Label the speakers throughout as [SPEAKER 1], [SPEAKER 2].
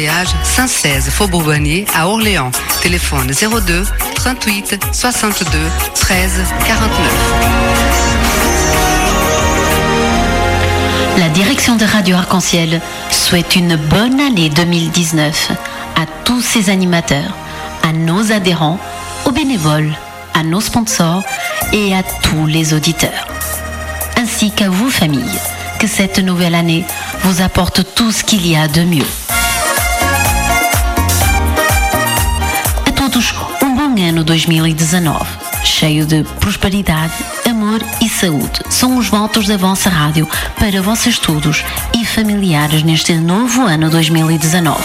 [SPEAKER 1] péage Saint-16, Faubourg Bonnier à Orléans. Téléphone 02 38 62 13 49.
[SPEAKER 2] La direction de Radio Arc-en-Ciel souhaite une bonne année 2019 à tous ses animateurs, à nos adhérents, aux bénévoles, à nos sponsors et à tous les auditeurs. Ainsi qu'à vous, famille, que cette nouvelle année vous apporte tout ce qu'il y a de mieux. A todos bom ano 2019, cheio de prosperidade, amor e saúde. São os votos da vossa rádio para vossos estudos e familiares neste novo ano 2019.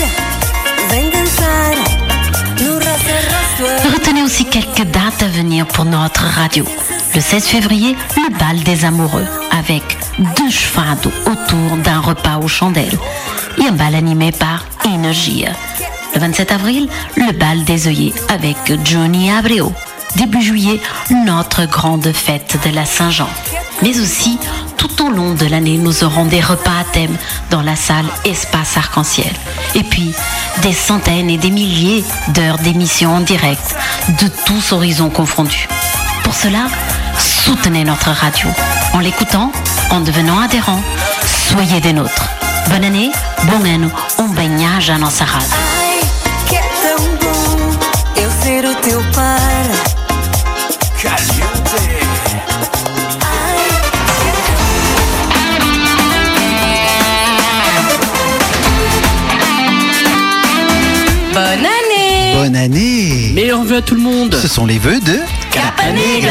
[SPEAKER 2] Retenez aussi quelques dates à venir pour notre radio. Le 16 février, le bal des amoureux, avec 2 chevados autour d'un repas aux chandelles et un bal animé par Energia. Le 27 avril, le bal des œillets avec Johnny Abreu. Début juillet, notre grande fête de la Saint-Jean. Mais aussi, tout au long de l'année, nous aurons des repas à thème dans la salle Espace Arc-en-Ciel. Et puis, des centaines et des milliers d'heures d'émissions en direct, de tous horizons confondus. Pour cela, soutenez notre radio en l'écoutant, en devenant adhérent. Soyez des nôtres. Bonne année, bon ano, bem-aja à nossa rádio.
[SPEAKER 3] Que é tão bom eu ser o teu par.
[SPEAKER 4] Bonne année!
[SPEAKER 5] Bonne année!
[SPEAKER 6] Meilleurs vœux à tout le monde!
[SPEAKER 5] Ce sont les vœux de
[SPEAKER 4] Capanegra!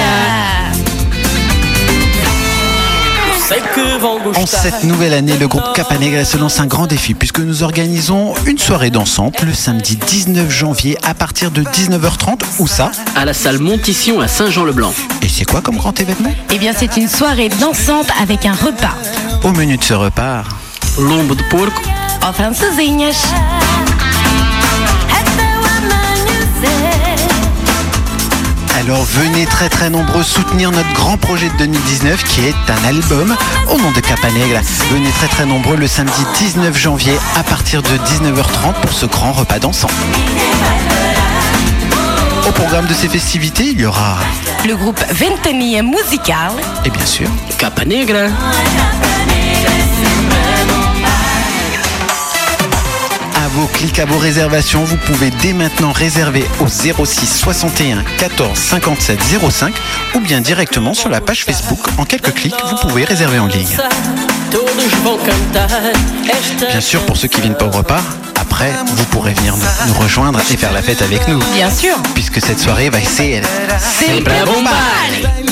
[SPEAKER 5] En cette nouvelle année, le groupe Capanegra se lance un grand défi puisque nous organisons une soirée dansante le samedi 19 janvier à partir de 19h30. Où ça?
[SPEAKER 6] À la salle Montition à Saint-Jean-le-Blanc.
[SPEAKER 5] Et c'est quoi comme grand événement?
[SPEAKER 4] Eh bien, c'est une soirée dansante avec un repas.
[SPEAKER 5] Au menu de ce repas,
[SPEAKER 6] Lombo de porco.
[SPEAKER 4] Au francesinhas.
[SPEAKER 5] alors venez très très nombreux soutenir notre grand projet de 2019 qui est un album au nom de Capanegra. Venez très très nombreux le samedi 19 janvier à partir de 19h30 pour ce grand repas dansant. Au programme de ces festivités, il y aura
[SPEAKER 4] le groupe Ventania Musical
[SPEAKER 5] et bien sûr
[SPEAKER 6] Capanegra.
[SPEAKER 5] À vos clics, à vos réservations, vous pouvez dès maintenant réserver au 06 61 14 57 05 ou bien directement sur la page Facebook. En quelques clics, vous pouvez réserver en ligne. Bien sûr, pour ceux qui viennent pas au repas, après, vous pourrez venir nous rejoindre et faire la fête avec nous.
[SPEAKER 4] Bien sûr.
[SPEAKER 5] Puisque cette soirée va essayer
[SPEAKER 4] Sempre a bombare.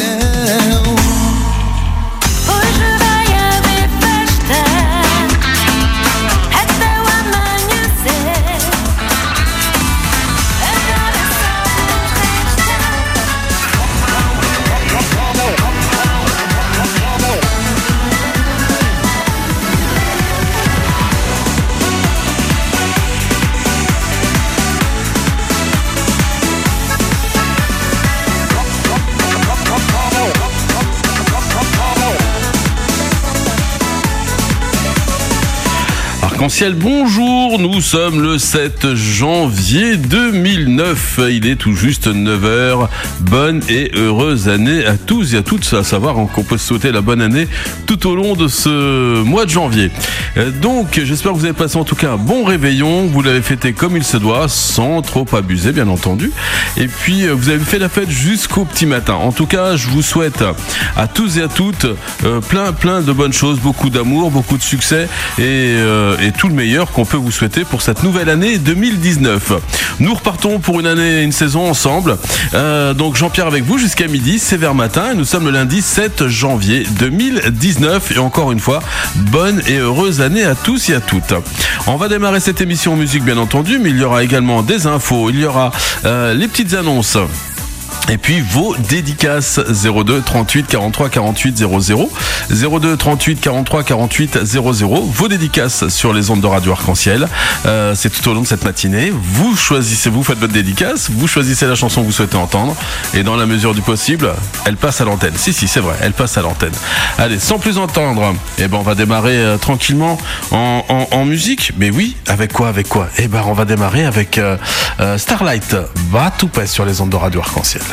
[SPEAKER 7] Arc-en-Ciel, bonjour, nous sommes le 7 janvier 2009, il est tout juste 9h, bonne et heureuse année à tous et à toutes, à savoir qu'on peut se souhaiter la bonne année tout au long de ce mois de janvier. Donc j'espère que vous avez passé en tout cas un bon réveillon, vous l'avez fêté comme il se doit, sans trop abuser bien entendu, et puis vous avez fait la fête jusqu'au petit matin. En tout cas je vous souhaite à tous et à toutes plein de bonnes choses, beaucoup d'amour, beaucoup de succès et tout le meilleur qu'on peut vous souhaiter pour cette nouvelle année 2019. Nous repartons pour une saison ensemble. Donc Jean-Pierre avec vous jusqu'à midi, c'est vers matin. Et nous sommes le lundi 7 janvier 2019. Et encore une fois, bonne et heureuse année à tous et à toutes. On va démarrer cette émission en musique bien entendu, mais il y aura également des infos, il y aura les petites annonces. Et puis vos dédicaces 02 38 43 48 00 02 38 43 48 00 vos dédicaces sur les ondes de Radio Arc-en-Ciel. C'est tout au long de cette matinée. Vous choisissez, vous faites votre dédicace, vous choisissez la chanson que vous souhaitez entendre et dans la mesure du possible, elle passe à l'antenne. Si, c'est vrai, elle passe à l'antenne. Allez, sans plus entendre, on va démarrer tranquillement en musique. Mais oui, avec quoi? On va démarrer avec Starlight, Batupe sur les ondes de Radio Arc-en-Ciel.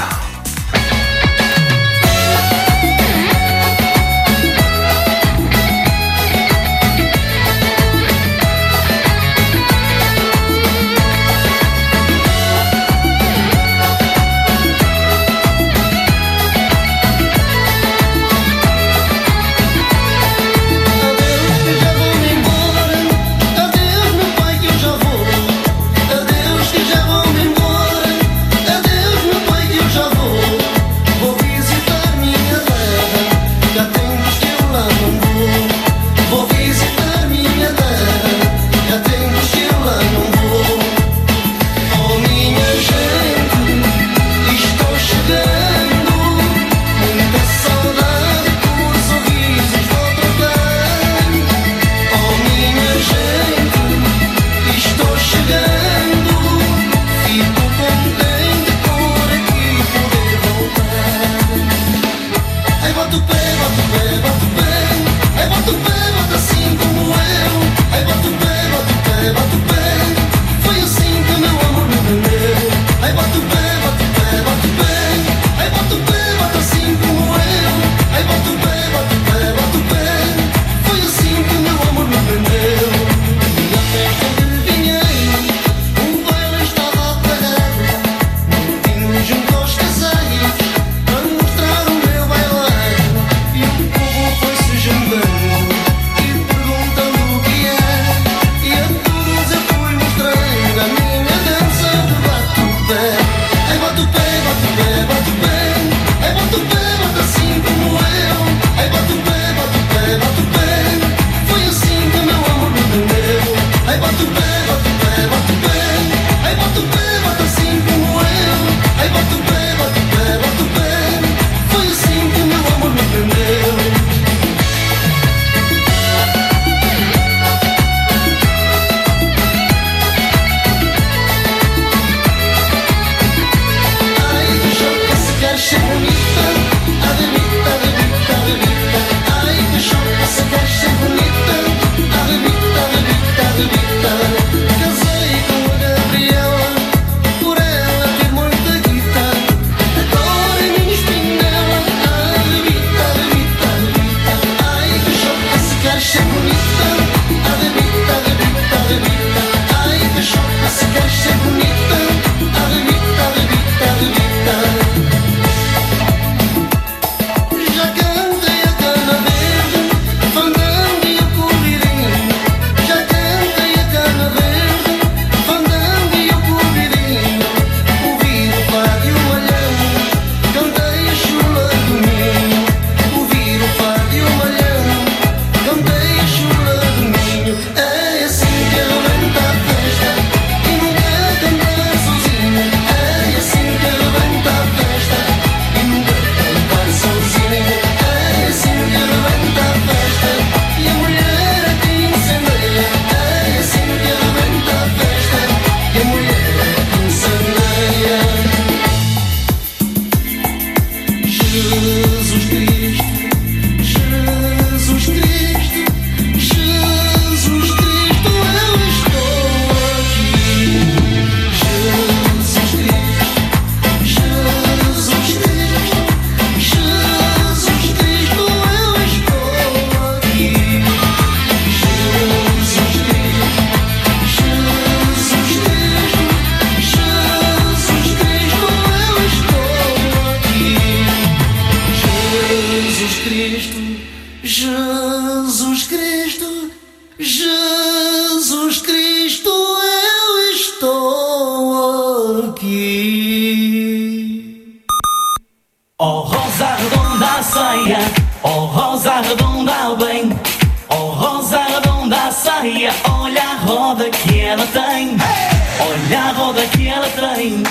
[SPEAKER 8] Oh rosa redonda a saia, oh rosa redonda bem, oh rosa redonda a saia, olha a roda que ela tem, olha a roda que ela tem,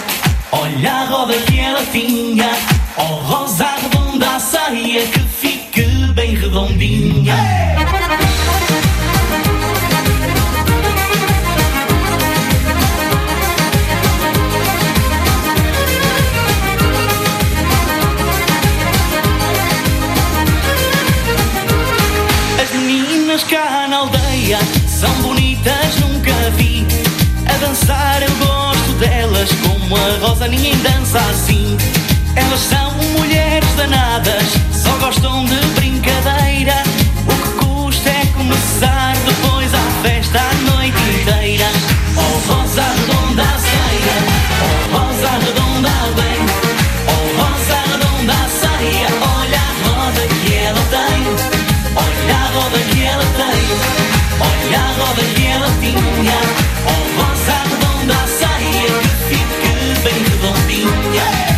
[SPEAKER 8] Olha a roda que ela tinha, oh rosa redonda a saia, que fique bem redondinha. As meninas cá na aldeia são bonitas, nunca vi. A dançar eu gosto delas, como a Rosa ninguém dança assim. Elas são mulheres danadas, só gostam de brincadeira. O que custa é começar, depois à festa a noite inteira. Oh Rosa redonda a saia, oh Rosa redonda bem, oh Rosa redonda a saia. Olha a roda que ela tem, olha a roda que ela tem, olha a roda que ela tinha. Oh rosa redonda a saia, que fique bem redondinha.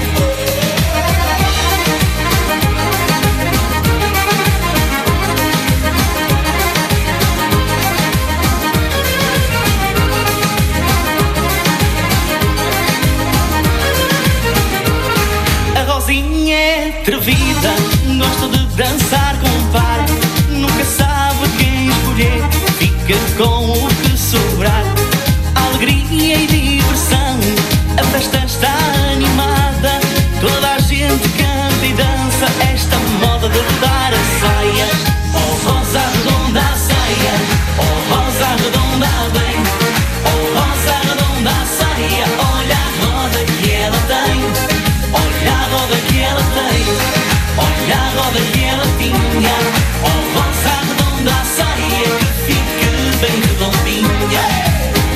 [SPEAKER 8] A Rosinha é atrevida, gosta de dançar com o par. Nunca sabe quem escolher, fica com o que sobrar. Alegria e diversão, a festa está animada. Toda a gente canta e dança esta moda de rodar a saia. Oh rosa redonda a saia, oh rosa redonda bem, oh rosa redonda a saia. Olha a roda que ela tem, olha a roda que ela tem, olha a roda que ela tinha. Oh rosa redonda a saia, que fique bem redondinha.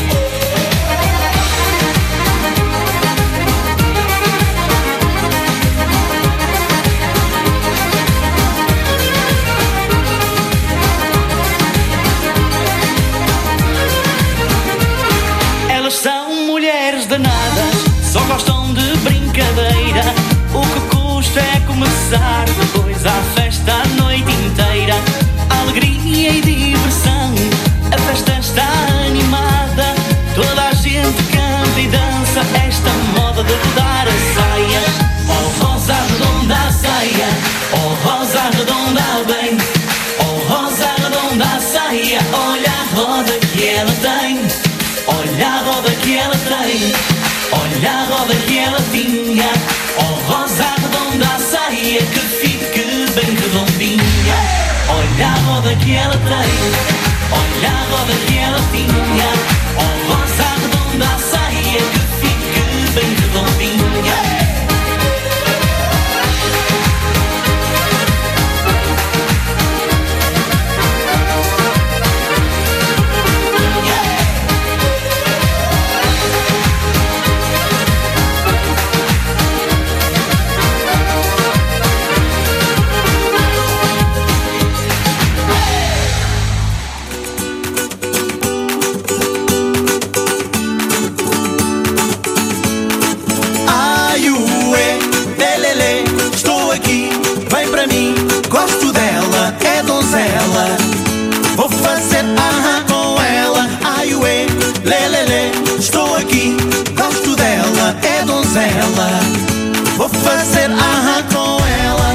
[SPEAKER 8] Elas são mulheres danadas, só gostam de brincadeira. O que custa é começar, depois à festa a noite inteira. Alegria e diversão, a festa está animada. Toda a gente canta e dança esta moda de rodar a saia. Oh rosa redonda a saia, oh rosa redonda bem, oh rosa redonda a saia. Olha a roda que ela tem, olha a roda que ela tem, olha a roda que ela tinha. Oh rosa redonda a saia, que fique bem redondinha. Olha a roda que ela tem, olha a roda que ela tinha. Oh rosa redonda a saia, que fique bem redondinha.
[SPEAKER 9] Gosto dela, é donzela. Vou fazer aham com ela. Ai ué, lelele, estou aqui. Gosto dela, é donzela. Vou fazer aham com ela.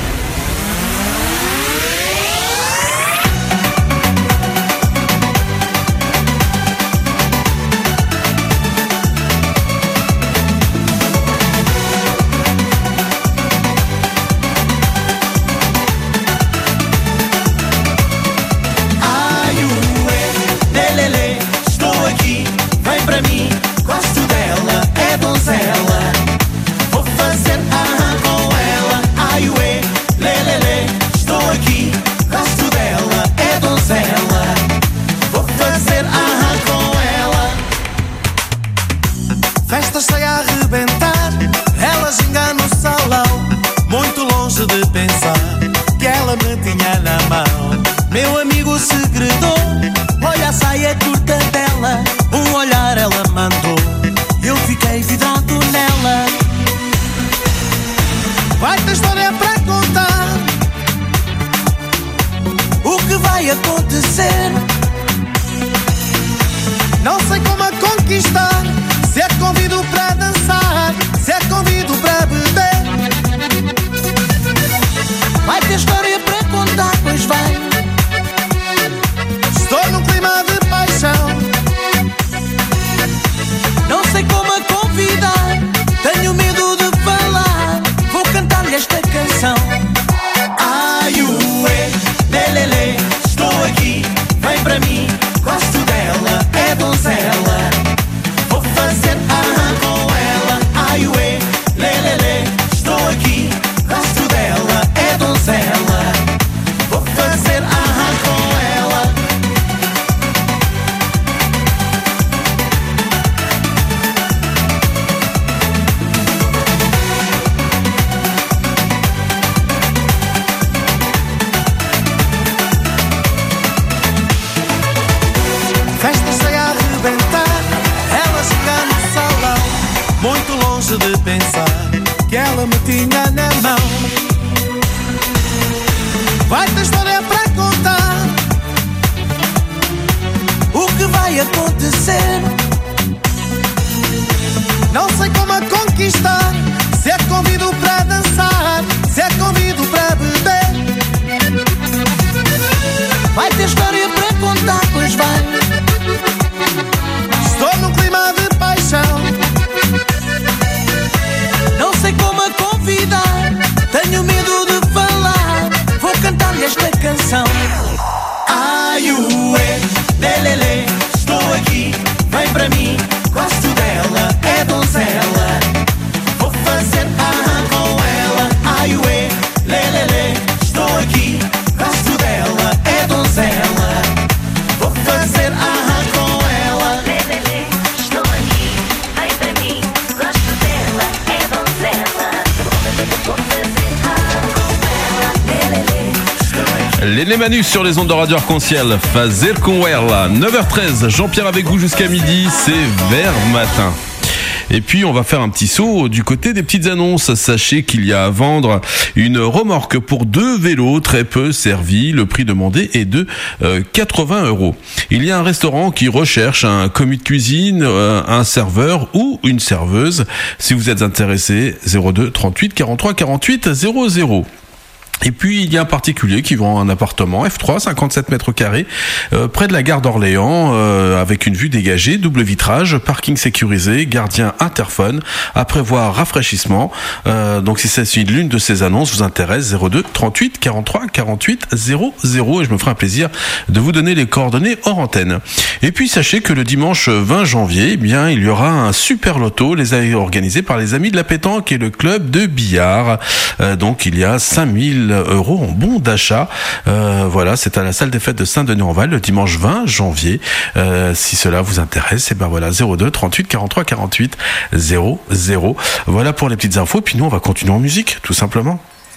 [SPEAKER 9] Meu amigo segredou, olha a saia curta dela. Um olhar ela mandou, eu fiquei vidrado nela. Vai ter história para contar, o que vai acontecer. Não sei como a conquistar, se a convido para dançar.
[SPEAKER 7] Les Manus sur les ondes de Radio Arc-en-Ciel. Fazer com ela. 9h13. Jean-Pierre avec vous jusqu'à midi. C'est Vert Matin. Et puis on va faire un petit saut du côté des petites annonces. Sachez qu'il y a à vendre une remorque pour 2 vélos très peu servis. Le prix demandé est de 80 €. Il y a un restaurant qui recherche un commis de cuisine, un serveur ou une serveuse. Si vous êtes intéressé, 02 38 43 48 00. Et puis, il y a un particulier qui vend un appartement F3, 57 mètres carrés, près de la gare d'Orléans, avec une vue dégagée, double vitrage, parking sécurisé, gardien interphone, à prévoir rafraîchissement. Donc, si c'est l'une de ces annonces vous intéresse, 02 38 43 48 00, et je me ferai un plaisir de vous donner les coordonnées hors antenne. Et puis, sachez que le dimanche 20 janvier, eh bien, il y aura un super loto, organisé par les Amis de la Pétanque et le club de billard. Donc, il y a 5000 € en bon d'achat. Voilà, c'est à la salle des fêtes de Saint-Denis-en-Val le dimanche 20 janvier. Si cela vous intéresse, et ben voilà, 02 38 43 48 00. Voilà pour les petites infos. Puis nous, on va continuer en musique, tout simplement.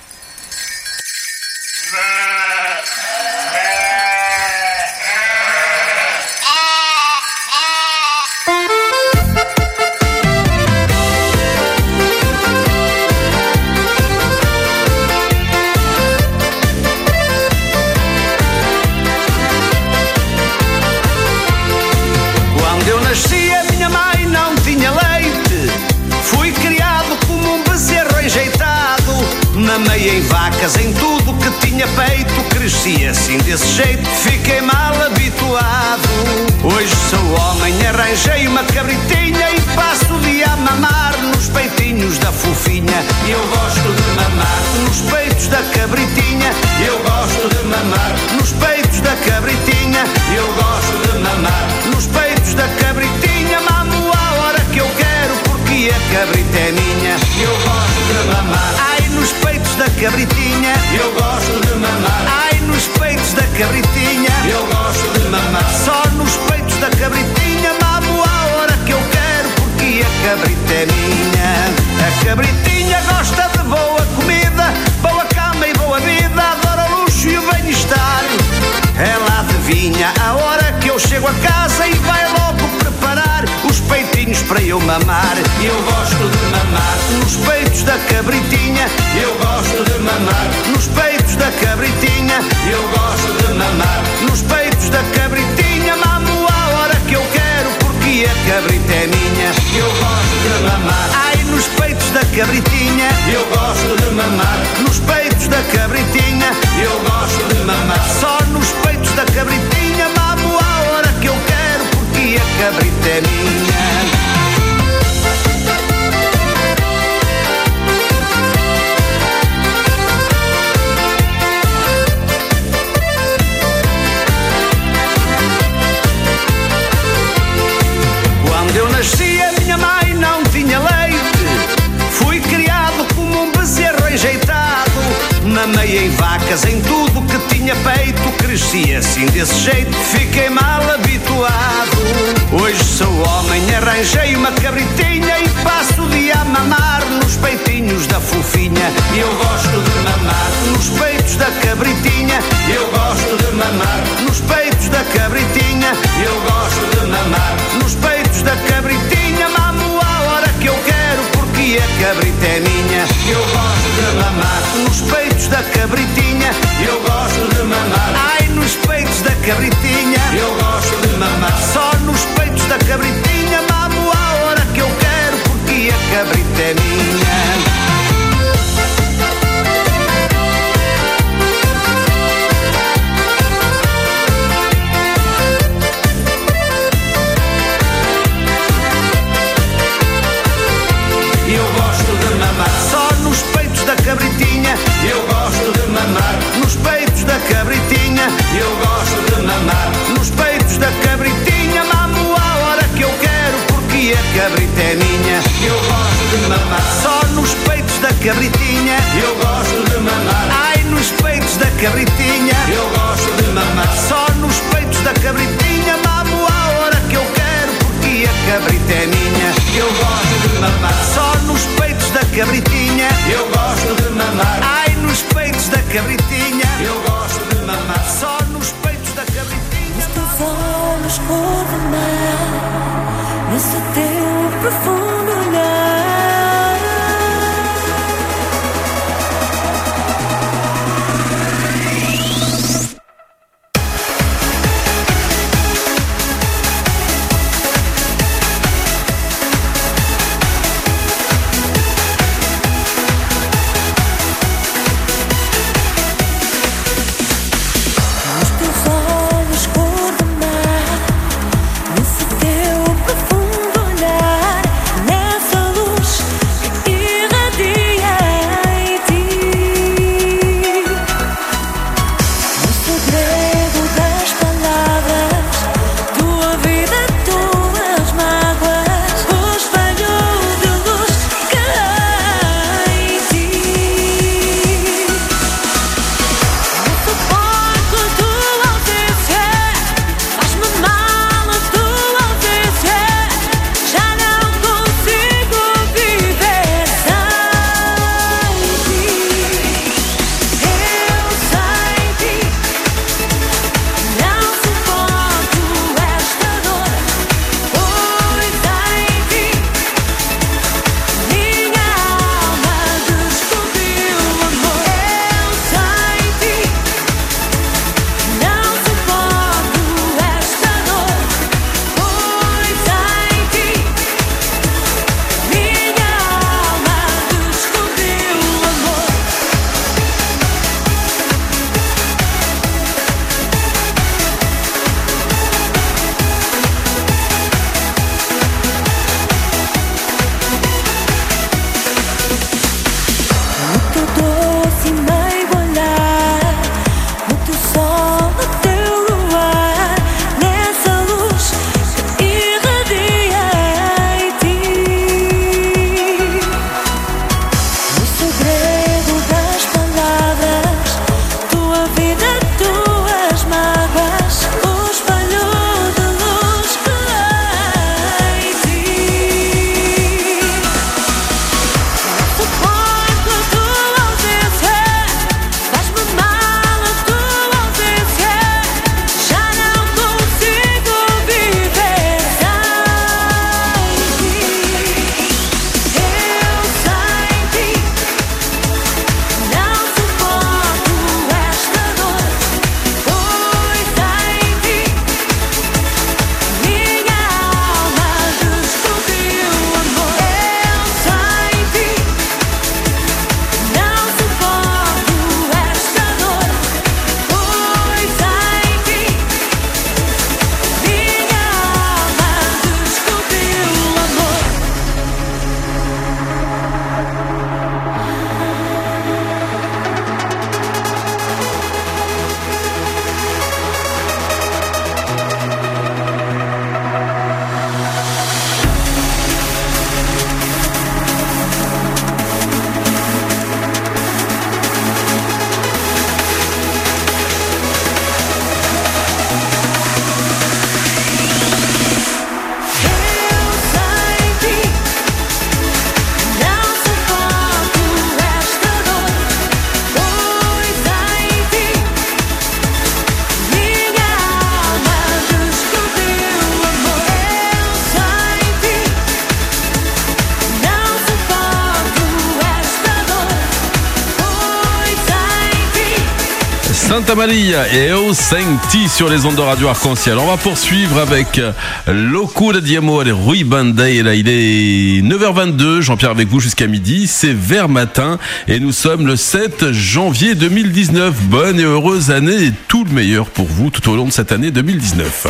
[SPEAKER 10] Mamei em vacas, em tudo que tinha peito. Cresci assim desse jeito, fiquei mal habituado. Hoje sou homem, arranjei uma cabritinha e passo o dia a mamar nos peitinhos da fofinha. Eu gosto de mamar nos peitos da cabritinha. Eu gosto de mamar nos peitos da cabritinha. Eu gosto de mamar nos peitos da cabritinha. Mamo a hora que eu quero porque a cabrita é minha. Eu gosto de mamar, ai, nos peitos da cabritinha. Eu gosto de mamar, ai, nos peitos da cabritinha. Eu gosto de mamar, só nos peitos da cabritinha. Mamo a hora que eu quero porque a cabrita é minha. A cabritinha gosta de boa comida, boa cama e boa vida. Adora o luxo e o bem-estar. Ela adivinha a hora que eu chego a casa e vai logo preparar os peitinhos para eu mamar. Eu gosto de mamar nos peitos da cabritinha. Eu gosto de mamar nos peitos da cabritinha. Eu gosto de mamar nos peitos da cabritinha. Mamo a hora que eu quero porque a cabrita é minha. Eu gosto de mamar, ai, nos peitos da cabritinha. Eu gosto de mamar nos peitos da cabritinha. Eu gosto de mamar só nos peitos da cabritinha. Mamo a hora que eu quero porque a cabrita é minha. Eu nasci, a minha mãe não tinha leite. Fui criado como um bezerro enjeitado. Mamei em vacas, em tudo que tinha peito. Cresci assim desse jeito, fiquei mal habituado. Hoje sou homem, arranjei uma cabritinha e passo o dia a mamar nos peitinhos da fofinha. Eu gosto de mamar nos peitos da cabritinha. Eu gosto de mamar nos peitos da cabritinha. Eu gosto de mamar nos peitos da cabritinha. Mamo a hora que eu quero porque a cabrita é minha. Eu gosto de mamar nos peitos da cabritinha. Eu gosto de mamar, ai, nos peitos da cabritinha. Eu gosto de mamar só nos peitos da cabritinha. Mamo a hora que eu quero porque a cabrita é minha. Só nos peitos da cabritinha. Eu gosto de mamar nos peitos da cabritinha. Eu gosto de mamar nos peitos da cabritinha. Mamo a hora que eu quero porque a cabrita é minha. Eu gosto de mamar só nos peitos da cabritinha. Eu gosto de mamar, ai, nos peitos da cabritinha. Eu gosto de mamar só nos peitos da cabritinha. Mamo a hora que eu quero porque a cabrita é minha. Eu gosto de mamar só nos peitos da cabritinha. Eu gosto de mamar, ai, nos peitos peitos da cabritinha. Eu gosto de mamar só nos peitos da cabritinha.
[SPEAKER 3] Nos teus olhos cor de mar, nesse teu profundo olhar.
[SPEAKER 7] Santa Maria et Eu Senti sur les ondes de Radio Arc-en-Ciel. On va poursuivre avec Loucura di Amore, Rui Bandeira. Il est 9h22, Jean-Pierre avec vous jusqu'à midi. C'est vers matin et nous sommes le 7 janvier 2019. Bonne et heureuse année et tout le meilleur pour vous tout au long de cette année 2019.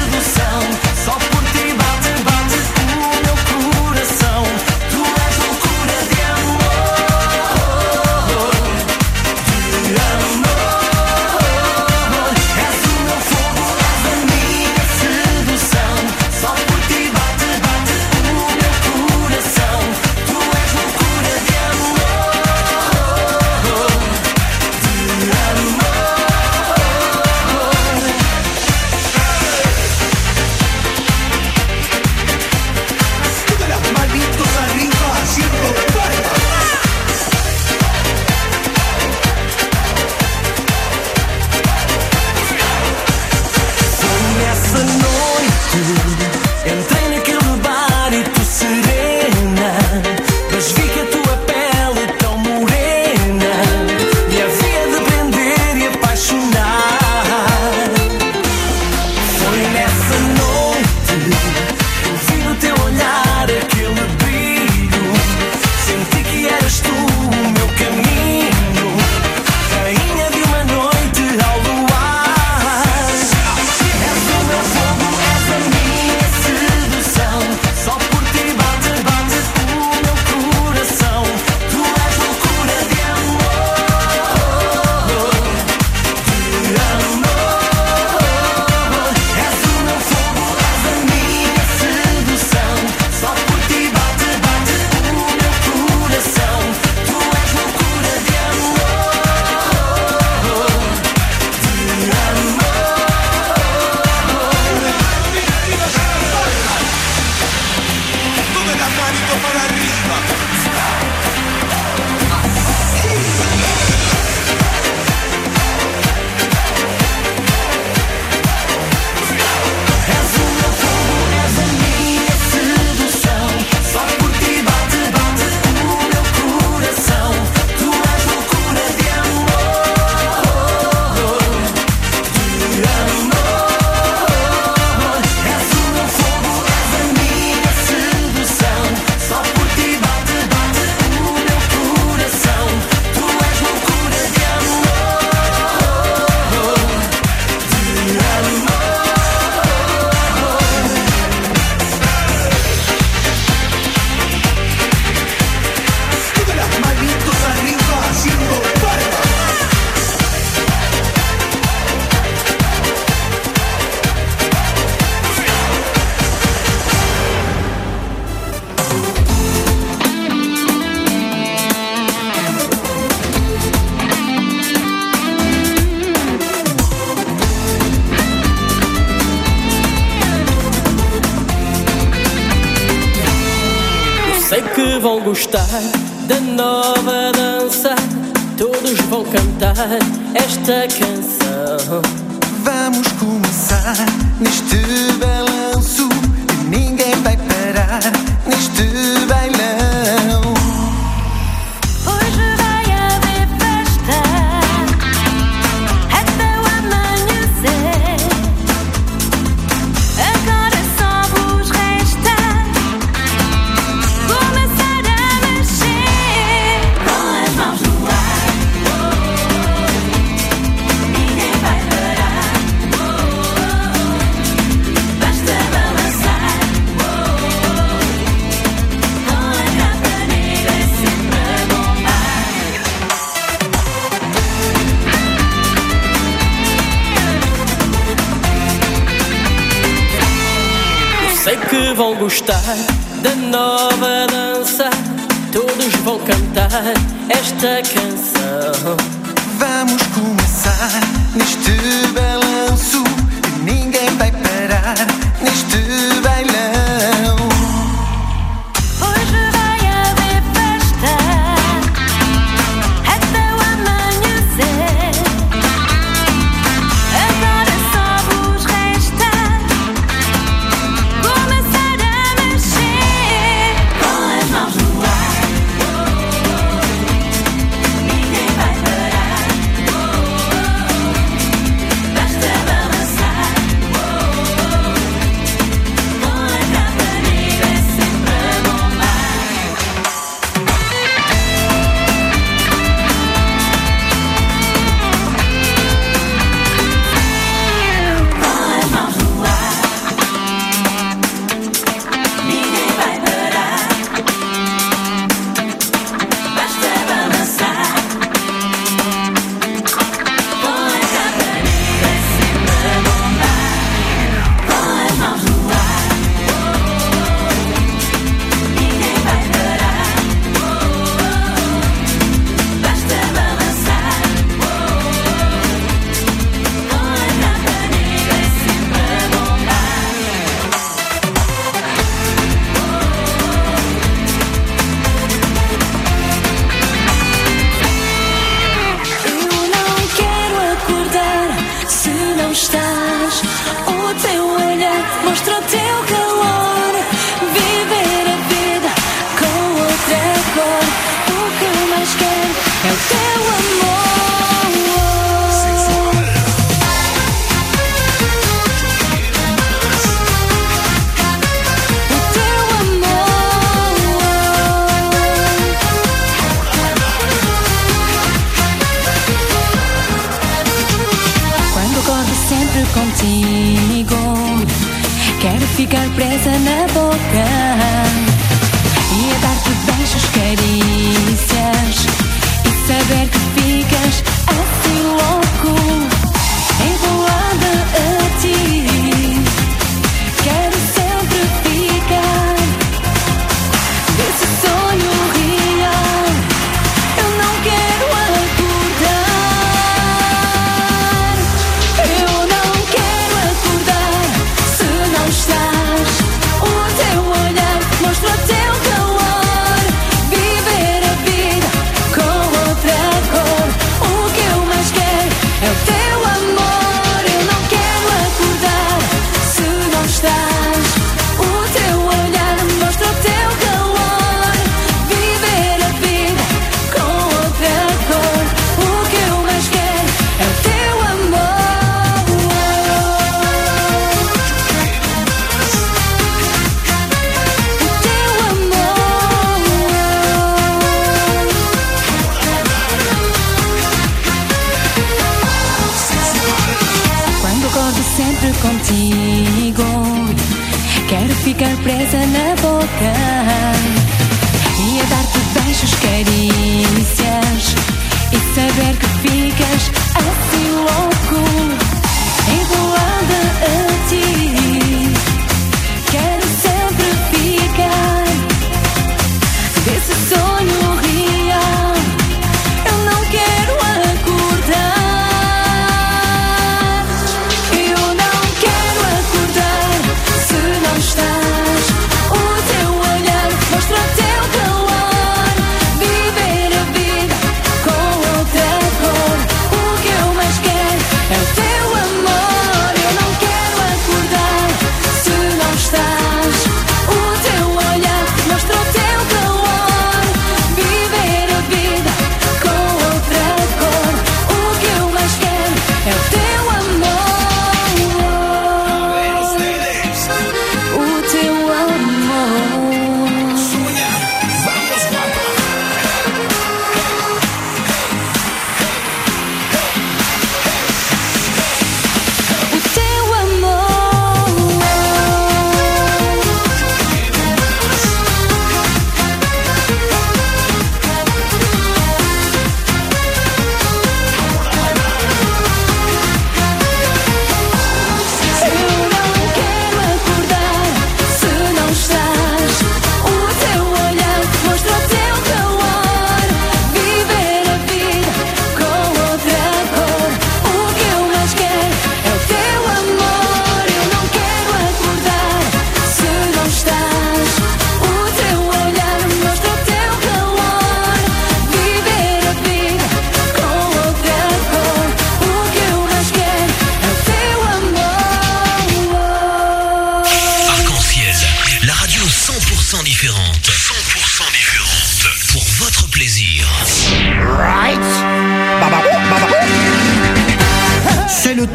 [SPEAKER 3] Só por ti bate, bate o meu coração. Tu és loucura.
[SPEAKER 11] que vão gostar da nova dança. Todos vão cantar esta canção.
[SPEAKER 9] Vamos começar neste balanço e ninguém vai parar neste bailão.
[SPEAKER 3] Hoje vai haver festa até o amanhecer. Agora só vos resta começar a mexer com as mãos no ar. Ninguém vai parar. Basta balançar com a capa negra sempre a bombar.
[SPEAKER 11] Eu sei que vão gostar da nova dança. Todos vão cantar esta canção.
[SPEAKER 9] Vamos começar neste balanço e ninguém vai parar neste bailão.
[SPEAKER 3] Hoje vai haver festa até o amanhecer. Agora só vos resta começar a mexer com as mãos no ar. Ninguém vai parar. Basta balançar com a capa negra sempre a bombar. Com as mãos no ar. Ninguém vai parar. Basta balançar com a capa negra sempre a bombar. Com as mãos no ar. Ninguém vai parar. Basta balançar com a capa negra sempre a bombar. Eu não quero acordar se não estás. O teu olhar mostra o teu calor. Viver a vida com outra cor. O que eu mais quero é o teu amor. O teu amor. Quando acordo sempre contigo, quero ficar presa na boca e a dar-te beijos, carícias e saber que ficas assim louco, enrolada a ti. Quero sempre ficar desse sonho real. Eu não quero acordar. Eu não quero acordar se não estás. O teu olhar mostra o teu calor. Viver a vida com outra cor. O que eu mais quero é o teu amor. Eu não quero acordar se não estás. O teu olhar mostra o teu calor. Viver a vida com outra cor. O que eu mais quero é o teu amor. O teu amor. Quando acordo sempre contigo, quero ficar presa na boca e a dar-te beijos, carícias e saber que ficas assim louco, enrolada a ti. Quero sempre ficar desse sonho real. Eu não quero acordar. Eu não quero acordar se não estás. O teu olhar mostra o teu calor.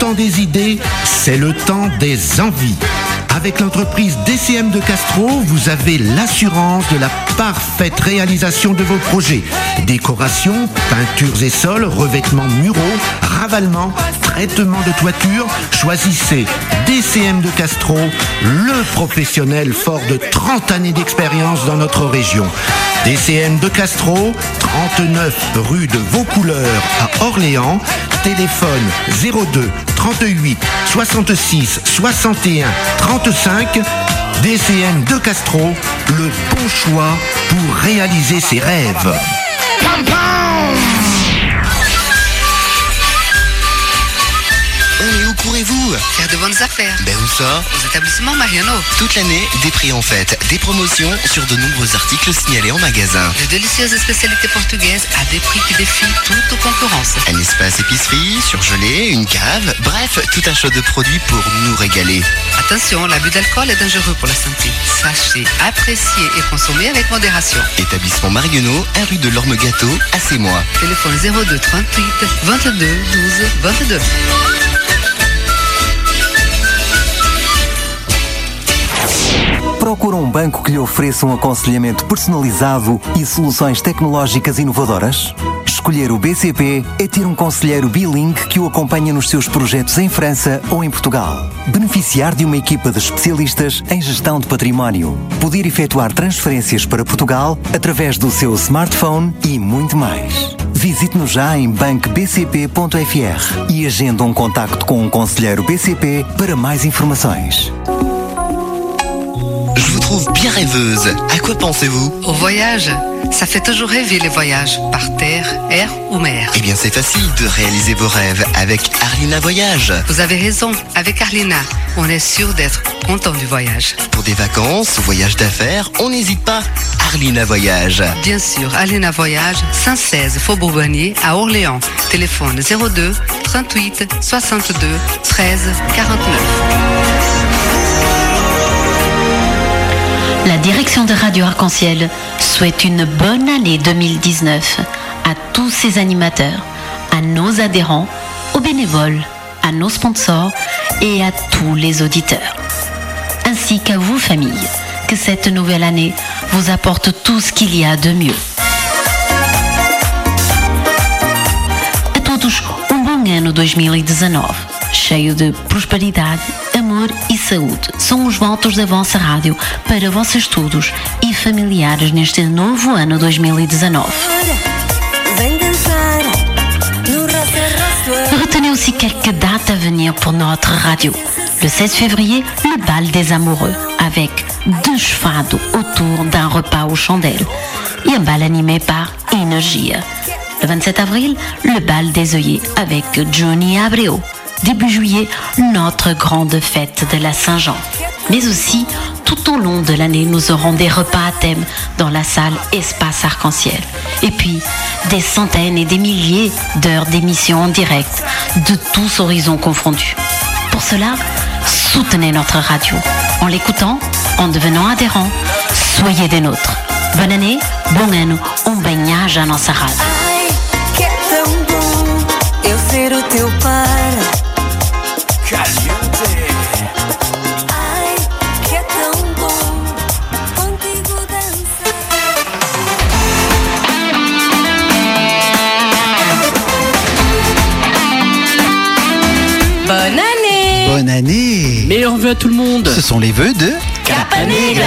[SPEAKER 12] temps des idées, c'est le temps des envies. Avec l'entreprise DCM de Castro, vous avez l'assurance de la parfaite réalisation de vos projets. Décoration, peintures et sols, revêtements muraux, ravalement, traitement de toiture. Choisissez DCM de Castro, le professionnel fort de 30 années d'expérience dans notre région. DCM de Castro, 39 rue de Vaucouleurs à Orléans. Téléphone 02 38 66 61 35. DCM de Castro, le bon choix pour réaliser ses rêves. Pam, pam.
[SPEAKER 13] Mais où courez-vous?
[SPEAKER 1] Faire de bonnes affaires.
[SPEAKER 13] Ben où ça?
[SPEAKER 1] Aux établissements Mariano.
[SPEAKER 13] Toute l'année, des prix en fête, des promotions sur de nombreux articles signalés en magasin.
[SPEAKER 1] De délicieuses spécialités portugaises à des prix qui défient toute concurrence.
[SPEAKER 13] Un espace épicerie, surgelé, une cave, bref, tout un choix de produits pour nous régaler.
[SPEAKER 1] Attention, l'abus d'alcool est dangereux pour la santé. Sachez apprécier et consommer avec modération.
[SPEAKER 13] Établissement Marionneau, 1 rue de l'Orme-Gâteau, à Sémois.
[SPEAKER 1] Téléphone 02 38 22 12 22.
[SPEAKER 14] Procura banco que lhe ofereça aconselhamento personalizado e soluções tecnológicas inovadoras? Escolher o BCP é ter conselheiro bilingue que o acompanha nos seus projetos em França ou em Portugal. Beneficiar de uma equipa de especialistas em gestão de património. Poder efetuar transferências para Portugal através do seu smartphone e muito mais. Visite-nos já em bancobcp.fr e agenda contacto com conselheiro BCP para mais informações.
[SPEAKER 13] Je vous trouve bien rêveuse. À quoi pensez-vous?
[SPEAKER 1] Au voyage. Ça fait toujours rêver les voyages, par terre, air ou mer.
[SPEAKER 13] Eh bien, c'est facile de réaliser vos rêves avec Arlina Voyage.
[SPEAKER 1] Vous avez raison, avec Arlina, on est sûr d'être content du voyage.
[SPEAKER 13] Pour des vacances, voyages d'affaires, on n'hésite pas. Arlina Voyage.
[SPEAKER 1] Bien sûr, Arlina Voyage, 116 Faubourg Bonnier à Orléans. Téléphone 02 38 62 13 49.
[SPEAKER 2] La direction de Radio Arc-en-Ciel souhaite une bonne année 2019 à tous ses animateurs, à nos adhérents, aux bénévoles, à nos sponsors et à tous les auditeurs. Ainsi qu'à vous, famille, que cette nouvelle année vous apporte tout ce qu'il y a de mieux. A todos bom ano 2019, cheio de prosperidade, amor e saúde. São os votos da vossa rádio para vossos estudos e familiares neste novo ano 2019. Retenez aussi quelques dates à venir pour notre radio. Le 16 février, le bal des amoureux, avec 2 chevados autour d'un repas aux chandelles et un bal animé par Energia. Le 27 avril, le bal des œillets avec Johnny Abreu. Début juillet, notre grande fête de la Saint-Jean. Mais aussi, tout au long de l'année, nous aurons des repas à thème dans la salle Espace Arc-en-Ciel. Et puis, des centaines et des milliers d'heures d'émissions en direct, de tous horizons confondus. Pour cela, soutenez notre radio. En l'écoutant, en devenant adhérent, soyez des nôtres. Bonne année, bon ano, bem-aja à nossa rádio.
[SPEAKER 3] Ai, que é tão bom eu ser o teu par.
[SPEAKER 9] Caliente.
[SPEAKER 3] Ai, que é tão bom contigo dançar.
[SPEAKER 4] Bonne année!
[SPEAKER 5] Bonne année!
[SPEAKER 6] Meilleurs vœux à tout le monde!
[SPEAKER 5] Ce sont les vœux de
[SPEAKER 4] Capanegra!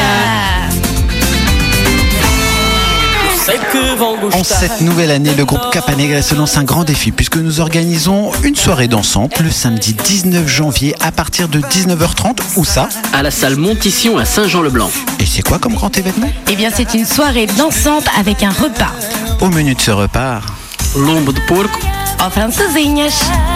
[SPEAKER 5] En cette nouvelle année, le groupe Capanegra se lance un grand défi puisque nous organisons une soirée dansante le samedi 19 janvier à partir de 19h30. Où ça?
[SPEAKER 6] À la salle Montition à Saint-Jean-le-Blanc.
[SPEAKER 5] Et c'est quoi comme grand événement?
[SPEAKER 4] Eh bien, c'est une soirée dansante avec un repas.
[SPEAKER 5] Au menu de ce repas,
[SPEAKER 6] lombo de porco
[SPEAKER 4] en francesinhas.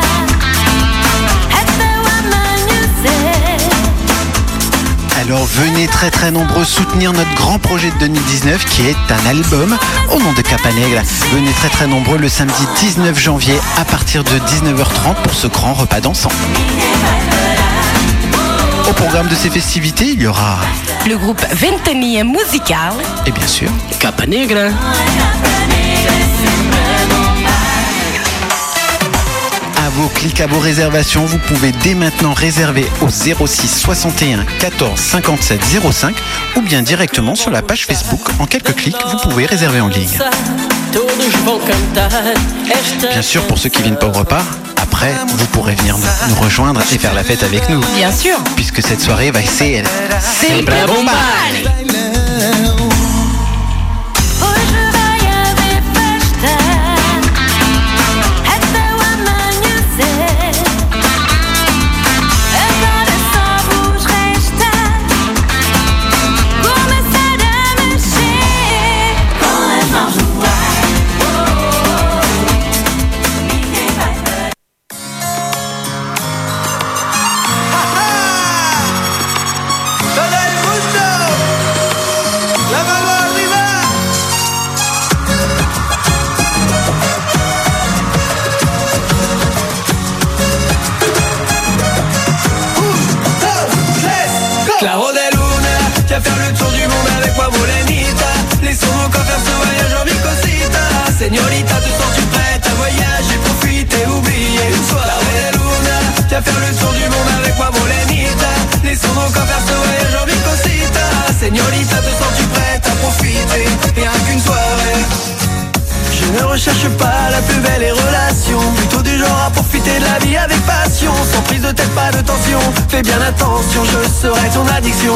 [SPEAKER 5] Alors venez très très nombreux soutenir notre grand projet de 2019 qui est un album au nom de Capanegra. Venez très très nombreux le samedi 19 janvier à partir de 19h30 pour ce grand repas dansant. Au programme de ces festivités, il y aura
[SPEAKER 4] le groupe Ventania Musical
[SPEAKER 5] et bien sûr
[SPEAKER 6] Capanegra.
[SPEAKER 5] À vos clics, à vos réservations. Vous pouvez dès maintenant réserver au 06 61 14 57 05 ou bien directement sur la page Facebook. En quelques clics, vous pouvez réserver en ligne. Bien sûr, pour ceux qui viennent pas au repas, après, vous pourrez venir nous rejoindre et faire la fête avec nous.
[SPEAKER 4] Bien sûr.
[SPEAKER 5] Puisque cette soirée va ser sempre bomba.
[SPEAKER 15] Claro de luna, tu vas faire le tour du monde avec moi, morenita. Laissons-nous encore faire ce voyage en mi cosita. Señorita, te sens-tu prête à voyager, profiter, oublier une soirée? Claro de luna, tu vas faire le tour du monde avec moi, morenita. Laissons-nous encore faire ce voyage en mi cosita. Señorita, te sens-tu prête à profiter, rien qu'une soirée? Je ne recherche pas la plus belle des relations, plutôt du genre à profiter de la vie avec passion. Sans prise de tête, pas de tension, fais bien attention, je serai ton addiction.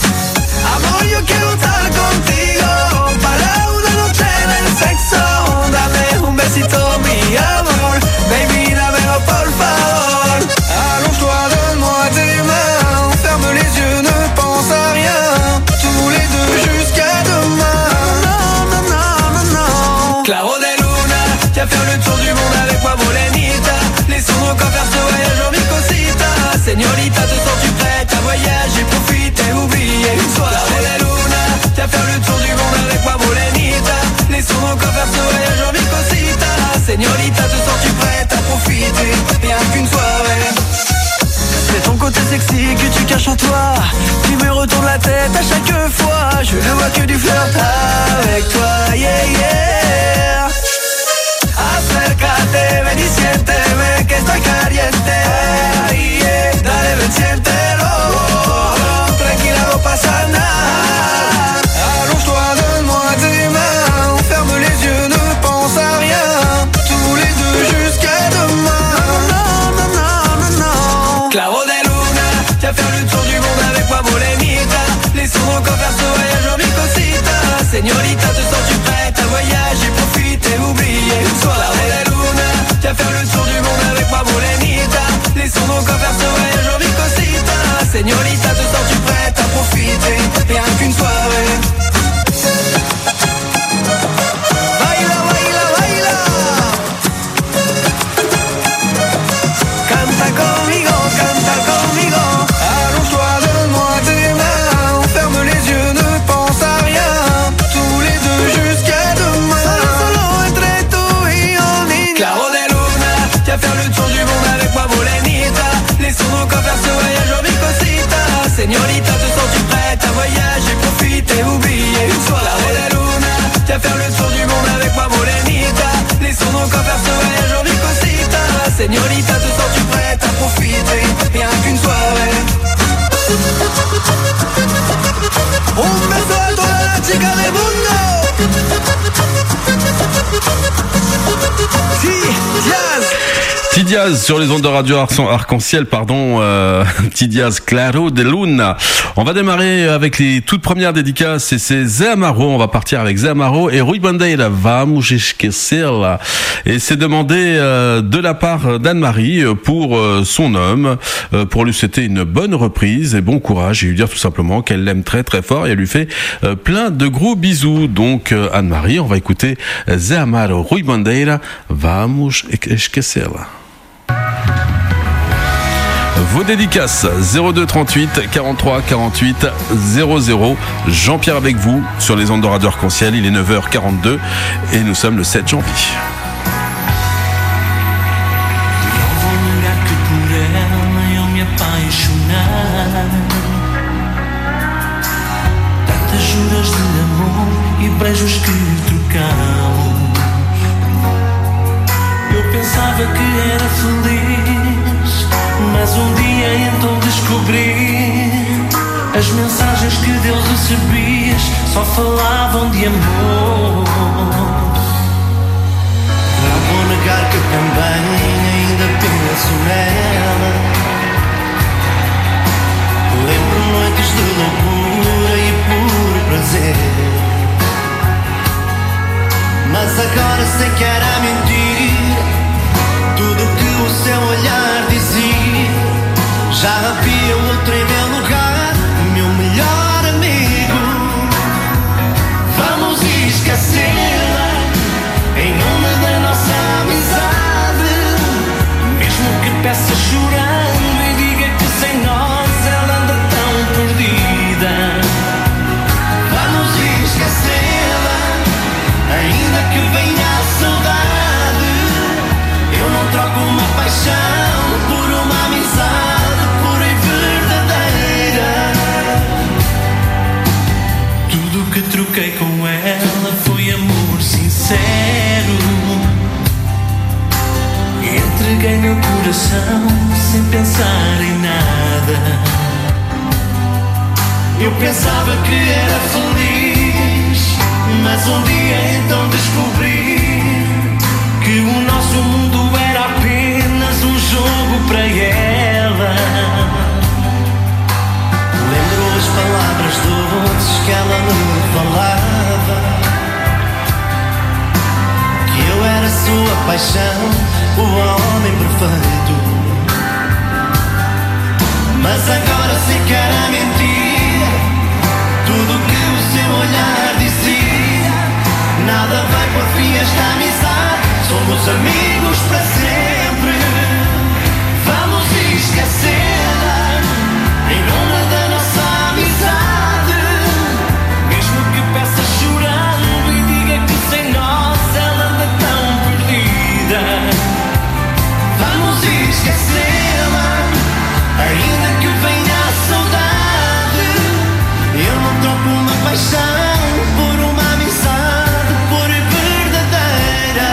[SPEAKER 15] Amor, yo quiero estar contigo, para una noche del sexo. Dame un besito, mi amor, baby, dámelo por favor. Allonge-toi, donne-moi tes mains, ferme les yeux, ne pense à rien. Tous les deux jusqu'à demain. Non, non, non, non, non. Claro de luna, tu vas faire le tour du monde avec moi, morenita. Laissons-nous encore faire ce voyage en mi cosita. Señorita, te sens-tu prête à voyager, profiter, oublier une soirée? Claro de luna, tu vas faire le tour du monde avec moi, morenita. Laissons-nous encore faire ce voyage en mi cosita. Señorita, te sens-tu prête à profiter, rien qu'une soirée? C'est ton côté sexy que tu caches en toi, qui me retourne la tête à chaque fois. Je ne vois que du flirt avec toi, yeah, yeah. Acércate, ven y siénteme que estoy caliente, yeah. Dale, ven, siéntelo, tranquila, no pasa nada. Allonge-toi, donne-moi tes mains, ferme les yeux, ne pense à rien. Tous les deux jusqu'à demain. Non, non, non, non, non. Claro de luna, tu vas faire le tour du monde avec moi, morenita. Laissons-nous encore faire ce voyage en mi cosita. Señorita, te sens-tu prête à voyager, profiter, oublier une soirée? Claro de luna, tu vas faire le tour du monde avec moi, morenita. Laissons-nous encore faire ce voyage en mi cosita. Señorita, te sens-tu prête à profiter, rien qu'une soirée? Baila, baila, baila. Canta conmigo, canta conmigo. Allonge-toi, donne-moi tes mains, ferme les yeux, ne pense à rien. Tous les deux jusqu'à demain. Solo entre tú y yo, niña. Claro de luna, tu vas faire le tour du monde avec moi, morenita. Laissons-nous encore faire ce voyage en mi cosita. Señorita, te sens-tu prête à voyager, profiter, oublier une soirée? Claro de luna, tu vas faire le tour du monde avec moi, morenita. Laissons-nous encore faire ce voyage en mi cosita. Señorita, te sens-tu prête à profiter, rien qu'une soirée? Un beso a toda la chica del mundo. T-Diaz.
[SPEAKER 7] T-Diaz sur les ondes de radio Arc-en-Ciel, T-Diaz, Claro de Luna. On va démarrer avec les toutes premières dédicaces et c'est Zé Amaro. On va partir avec Zé Amaro et Rui Bandeira. Vamos esquecerla. Et c'est demandé de la part d'Anne-Marie pour son homme, pour lui souhaiter une bonne reprise et bon courage et lui dire tout simplement qu'elle l'aime très très fort et elle lui fait plein de gros bisous. Donc Anne-Marie, on va écouter Zé Amaro, Rui Bandeira, Vamos esquecerla. Vos dédicaces 02 38 43 48 00. Jean-Pierre avec vous sur les ondes de radio Arc-en-Ciel. Il est 9h42 et nous sommes le 7 janvier.
[SPEAKER 16] Tantas juras de amor e beijos que trocamos. Eu pensava que era feliz. As mensagens que dele recebias só falavam de amor.
[SPEAKER 9] Não vou negar que também ainda penso nela. Lembro noites de loucura e puro prazer. Mas agora sei que era mentira tudo que o seu olhar dizia. Já havia outro em meu lugar, meu melhor amigo. Vamos esquecê-la em nome da nossa amizade.
[SPEAKER 16] Mesmo que peça chorando e diga que sem nós ela anda tão perdida.
[SPEAKER 9] Vamos esquecê-la, ainda que venha a saudade. Eu não troco uma paixão por uma amizade pura e verdadeira.
[SPEAKER 16] Tudo que troquei com ela foi amor sincero. Entreguei meu coração sem pensar em nada.
[SPEAKER 9] Eu pensava que era feliz, mas um dia então descobri que o nosso mundo era apenas um jogo para ela. Lembro as palavras doces que ela me falava, que eu era sua paixão, o homem perfeito. Mas agora sei que era mentira tudo que o seu olhar dizia. Nada vai por fim esta amizade, somos amigos para sempre. Vamos esquecê-la em nome da nossa amizade.
[SPEAKER 16] Mesmo que peça chorando e diga que sem nós ela anda tão perdida.
[SPEAKER 9] Vamos esquecê-la, ainda que venha a saudade. Eu não troco uma paixão por uma amizade pura e verdadeira.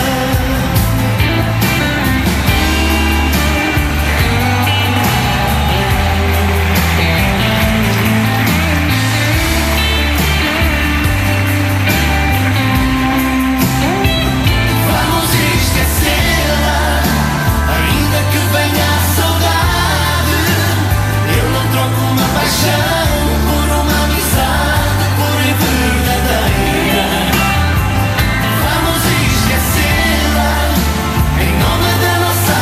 [SPEAKER 9] Vamos esquecê-la, ainda que venha a saudade. Eu não troco uma paixão por uma amizade pura e verdadeira. Vamos esquecê-la em nome da nossa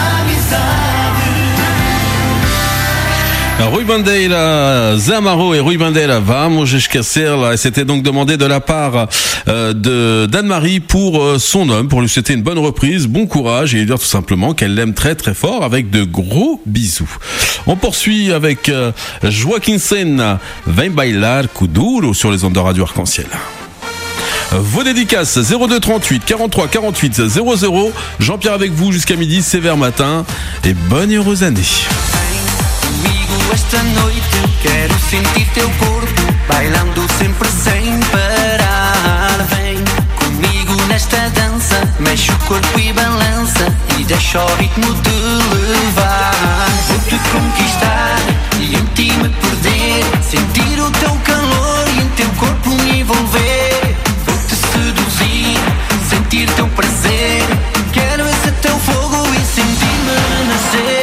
[SPEAKER 9] amizade.
[SPEAKER 7] Rui Bandeira, Zé Amaro et Rui Bandeira, Vamos esquecer-la. Et c'était donc demandé de la part de d'Anne-Marie pour son homme, pour lui souhaiter une bonne reprise, bon courage et lui dire tout simplement qu'elle l'aime très très fort avec de gros bisous. On poursuit avec Joaquin Sen, Vem bailar Kuduro sur les ondes de Radio Arc-en-Ciel. Vos dédicaces 02 38 43 48 00. Jean-Pierre avec vous jusqu'à midi, sévère matin et bonne et heureuse année.
[SPEAKER 8] Comigo esta noite quero sentir teu corpo bailando sempre sem parar. Vem comigo nesta dança, mexe o corpo e balança e deixa o ritmo te levar. Vou-te conquistar e em ti me perder, sentir o teu calor e em teu corpo me envolver. Vou-te seduzir, sentir teu prazer, quero esse teu fogo e sentir-me renascer.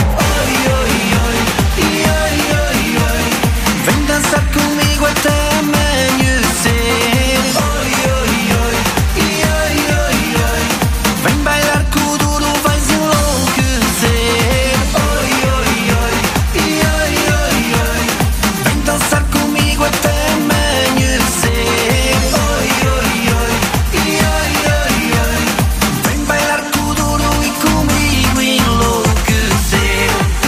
[SPEAKER 8] Vem dançar comigo até amanhecer. Vem bailar Kuduro, vais enlouquecer. Vem dançar comigo até amanhecer. Vem bailar Kuduro e comigo enlouquecer.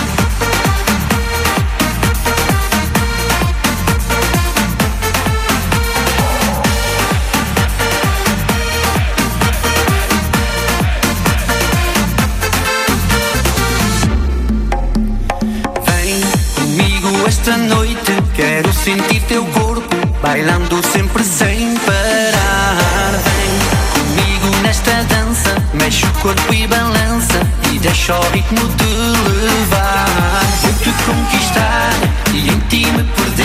[SPEAKER 8] Esta noite quero sentir teu corpo bailando sempre sem parar. Vem comigo nesta dança, mexe o corpo e balança e deixa o ritmo te levar. Vou-te conquistar e em ti me perder.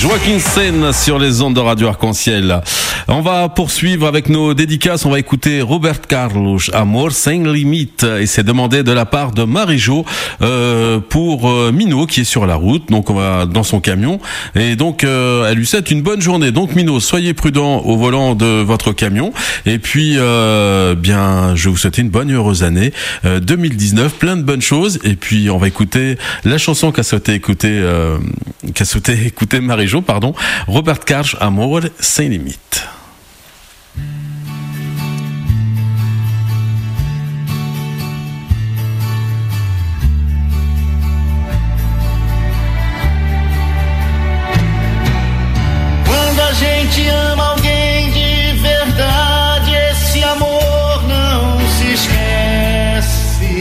[SPEAKER 7] Joaquin Sen sur les ondes de Radio Arc-en-Ciel. On va poursuivre avec nos dédicaces. On va écouter Robert Carlos, Amor Sem Limite. Et c'est demandé de la part de Marie-Jo pour Mino qui est sur la route. Donc on va dans son camion. Et donc elle lui souhaite une bonne journée. Donc Mino, soyez prudent au volant de votre camion. Et puis bien, je vous souhaite une bonne et heureuse année 2019. Plein de bonnes choses. Et puis on va écouter la chanson qu'a souhaité écouter Marie-Jo, pardon. Robert Carlos, Amor Sem Limite.
[SPEAKER 16] Quando a gente ama alguém de verdade, esse amor não se esquece.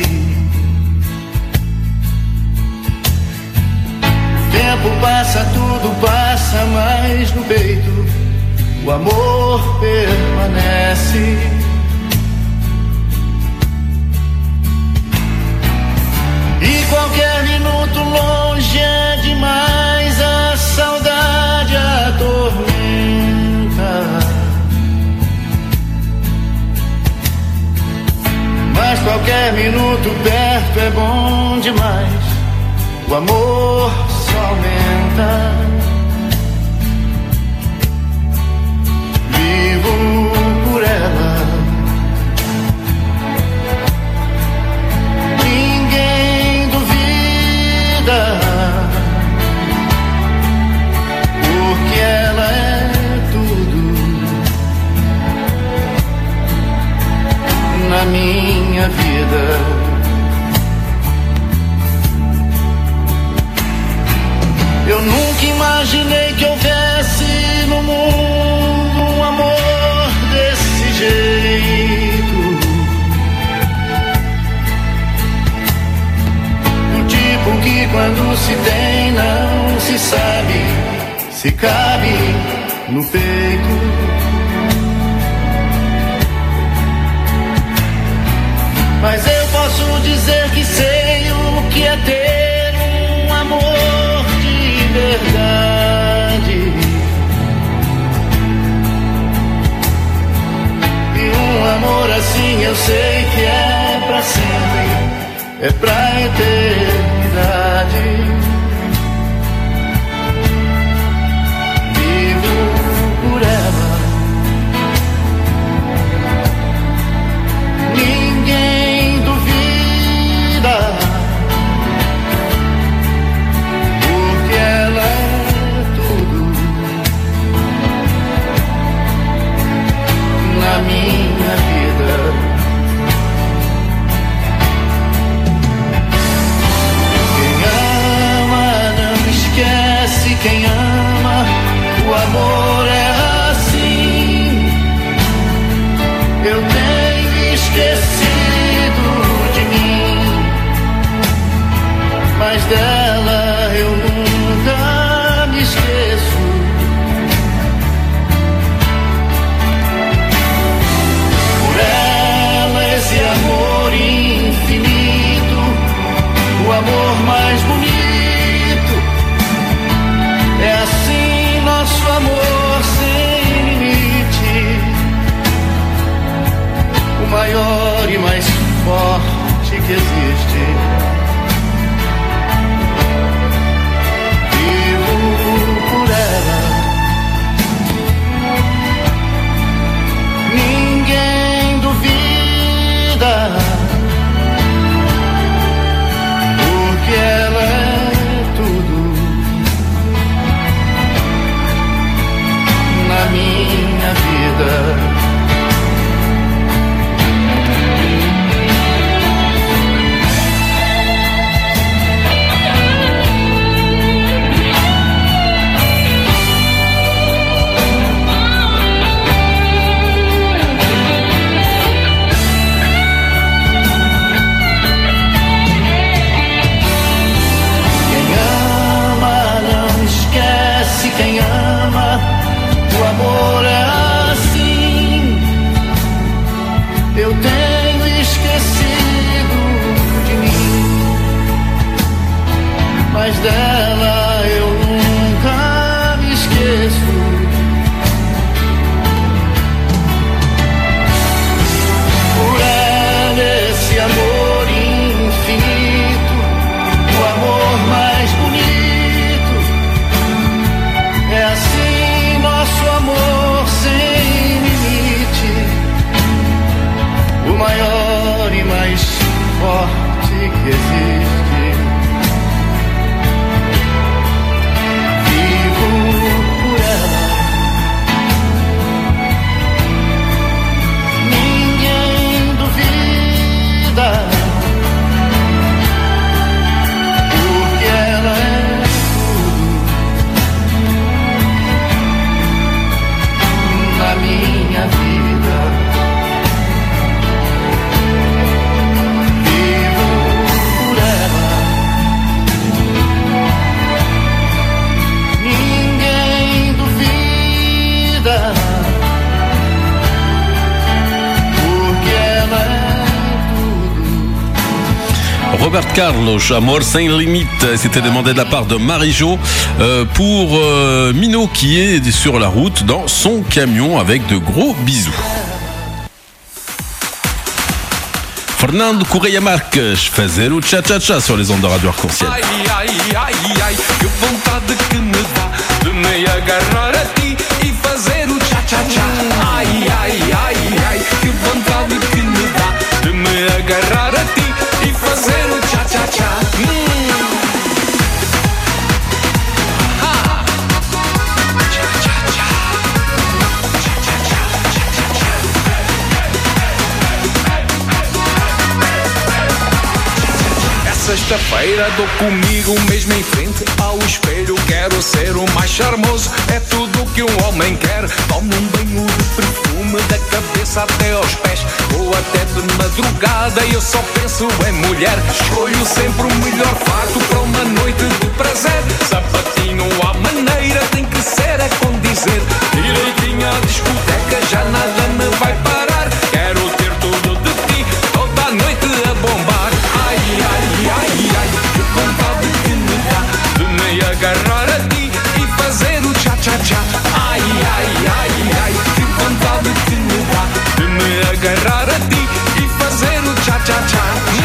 [SPEAKER 16] O tempo passa, tudo passa, mas no peito o amor permanece. E qualquer minuto longe é demais, a saudade atormenta. Mas qualquer minuto perto é bom demais, o amor só aumenta. Vivo por ela, ninguém duvida, porque ela é tudo na minha vida. Eu nunca imaginei que houvesse no mundo um amor desse jeito, do tipo que quando se tem não se sabe se cabe no peito. Mas eu posso dizer que sei o que é ter um amor de verdade, e um amor assim eu sei que é pra sempre, é pra eternidade. Vivo por ela, ninguém duvida, porque ela é tudo na minha vida. Quem
[SPEAKER 7] Robert Carlos, Amor Sans Limite. C'était demandé de la part de Marie-Jo pour Minot qui est sur la route dans son camion avec de gros bisous. Fernando Correia Marques, fazer o cha-cha-cha sur les ondes de Radio Arc-en-Ciel.
[SPEAKER 17] Ai, ai, ai, ai, que vontade que me dá de me agarrar a ti e fazer o cha-cha-cha. Ai, ai, ai, ai, que vontade que me dá de me agarrar a ti e fazer o cha-cha-cha. Sexta-feira dou comigo mesmo em frente ao espelho. Quero ser o mais charmoso, é tudo que um homem quer. Tomo um banho de perfume da cabeça até aos pés. Vou até de madrugada e eu só penso em mulher. Escolho sempre o melhor fato para uma noite de prazer. Sapatinho à maneira tem que ser, é com dizer. Direitinho à discoteca, já nada me vai parar. Quero ter tudo de ti, toda a noite a bombar. Ai, ai, ai, ai, que vontade que me dá de me agarrar a ti e fazer o cha-cha-cha. Ai, ai, ai, ai, que vontade que me dá de me agarrar a ti e fazer o cha-cha-cha.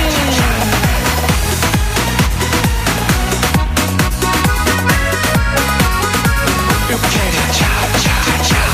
[SPEAKER 17] Eu quero cha-cha-cha.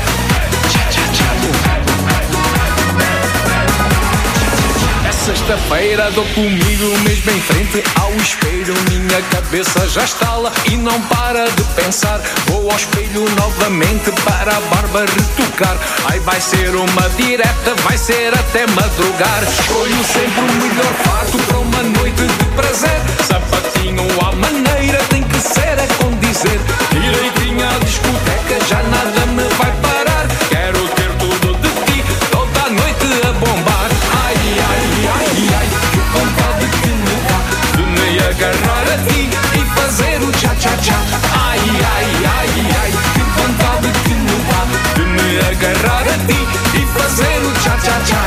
[SPEAKER 17] Sexta-feira dou comigo mesmo em frente ao espelho. Minha cabeça já estala e não para de pensar. Vou ao espelho novamente para a barba retocar. Ai, vai ser uma direta, vai ser até madrugar. Escolho sempre o melhor fato para uma noite de prazer. Sapatinho à maneira tem que ser, é com dizer. Direitinho à discoteca, já nada me vai parar. Quero ter tudo de ti, toda a noite a bombar. Ai, ai, ai, ai, que vontade que me dá de me agarrar a ti e fazer o cha-cha-cha. Ai, ai, ai, ai, que vontade que me dá de me agarrar a ti e fazer o cha-cha-cha.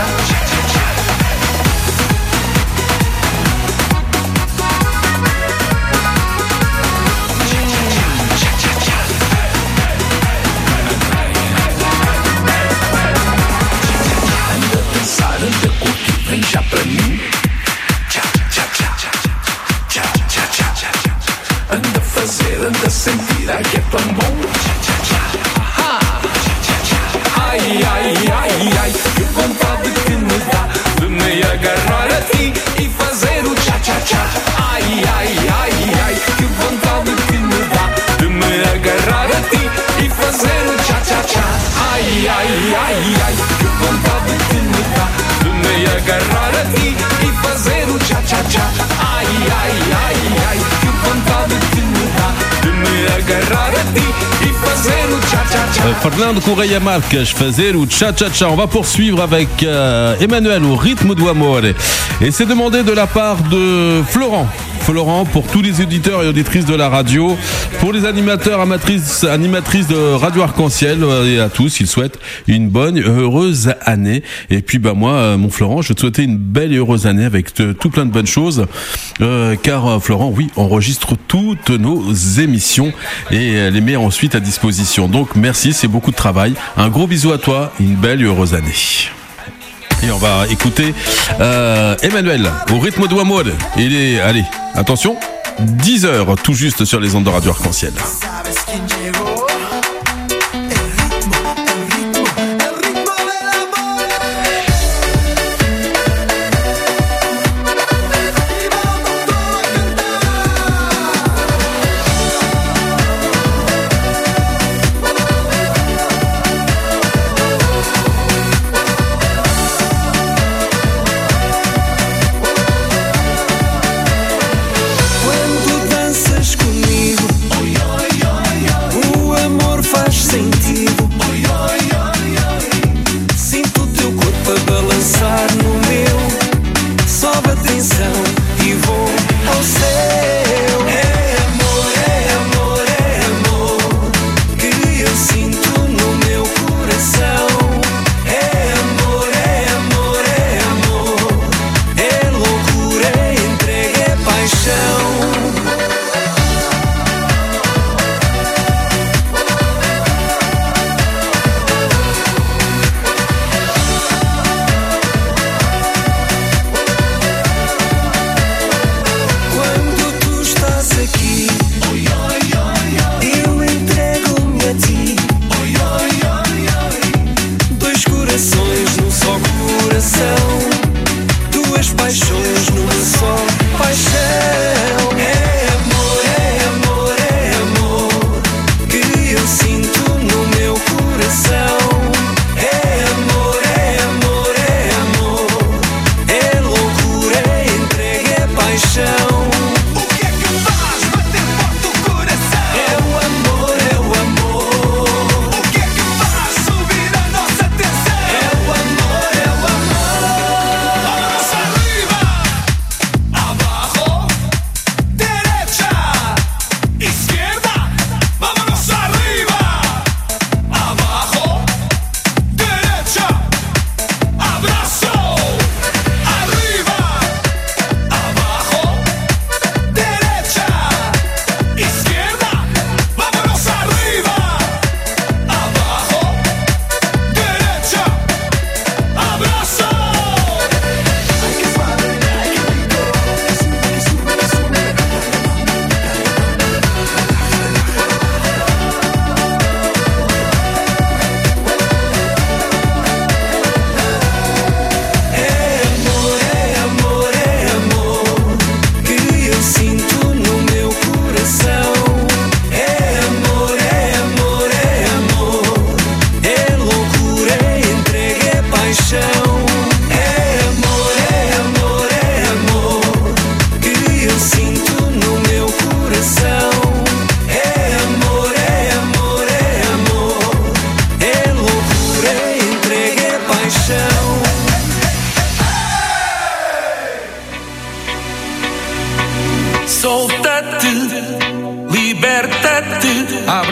[SPEAKER 17] Anda a pensar, anda a curtir, vem já para mim. Anda a fazer, anda a sentir, ai que é tão bom. Ai, ai, ai, ai, que vontade que me dá de me agarrar a ti e fazer o cha-cha-cha. Ai, ai, ai, ai, que vontade que me dá de me agarrar a ti e fazer o cha-cha-cha. Ai, ai, ai, ai, que vontade que me dá de me agarrar a ti e fazer o cha-cha-cha. Ai, ai, ai, ai, que vontade que me dá de me agarrar a ti e fazer o cha-cha-cha.
[SPEAKER 7] Fernando Correia Marques, fazer o cha-cha-cha. On va poursuivre avec Emmanuel au rythme du amor. Et c'est demandé de la part de Florent. Florent, pour tous les auditeurs et auditrices de la radio, pour les animateurs, animatrices de Radio Arc-en-Ciel et à tous, il souhaite une bonne, heureuse année. Et puis moi, mon Florent, je te souhaite une belle et heureuse année avec tout plein de bonnes choses, car Florent, oui, enregistre toutes nos émissions et les met ensuite à disposition. Donc merci, c'est beaucoup de travail. Un gros bisou à toi, une belle et heureuse année. Et on va écouter Emmanuel au rythme du amor. Il est, allez, attention, 10h tout juste sur les ondes de Radio Arc-en-Ciel.
[SPEAKER 3] Quando danças comigo,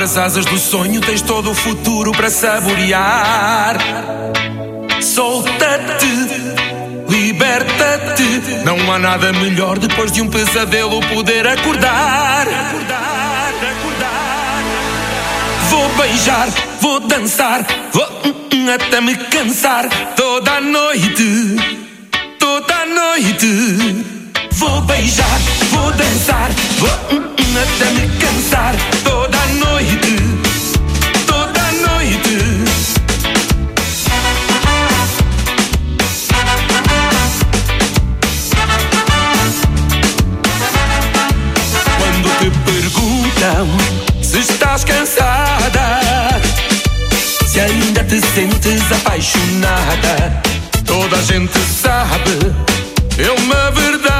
[SPEAKER 17] Abre as asas do sonho, tens todo o futuro para saborear. Solta-te, liberta-te. Não há nada melhor depois de um pesadelo poder acordar. Vou beijar, vou dançar, vou até me cansar toda a noite, toda a noite. Vou beijar, vou dançar, vou até me cansar toda a noite, toda a noite. Quando te perguntam se estás cansada, se ainda te sentes apaixonada, toda a gente sabe, é uma verdade.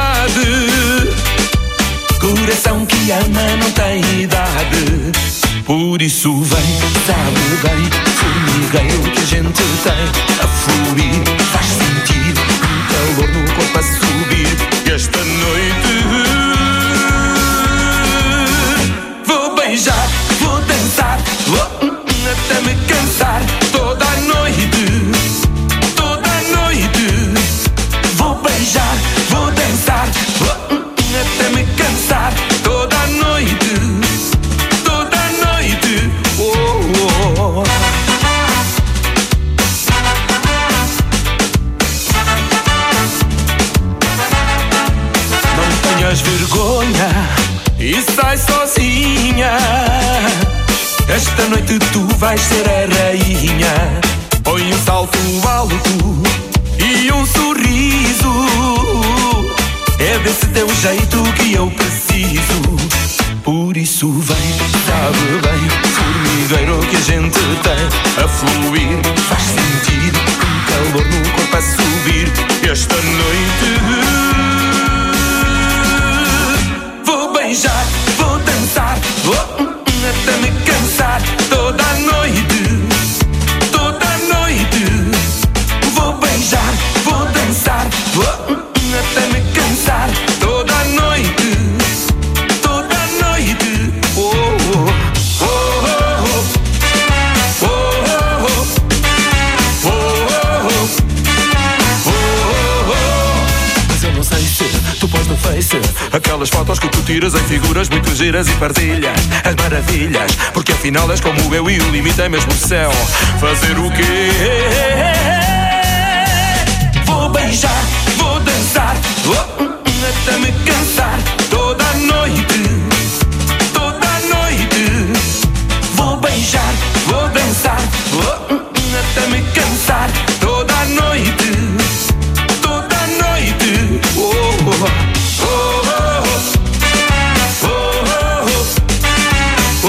[SPEAKER 17] Coração que ama não tem idade. Por isso vem, sabe bem, formigueiro que a gente tem a fluir, faz sentir um calor no corpo a subir. E esta noite vou beijar, vou dançar, vou até me cansar toda a noite, toda a noite. Vou beijar, vou dançar, vou até me cansar toda a noite, toda a noite. Oh, oh. Não tenhas vergonha e sai sozinha. Esta noite tu vais ser a rainha. Põe um salto alto e um sorriso. É desse teu jeito que eu preciso. Por isso vem, sabe bem, formigueiro que a gente tem a fluir, faz sentir um calor no corpo a subir. Esta noite vou beijar, vou dançar, vou até me cansar toda a noite, toda a noite. Vou beijar, vou dançar, vou até me cansar toda a noite, toda a noite. Oh, oh, oh, oh, oh, oh, oh, oh. Mas eu não sei se tu pões no Face aquelas fotos que tu tiras em figuras muito giras e partilhas as maravilhas, porque afinal és como eu e o limite é mesmo o céu. Fazer o quê? Vou beijar, vou dançar, vou até me cansar toda a noite, toda a noite. Vou beijar, vou dançar, vou até me cansar toda a noite, toda a noite. Oh, oh, oh, oh, oh,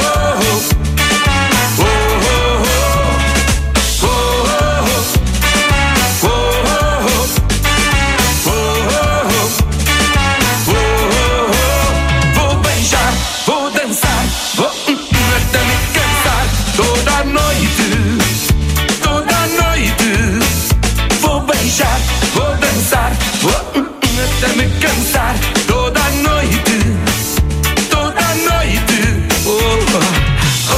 [SPEAKER 17] vou beijar, vou dançar, vou até me cansar toda a noite, toda a noite. Vou beijar, vou dançar, vou até me cansar toda a noite, toda a noite. Oh, oh, oh,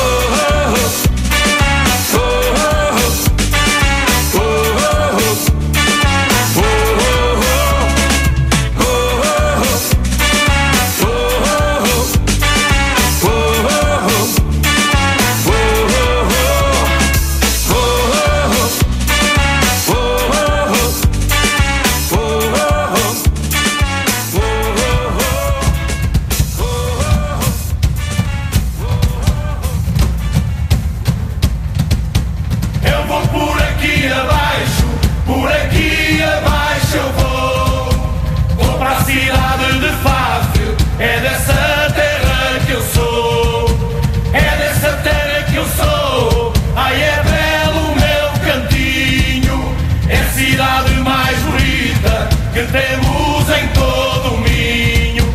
[SPEAKER 17] oh, oh, eu vou por aqui abaixo eu vou. Vou para a cidade de Fácil, é dessa terra que eu sou, é dessa terra que eu sou. Ai, é belo o meu cantinho, é a cidade mais bonita que temos em todo o Minho.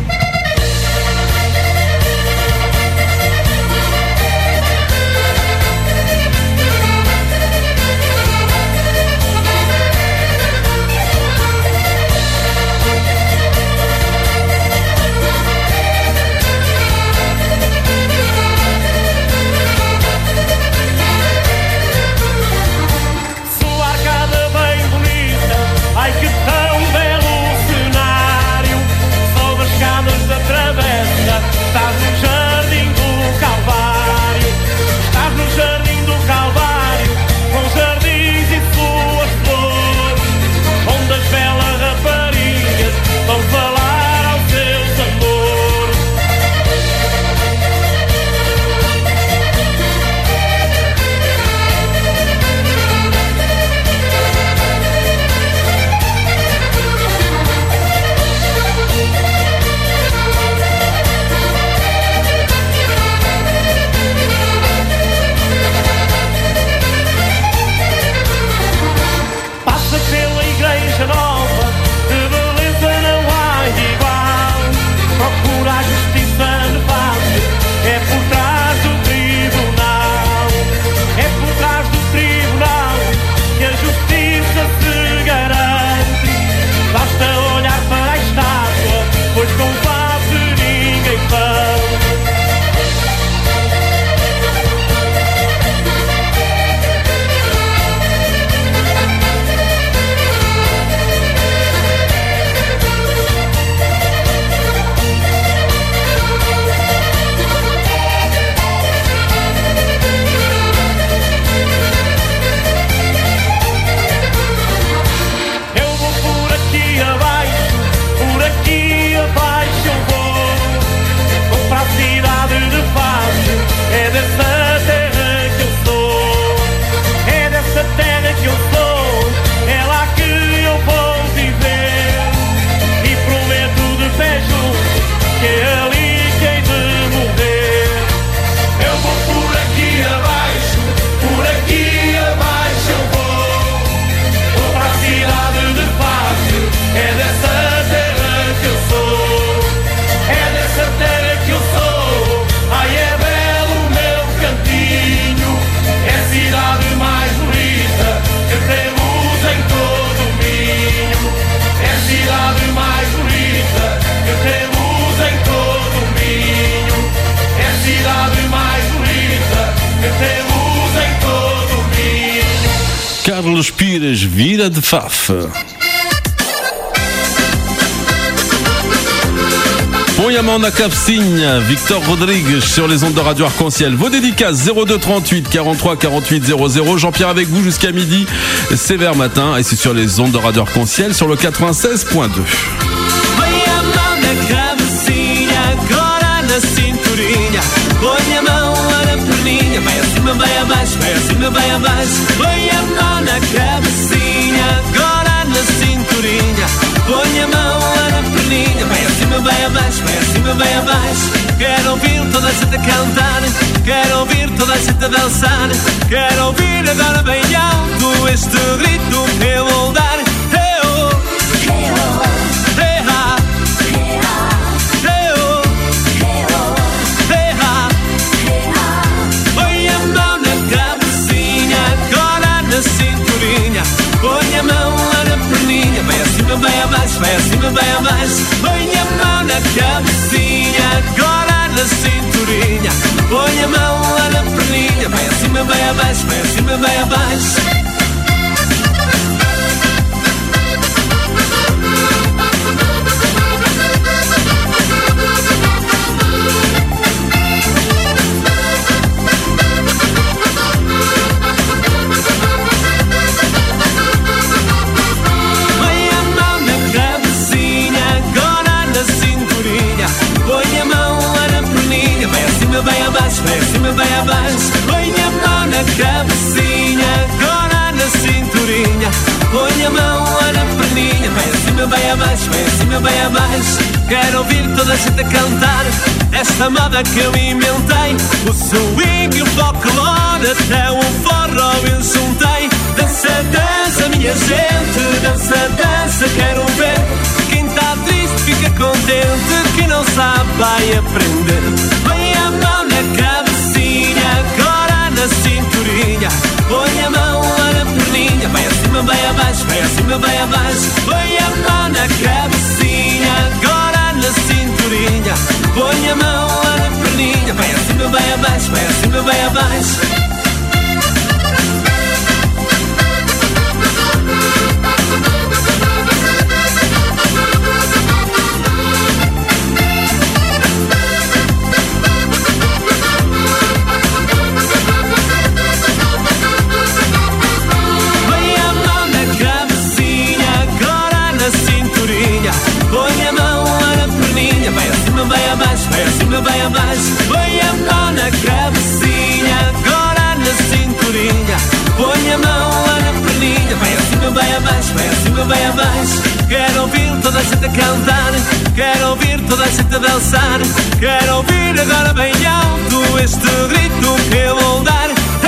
[SPEAKER 7] Carlos Pires, Vida de Faf. Põe a mão na cabecinha, Victor Rodrigues sur les ondes de Radio Arc-en-Ciel. Vos dédicaces 02 38 43 48 00. Jean-Pierre avec vous jusqu'à midi. C'est vers matin et c'est sur les ondes de Radio Arc-en-Ciel sur le 96.2.
[SPEAKER 8] Põe a mão na perninha, vai acima, vai abaixo, vai acima, vai abaixo. Põe a mão na cabecinha, agora na cinturinha. Põe a mão na perninha, vai acima, vai abaixo, vai acima, vai abaixo. Quero ouvir toda a gente a cantar, quero ouvir toda a gente a dançar. Quero ouvir agora bem alto este grito que eu vou dar. Põe a mão lá na perninha, vai acima, vai abaixo, vai acima, vai abaixo. Põe a mão na cabecinha, agora na cinturinha. Põe a mão lá na perninha, vai acima, vai abaixo, vai acima, vai abaixo. Vai abaixo, vai acima, vai abaixo. Põe a mão na cabecinha, agora na cinturinha. Põe a mão lá na perninha, vai acima, vai abaixo, vai acima, vai abaixo. Quero ouvir toda a gente a cantar esta moda que eu inventei. O swing e o folclore, até o forró eu juntei. Dança, dança, minha gente, dança, dança, quero ver. Quem tá triste fica contente, quem não sabe vai aprender. Põe a mão na cabecinha, agora na cinturinha. Põe a mão lá na perninha, vai acima, vai abaixo, vai acima, vai abaixo. Põe a mão na cabecinha, agora na cinturinha. Põe a mão lá na perninha, vai acima, vai abaixo, vai acima, vai abaixo. Vai acima, vai abaixo. Põe a mão na cabecinha, agora na cinturinha. Põe a mão lá na perninha, vai acima, vai abaixo, vai acima, vai abaixo. Quero ouvir toda a gente a cantar, quero ouvir toda a gente a dançar. Quero ouvir agora bem alto este grito que eu vou dar.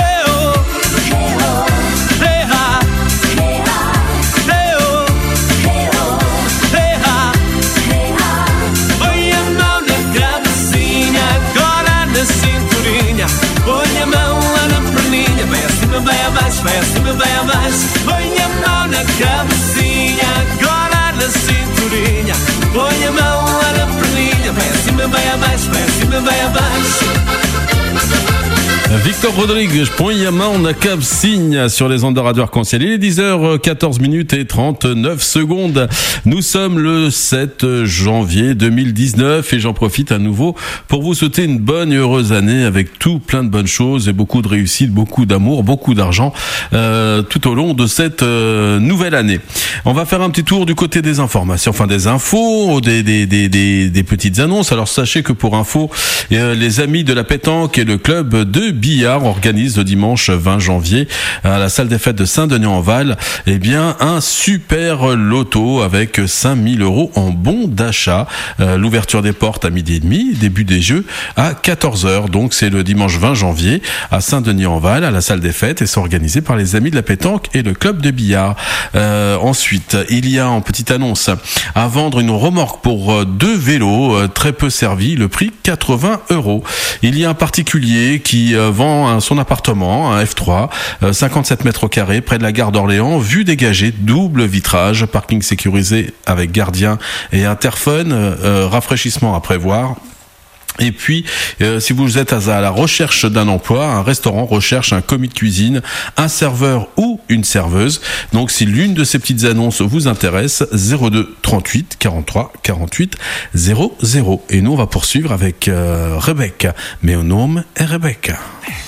[SPEAKER 8] Põe a mão lá na perninha, vai acima, vai abaixo, vai acima, vai abaixo. Põe a mão na cabecinha, agora na cinturinha. Põe a mão lá na perninha, vai acima, vai abaixo, vai acima, vai abaixo.
[SPEAKER 7] Victor Rodrigues, põe a mão na cabecinha sur les ondes de Radio Arc-en-Ciel. Il est 10h14 et 39 secondes. Nous sommes le 7 janvier 2019 et j'en profite à nouveau pour vous souhaiter une bonne et heureuse année avec tout plein de bonnes choses et beaucoup de réussite, beaucoup d'amour, beaucoup d'argent tout au long de cette nouvelle année. On va faire un petit tour du côté des informations, enfin des infos, des petites annonces. Alors sachez que pour info, les amis de la pétanque et le club de billard organise le dimanche 20 janvier à la salle des fêtes de Saint-Denis-en-Val un super loto avec 5 000 € en bons d'achat. L'ouverture des portes à 12h30, début des jeux à 14h. Donc c'est le dimanche 20 janvier à Saint-Denis-en-Val à la salle des fêtes et c'est organisé par les amis de la pétanque et le club de billard. Ensuite, il y a en petite annonce à vendre une remorque pour 2 vélos très peu servis, le prix 80 €. Il y a un particulier qui vend son appartement, un F3, 57 mètres carrés, près de la gare d'Orléans, vue dégagée, double vitrage, parking sécurisé avec gardien et interphone, rafraîchissement à prévoir. Et puis, si vous êtes à la recherche d'un emploi, un restaurant recherche un commis de cuisine, un serveur ou une serveuse. Donc si l'une de ces petites annonces vous intéresse, 02 38 43 48 00. Et nous on va poursuivre avec Rebecca. Meu nome é Rebecca.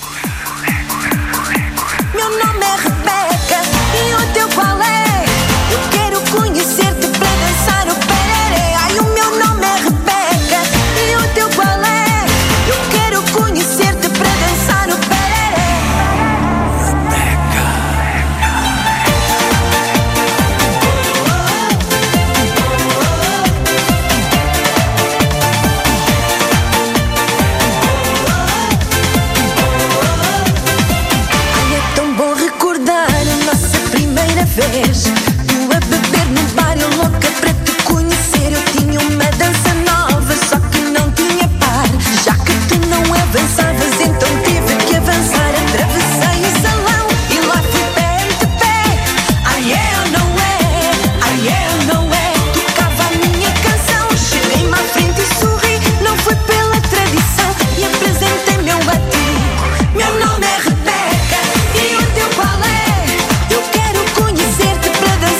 [SPEAKER 3] Meu nome é Rebeca e o teu qual é? Eu quero conhecer-te para dançar o pererê. Ai, o meu nome é Rebeca e o teu qual é? Eu quero conhecer-te para dançar o pererê. Ai, é tão bom recordar a nossa primeira vez. Tu a beber no bar, eu louca para te conhecer. Eu tinha uma dança nova, só que não tinha par. Já que tu não avançavas, então tive que avançar. Atravessei o salão e lá fui pé ante pé. Ai, é ou não é? Ai, é ou não é? Tocava a minha canção, cheguei-me à frente e sorri. Não foi pela tradição e apresentei-me a ti. Meu nome é Rebeca e o teu qual é? Eu quero conhecer-te para dançar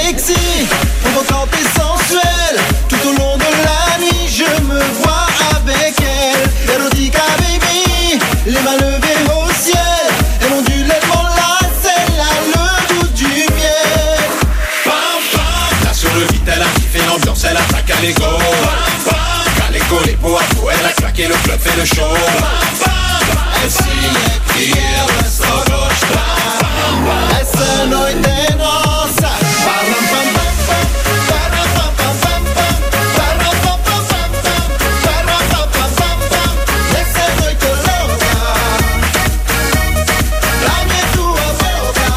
[SPEAKER 9] sexy, provocante et sensuelle. Tout au long de la nuit, je me vois avec elle. Erotica baby, les mains levées au ciel. Elle ondule les molasses, elle a le goût du miel.
[SPEAKER 18] Pam pam, là sur le beat elle a kiffé l'ambiance, elle attaque à l'ego. Pam pam, Caleco les peaux à peau, elle a claqué le club, fait le show. Pam pam, elle signe, il reste en gauche. Pam pam,
[SPEAKER 9] essa noite é nossa. Param pam pam pam, param pam pam pam pam, param pam pam pam pam, param pam pam pam pam. Essa noite é louca, dá-me a tua boca.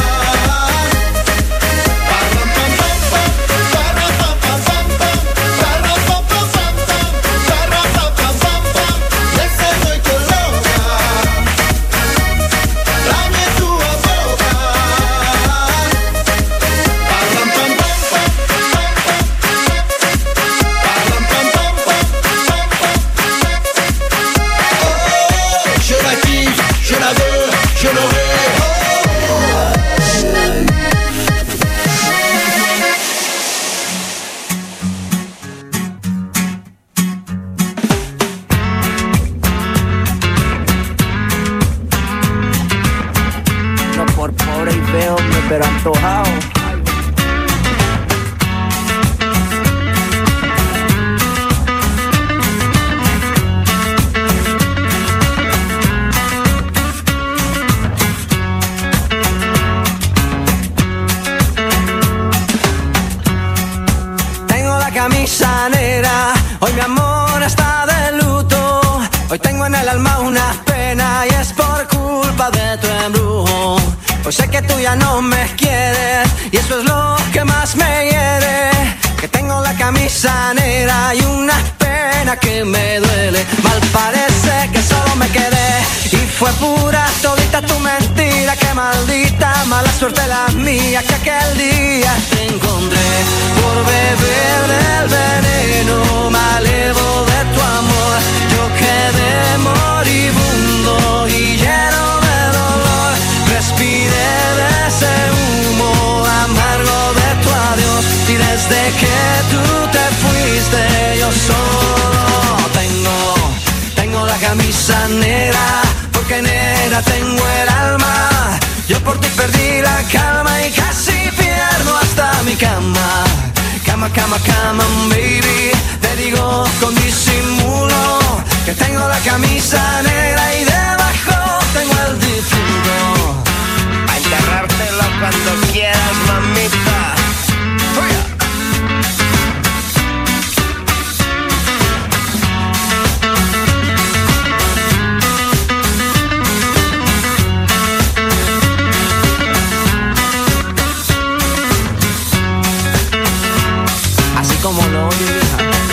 [SPEAKER 9] Param pam pam pam, param pam pam pam pam, param pam pam pam pam, param pam pam pam pam. Essa noite é louca, dá-me a tua boca.
[SPEAKER 18] je la kiffe, je la veux, je l'aurai.
[SPEAKER 19] No por pobre y feo, pero antojado.
[SPEAKER 15] Tengo la camisa negra, hoy mi amor está de luto. Hoy tengo en el alma una pena y es por culpa de tu embrujo. Hoy sé que tú ya no me quieres y eso es lo que más me hiere. Que tengo la camisa negra y una pena que me duele. Mal parece que solo me quedé y fue pura todita tu mentira. Que maldita mala suerte la mía que aquel día te encontré. Por beber del veneno me alevo de tu amor. Yo quedé moribundo y lleno de dolor. Respiré de ese humo amargo de tu adiós. Y desde que tú te fuiste yo solo tengo la camisa negra. Porque negra tengo el alma. Yo por ti perdí la calma y casi pierdo hasta mi cama. Cama, cama, cama, baby. Te digo con disimulo que tengo la camisa negra y debajo tengo el difunto.
[SPEAKER 19] A enterrártelo cuando quieras, mamita.
[SPEAKER 15] Así como lo oí.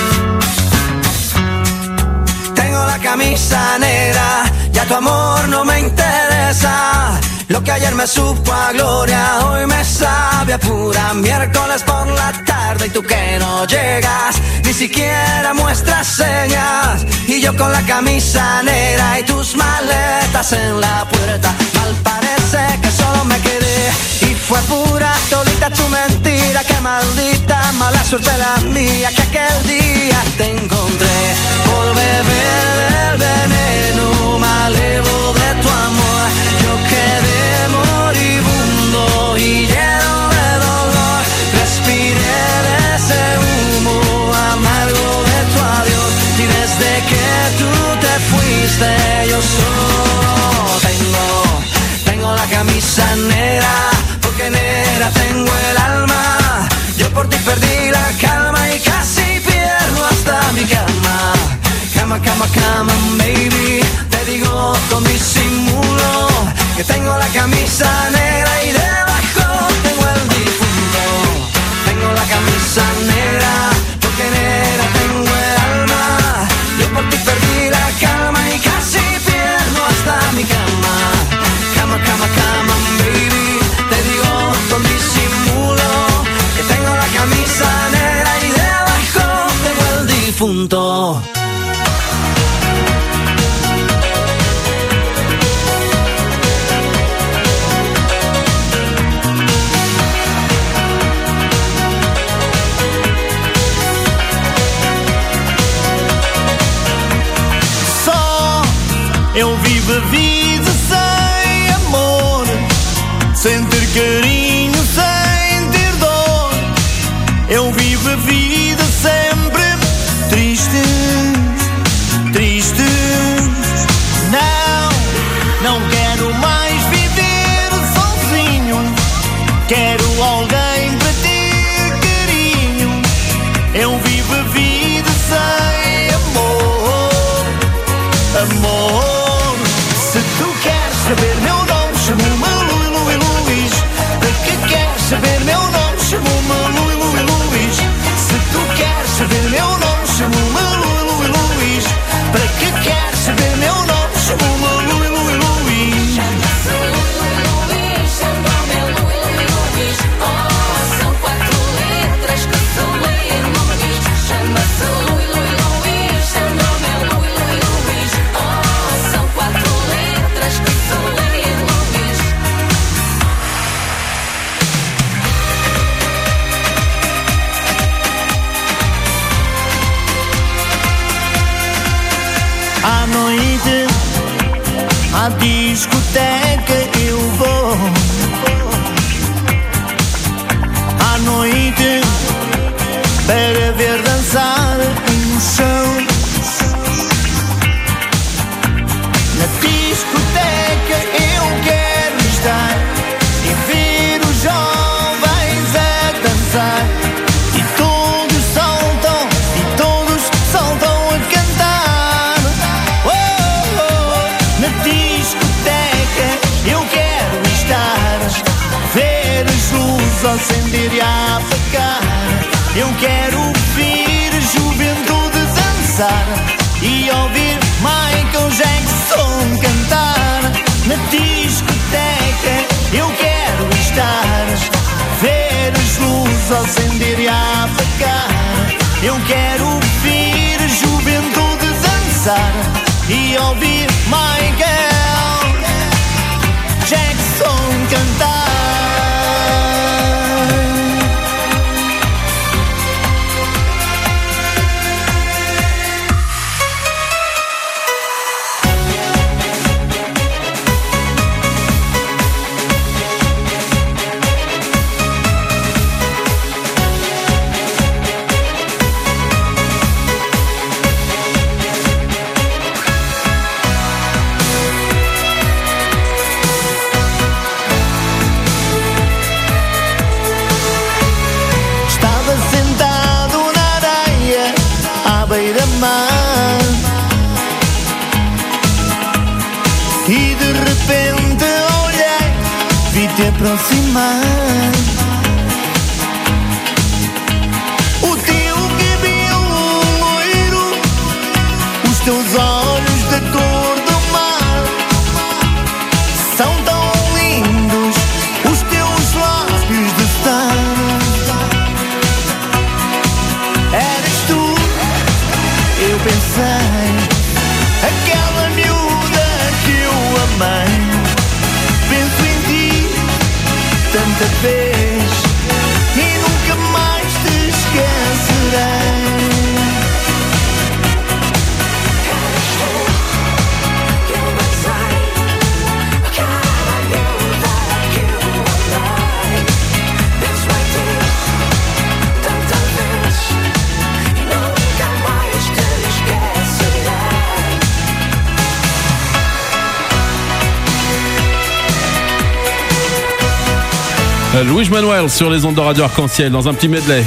[SPEAKER 15] Tengo la camisa negra, ya tu amor no me interesa. Lo que ayer me supo a gloria, hoy me sabe a pura. Miércoles por la tarde y tú que no llegas, ni siquiera muestras señas. Y yo con la camisa negra y tus maletas en la puerta. Mal parece que solo me quedé y fue pura todita tu mentira. Que maldita mala suerte la mía que aquel día te encontré. Por beber del veneno me alevo de tu amor. Yo quedé moribundo y lleno de dolor. Respiré de ese humo amargo de tu adiós. Y desde que tú te fuiste yo solo tengo la camisa negra. Porque negra tengo el alma. Yo por ti perdí la calma y casi pierdo hasta mi cama. Cama, cama, cama, baby. Te digo con disimulo que tengo la camisa negra y debajo tengo el difunto. Tengo la camisa negra porque negra tengo el alma. Yo por ti perdí la calma y casi pierdo hasta mi cama. Cama, cama, cama, baby. Te digo con disimulo que tengo la camisa negra y debajo tengo el difunto.
[SPEAKER 9] carinho sem ter dor. Eu vivo a vida sempre triste, triste. Não quero mais viver sozinho. Quero alguém para ter carinho. Eu vivo a vida sem amor, amor. Se tu queres saber meu nome, chamo-me Luís. Para que queres saber meu nome, chamo-me Luís. Se tu queres saber meu nome, chamo-me Luís. Para que queres saber meu nome, chamo-me Luís.
[SPEAKER 3] São quatro letras que se leem no Luís. Chama-se Luís, seu nome é Luís. Oh, são quatro letras que se leem no Luís.
[SPEAKER 9] À noite, à discoteca eu vou. À noite, para ver dançar no chão. Na discoteca eu quero estar e ver os jovens a dançar. E todos saltam a cantar. Oh, oh, na discoteca eu quero estar, ver as luzes a acender e a apagar. Eu quero ouvir a juventude dançar e ouvir Michael Jackson cantar. Na discoteca eu quero estar, ver as luzes a acender e a apagar. Eu quero ouvir a juventude dançar e ouvir Michael Jackson cantar. Beira-mar e de repente olhei, vi-te aproximar. O teu cabelo loiro, os teus olhos da cor do mar são tão lindos, os teus lábios de sal. Eras tu, eu pensei, aquela miúda que eu amei. Penso em ti tanta vez e nunca mais te esquecerei.
[SPEAKER 7] Luís Manuel sur les ondes de Radio Arc-en-Ciel dans un petit medley.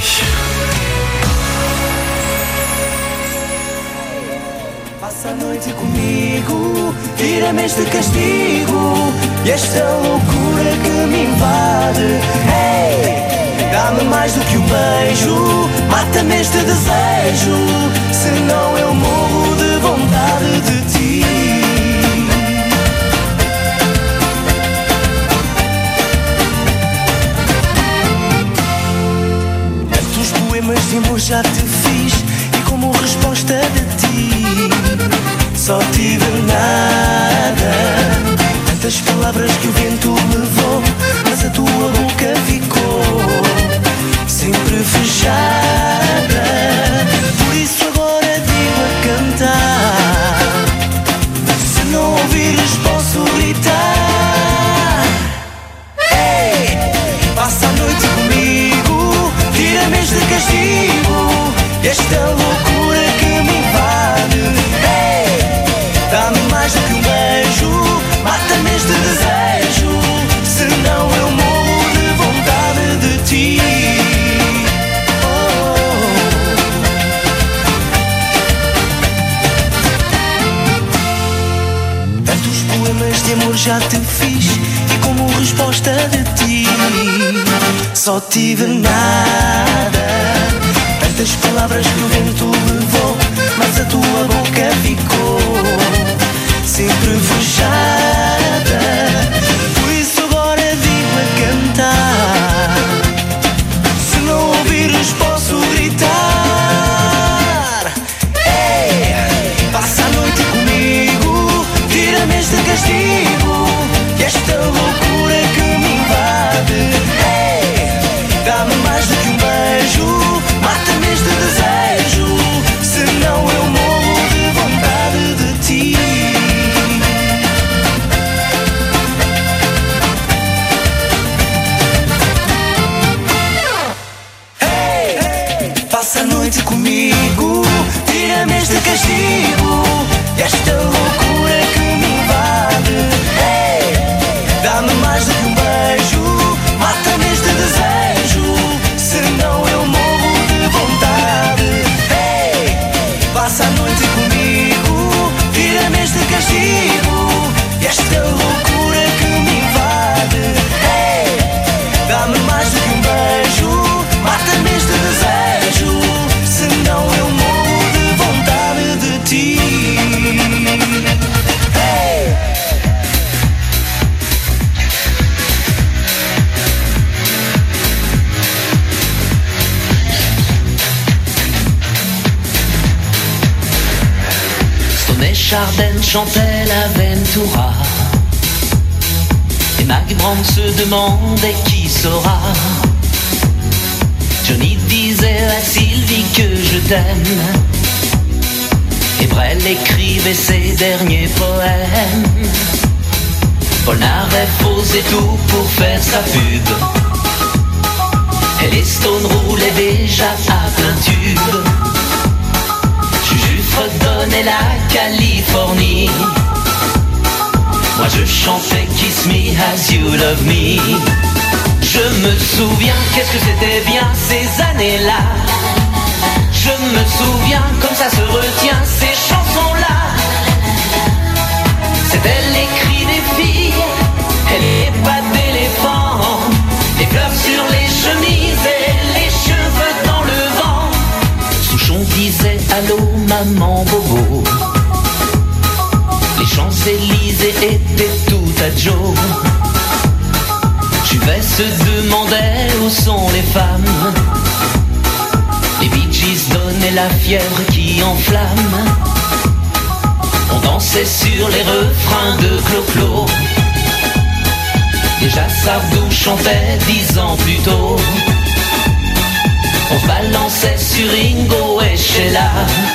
[SPEAKER 9] Passa a noite comigo, tira-me este castigo e esta loucura que me invade. Hey, dá-me mais do que um beijo, mata-me este desejo, senão eu morro de vontade de ti. De amor já te fiz e como resposta de ti só tive nada. Tantas palavras que o vento levou, mas a tua boca ficou sempre fechada. Por isso agora digo a cantar, se não ouvires posso gritar. Hey! já te fiz e como resposta de ti só tive nada. Tantas palavras que o vento levou, mas a tua boca ficou sempre fechada. Por isso agora digo a cantar, se não ouvires posso gritar. Ei, passa a noite comigo, tira-me este castigo e esta loucura que me invade. Ei, dá-me mais do que um beijo, mata-me este desejo, senão eu morro de vontade de ti. Hey, passa a noite comigo, tira-me este castigo e esta loucura que me invade. Hey, dá-me mais do que um beijo, mata-me este desejo, senão eu morro de vontade. Hey, passa a noite comigo, tira-me este castigo e esta loucura que me invade. Hey, dá-me mais do que um beijo, mata-me este desejo, senão eu morro de vontade de ti. Hey.
[SPEAKER 20] Chardin chantait l'Aventura et Maggie Brand se demandait qui saura. Johnny disait à Sylvie que je t'aime et Brel écrivait ses derniers poèmes. Polnareff faisait tout pour faire sa pub et les Stones roulaient déjà à plein tube. Juju fredonnait la Californie, moi je chantais Kiss Me As You Love Me. Je me souviens, qu'est-ce que c'était bien ces années-là. Je me souviens, comme ça se retient ces chansons-là. C'était les cris des filles et les pattes d'éléphant, les fleurs sur les chemises et les cheveux dans le vent. Souchon disait allô maman bobo, les Champs-Élysées étaient tout à Joe. Juvet se demandait où sont les femmes, les Bee Gees donnaient la fièvre qui enflamme. On dansait sur les refrains de Clo-Clo, déjà Sardou chantait 10 ans plus tôt. On se balançait sur Ringo et Sheila,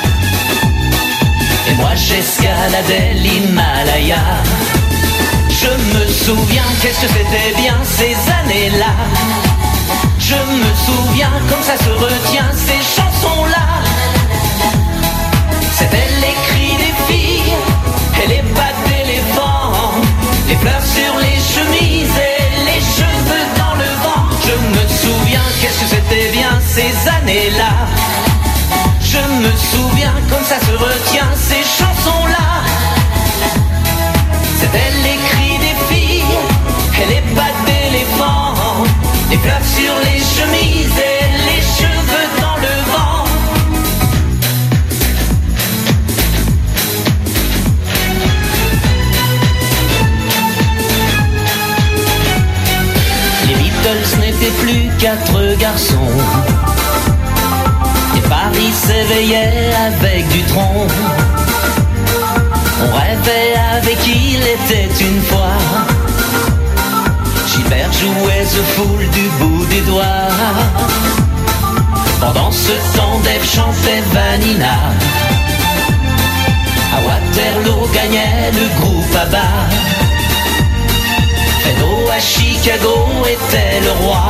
[SPEAKER 20] et moi j'escaladais l'Himalaya. Je me souviens, qu'est-ce que c'était bien ces années-là. Je me souviens, comme ça se retient ces chansons-là. C'était les cris des filles et les pattes d'éléphant, les fleurs sur les chemises et les cheveux dans le vent. Je me souviens, qu'est-ce que c'était bien ces années-là. Je me souviens, comme ça se retient ces chansons-là. C'était les cris des filles et les pattes d'éléphant, les fleurs sur les chemises et les cheveux dans le vent. Les Beatles n'étaient plus 4 garçons, et Paris s'éveillait avec du tronc. On rêvait avec il était une fois, Gilbert jouait The Fool du bout des doigts. Pendant ce temps Dave chantait Vanina, à Waterloo gagnait le groupe ABBA. Fredo à Chicago était le roi,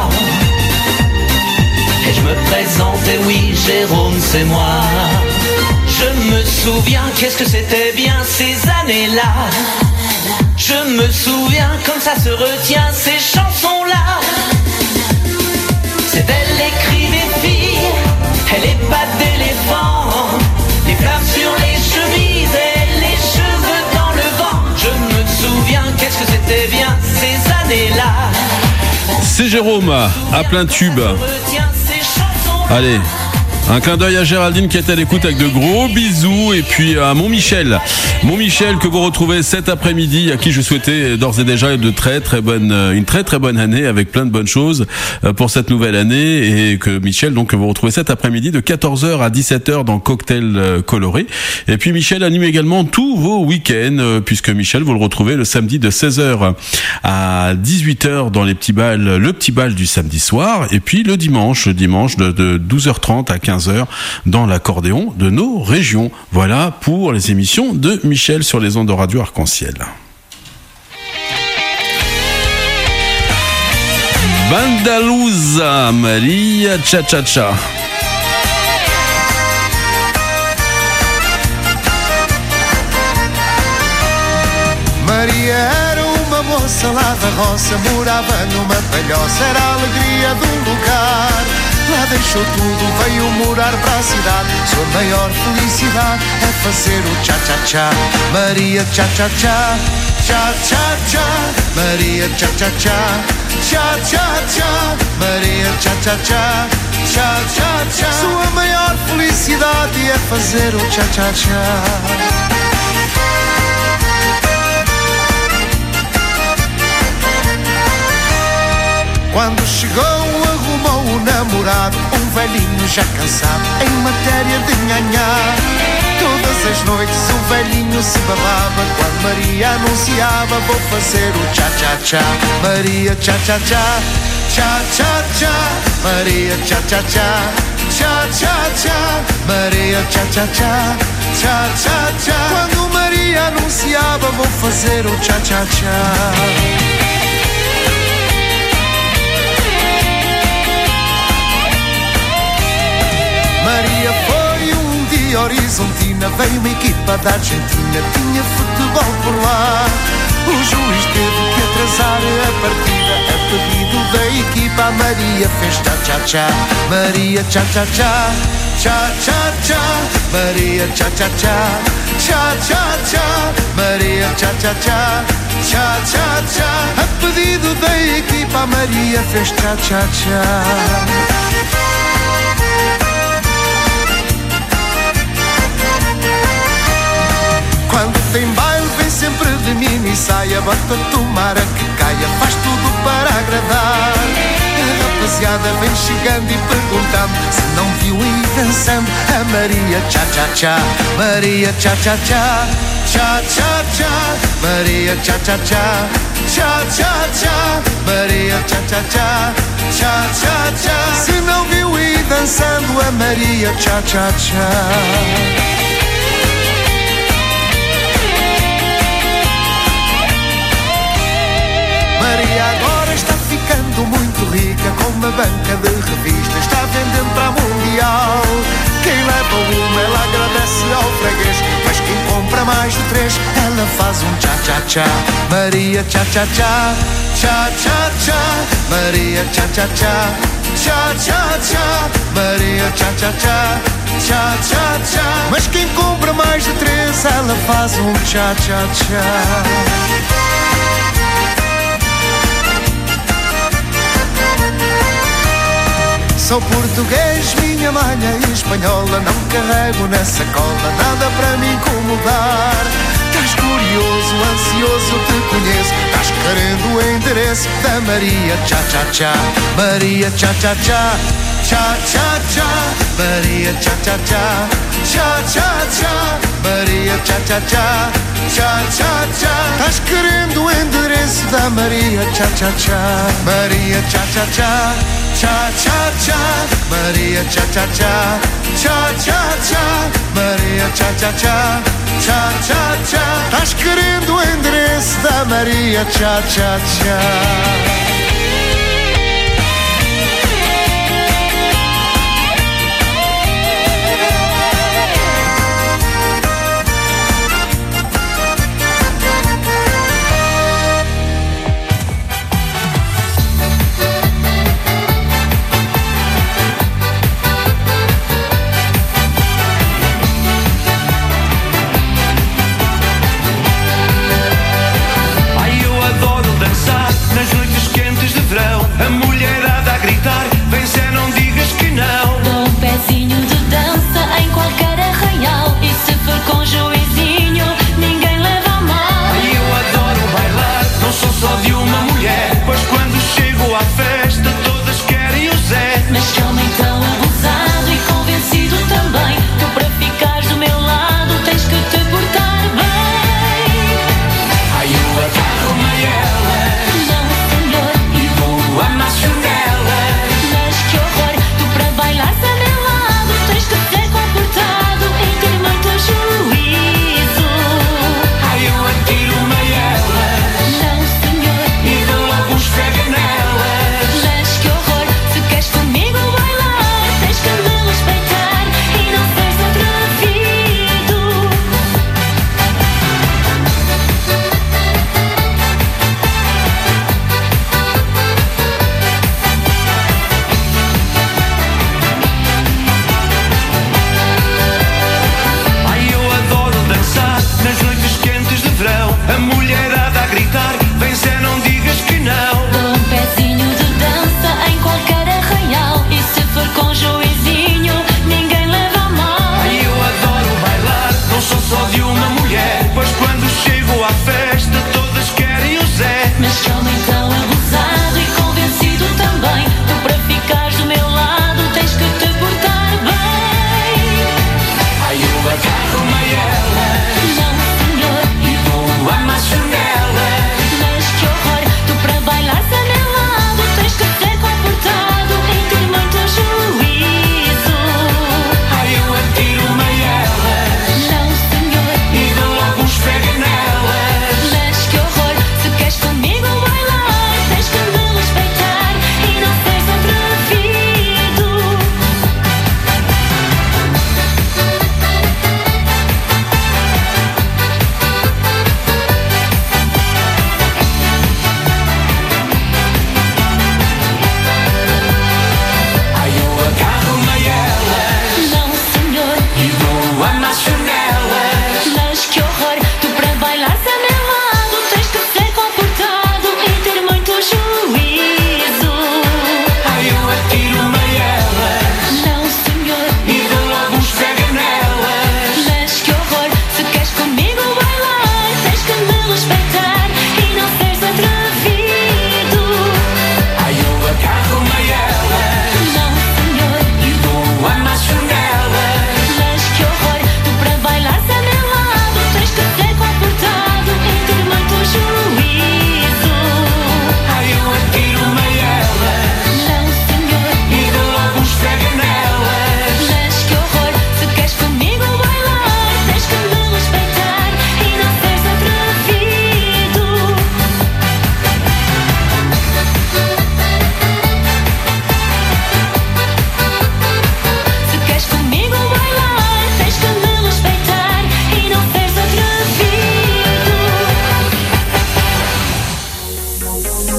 [SPEAKER 20] et je me présentais, oui Jérôme c'est moi. Je me souviens, qu'est-ce que c'était bien ces années-là. Je me souviens, comme ça se retient ces chansons-là. C'était les cris des filles et les pattes d'éléphant, les fleurs sur les chemises et les cheveux dans le vent. Je me souviens, qu'est-ce que c'était ces années-là.
[SPEAKER 7] C'est Jérôme, à plein tube. Allez, un clin d'œil à Géraldine qui est à l'écoute avec de gros bisous. Et puis à mon Michel que vous retrouvez cet après-midi, à qui je souhaitais d'ores et déjà une très très bonne année avec plein de bonnes choses pour cette nouvelle année. Et que Michel, donc, que vous retrouvez cet après-midi de 14h à 17h dans Cocktail Coloré. Et puis Michel anime également tous vos week-ends, puisque Michel, vous le retrouvez le samedi de 16h à 18h dans le petit bal du samedi soir. Et puis le dimanche de 12h30 à 15h dans l'accordéon de nos régions. Voilà pour les émissions de Michel sur les ondes de Radio Arc-en-Ciel. Bandalusa, Maria Cha-Cha-Cha.
[SPEAKER 9] Maria era uma moça lá da roça, morava numa palhoça, era a alegria do lugar. Lá deixou tudo, veio morar para a cidade. Sua maior felicidade é fazer o cha-cha-cha. Maria cha-cha-cha, cha-cha-cha. Maria cha-cha-cha, cha-cha-cha. Maria cha-cha-cha, cha-cha-cha. Sua maior felicidade é fazer o cha-cha-cha. Quando chegou, arrumou o namorado, um velhinho já cansado em matéria de nhanhá. Todas as noites o velhinho se babava quando Maria anunciava: vou fazer o cha-cha-cha. Maria cha-cha-cha, cha-cha-cha. Maria cha-cha-cha, cha-cha-cha. Maria cha-cha-cha, cha-cha-cha. Quando Maria anunciava: vou fazer o cha-cha-cha. Maria foi um dia horizontina, veio uma equipa da Argentina, tinha futebol por lá. O juiz teve que atrasar a partida, a pedido da equipa a Maria fez cha-cha-cha. Maria cha-cha-cha, cha-cha-cha. Maria cha-cha-cha, cha-cha-cha. Maria cha-cha-cha, cha-cha-cha. A pedido da equipa a Maria fez cha-cha-cha. Quando tem baile vem sempre de mini saia, bota tomara que caia, faz tudo para agradar. A rapaziada vem chegando e perguntando se não viu ir dançando a Maria cha-cha-cha. Maria cha-cha-cha, cha-cha-cha. Maria cha-cha-cha, cha-cha-cha. Maria cha-cha-cha, cha-cha-cha. Se não viu ir dançando a Maria cha-cha-cha. Maria agora está ficando muito rica, com uma banca de revistas, está vendendo para a Mundial. Quem leva uma, ela agradece ao freguês, mas quem compra mais de 3, ela faz um cha-cha-cha. Maria cha-cha-cha, cha-cha-cha. Maria cha-cha-cha, cha-cha-cha. Maria cha-cha-cha, cha-cha-cha. Mas quem compra mais de 3, ela faz um cha-cha-cha. Sou português, minha malha e espanhola, não carrego na sacola nada para me incomodar. Estás curioso, ansioso, eu te conheço, estás querendo o endereço da Maria cha-cha-cha. Maria cha-cha-cha, cha-cha-cha. Maria cha-cha-cha, cha-cha-cha. Maria cha-cha-cha, cha-cha-cha. Estás querendo o endereço da Maria cha-cha-cha. Maria cha-cha-cha, cha-cha-cha. Maria cha-cha-cha, cha-cha-cha. Maria cha-cha-cha, cha-cha-cha. Estás querendo o endereço da Maria cha-cha-cha.
[SPEAKER 8] Ai, eu adoro dançar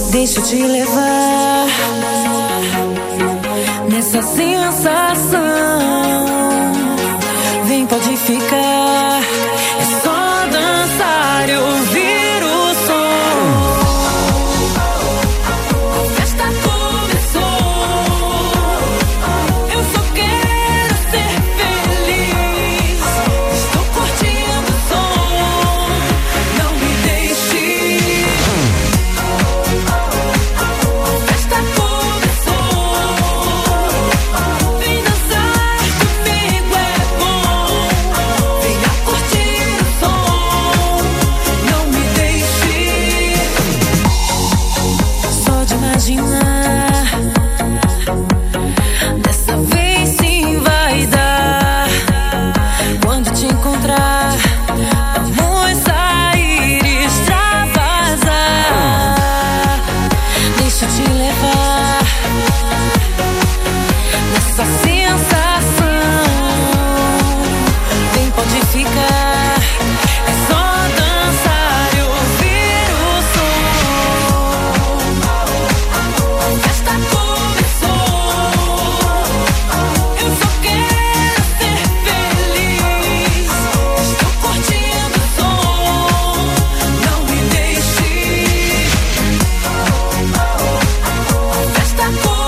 [SPEAKER 3] Deixa eu te levar nessa sensação. Vem, pode ficar. É só dançar e ouvir o som. A festa começou. Eu só quero ser feliz. Estou curtindo o som. Não me deixe. A festa começou. Vem dançar comigo, é bom. Venha curtir o som. Não me deixe. Só de imaginar. Dessa vez sim vai dar. Quando te encontrar, vamos sair e extravasar. Deixa eu te levar nessa sensação. Vem, pode ficar. É só dançar e ouvir o som. A festa começou. Eu só quero ser feliz. Estou curtindo o som. Não me deixe. A festa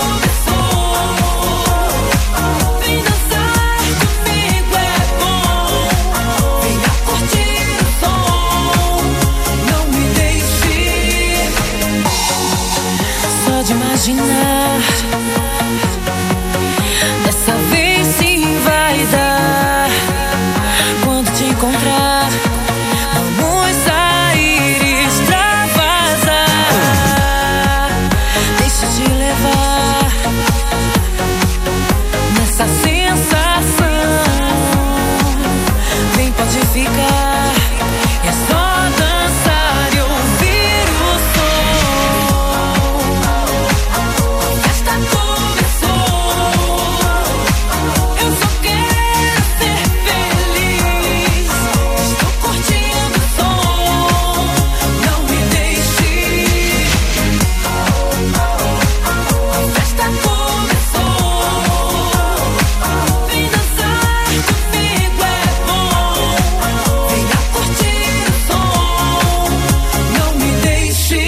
[SPEAKER 3] começou. Vem dançar comigo, é bom. Venha curtir o som. Não me deixe. Só de imaginar. Dessa vez sim vai dar. Quando te encontrar, vamos sair e extravasar. Deixa eu te levar nessa sensação. Vem, pode ficar. É só dançar e ouvir o som. A festa começou. Eu só quero ser feliz. Estou curtindo o som. Não me deixe. A festa começou. Vem dançar comigo, é bom. Venha curtir o som. Não me deixe.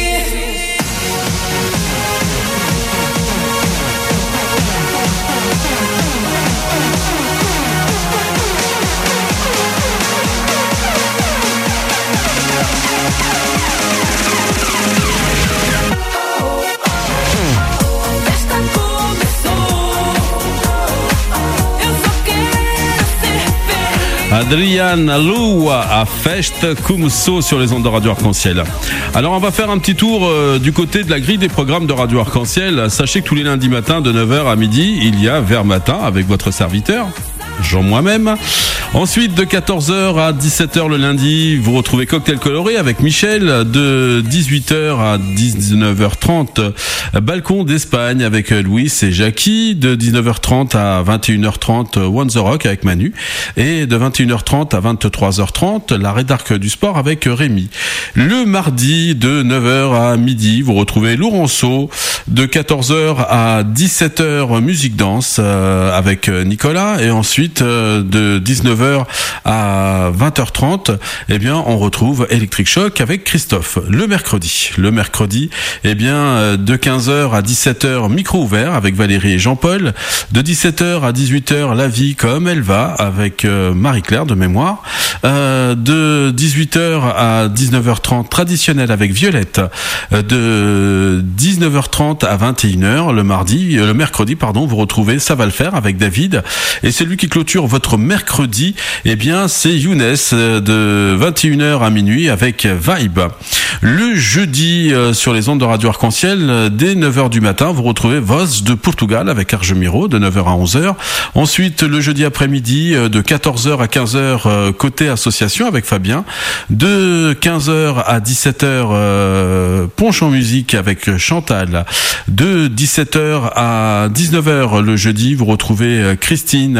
[SPEAKER 3] Festa começou. Eu só quero ser feliz.
[SPEAKER 7] Adriana Lua, à Festa Começou sur les ondes de Radio Arc-en-Ciel. Alors on va faire un petit tour du côté de la grille des programmes de Radio Arc-en-Ciel. Sachez que tous les lundis matins de 9h à midi, il y a Vers Matin avec votre serviteur, Jean moi-même. Ensuite, de 14h à 17h le lundi, vous retrouvez Cocktail Coloré avec Michel. De 18h à 19h30, Balcon d'Espagne avec Louis et Jackie. De 19h30 à 21h30, One the Rock avec Manu. Et de 21h30 à 23h30, l'arrêt d'arc du sport avec Rémi. Le mardi, de 9h à midi, vous retrouvez Laurenceau. De 14h à 17h, musique danse avec Nicolas. Et ensuite, de 19h à 20h30, eh bien, on retrouve Electric Shock avec Christophe. Le mercredi, eh bien, de 15h à 17h, micro ouvert avec Valérie et Jean-Paul. De 17h à 18h, La vie comme elle va avec Marie-Claire de mémoire. De 18h à 19h30, traditionnel avec Violette. De 19h30 à 21h, le mercredi, vous retrouvez Ça va le faire avec David. Et celui qui clôture votre mercredi, eh bien, c'est Younes de 21h à minuit avec Vibe. Le jeudi, sur les ondes de Radio Arc-en-Ciel, dès 9h du matin, vous retrouvez Voz de Portugal avec Argemiro de 9h à 11h. Ensuite, le jeudi après-midi, de 14h à 15h, côté association avec Fabien. De 15h à 17h, Ponche en musique avec Chantal. De 17h à 19h le jeudi, vous retrouvez Christine avec Pour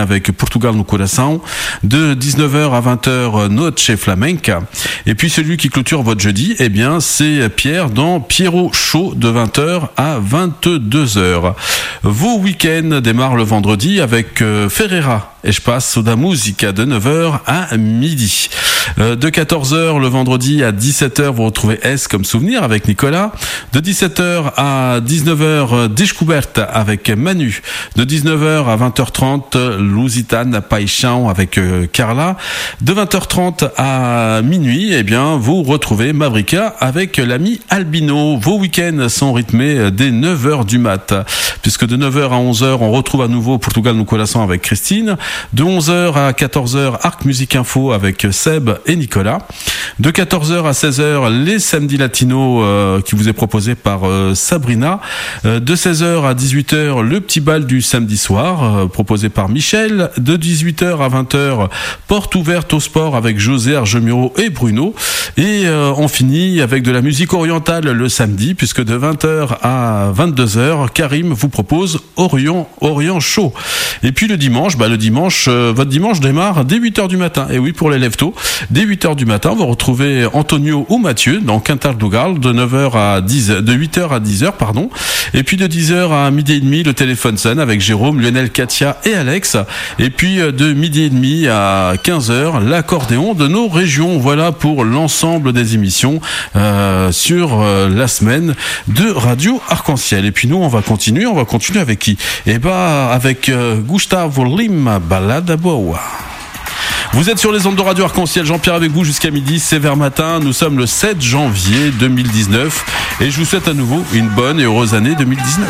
[SPEAKER 7] Portugal no Coração. De 19h à 20h, Noche Flamenca. Et puis celui qui clôture votre jeudi, eh bien, c'est Pierre dans Pierrot Show de 20h à 22h. Vos week-ends démarrent le vendredi avec Ferreira et je passe da Musica de 9h à midi. De 14h le vendredi à 17h, vous retrouvez S comme souvenir avec Nicolas. De 17h à 19h, Descoberta avec Manu. De 19h à 20h30, Lusitane Paixão avec Carla. De 20h30 à minuit, eh bien, vous retrouvez Mavrika avec l'ami Albino. Vos week-ends sont rythmés dès 9h du mat. Puisque de 9h à 11h, on retrouve à nouveau Portugal no Coração avec Christine. De 11h à 14h, Arc Musique Info avec Seb et Nicolas. De 14h à 16h, les samedis latinos qui vous est proposé par Sabrina. De 16h à 18h, le petit bal du samedi soir proposé par Michel. De 18h à 20h, porte ouverte au sport avec José Argemiro et Bruno. Et on finit avec de la musique orientale le samedi, puisque de 20h à 22h, Karim vous propose Orient Show. Et puis le dimanche, votre dimanche démarre dès 8h du matin. Et oui, pour les lève-tôt, dès 8h du matin, vous retrouvez Antonio ou Mathieu dans Quintal-Dougal de 8h à 10h, pardon. Et puis de 10h à midi et demi, le téléphone sonne avec Jérôme, Lionel, Katia et Alex. Et puis de midi et demi à 15h, l'accordéon de nos régions. Voilà pour l'ensemble des émissions sur la semaine de Radio Arc-en-Ciel. Et puis nous, on va continuer avec qui? Avec Gustavo Lima, Balada Boa. Vous êtes sur les ondes de Radio Arc-en-Ciel, Jean-Pierre avec vous jusqu'à midi, c'est vers matin, nous sommes le 7 janvier 2019 et je vous souhaite à nouveau une bonne et heureuse année 2019.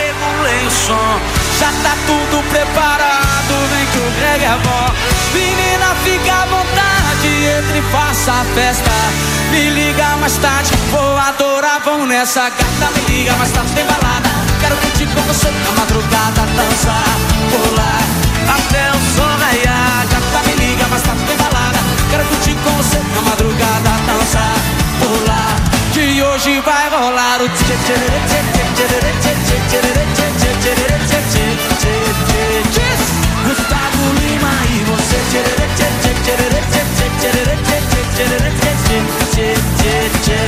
[SPEAKER 15] Já tá tudo preparado, vem que o Greg é bom. Menina, fica à vontade, entre e faça a festa. Me liga mais tarde, vou adorar, vão nessa gata. Me liga mais tarde, tem balada. Quero curtir com você na madrugada, dançar, pular até o sol raiar. Gata, me liga mais tarde, tem balada. Quero curtir com você na madrugada, dançar, pular. Que hoje vai rolar o tchê tchê tchê tchê tchê tchê tchê tchê tchê. Gustavo Lima e você tchê tchê tchê tchê tchê tchê tchê tchê tchê.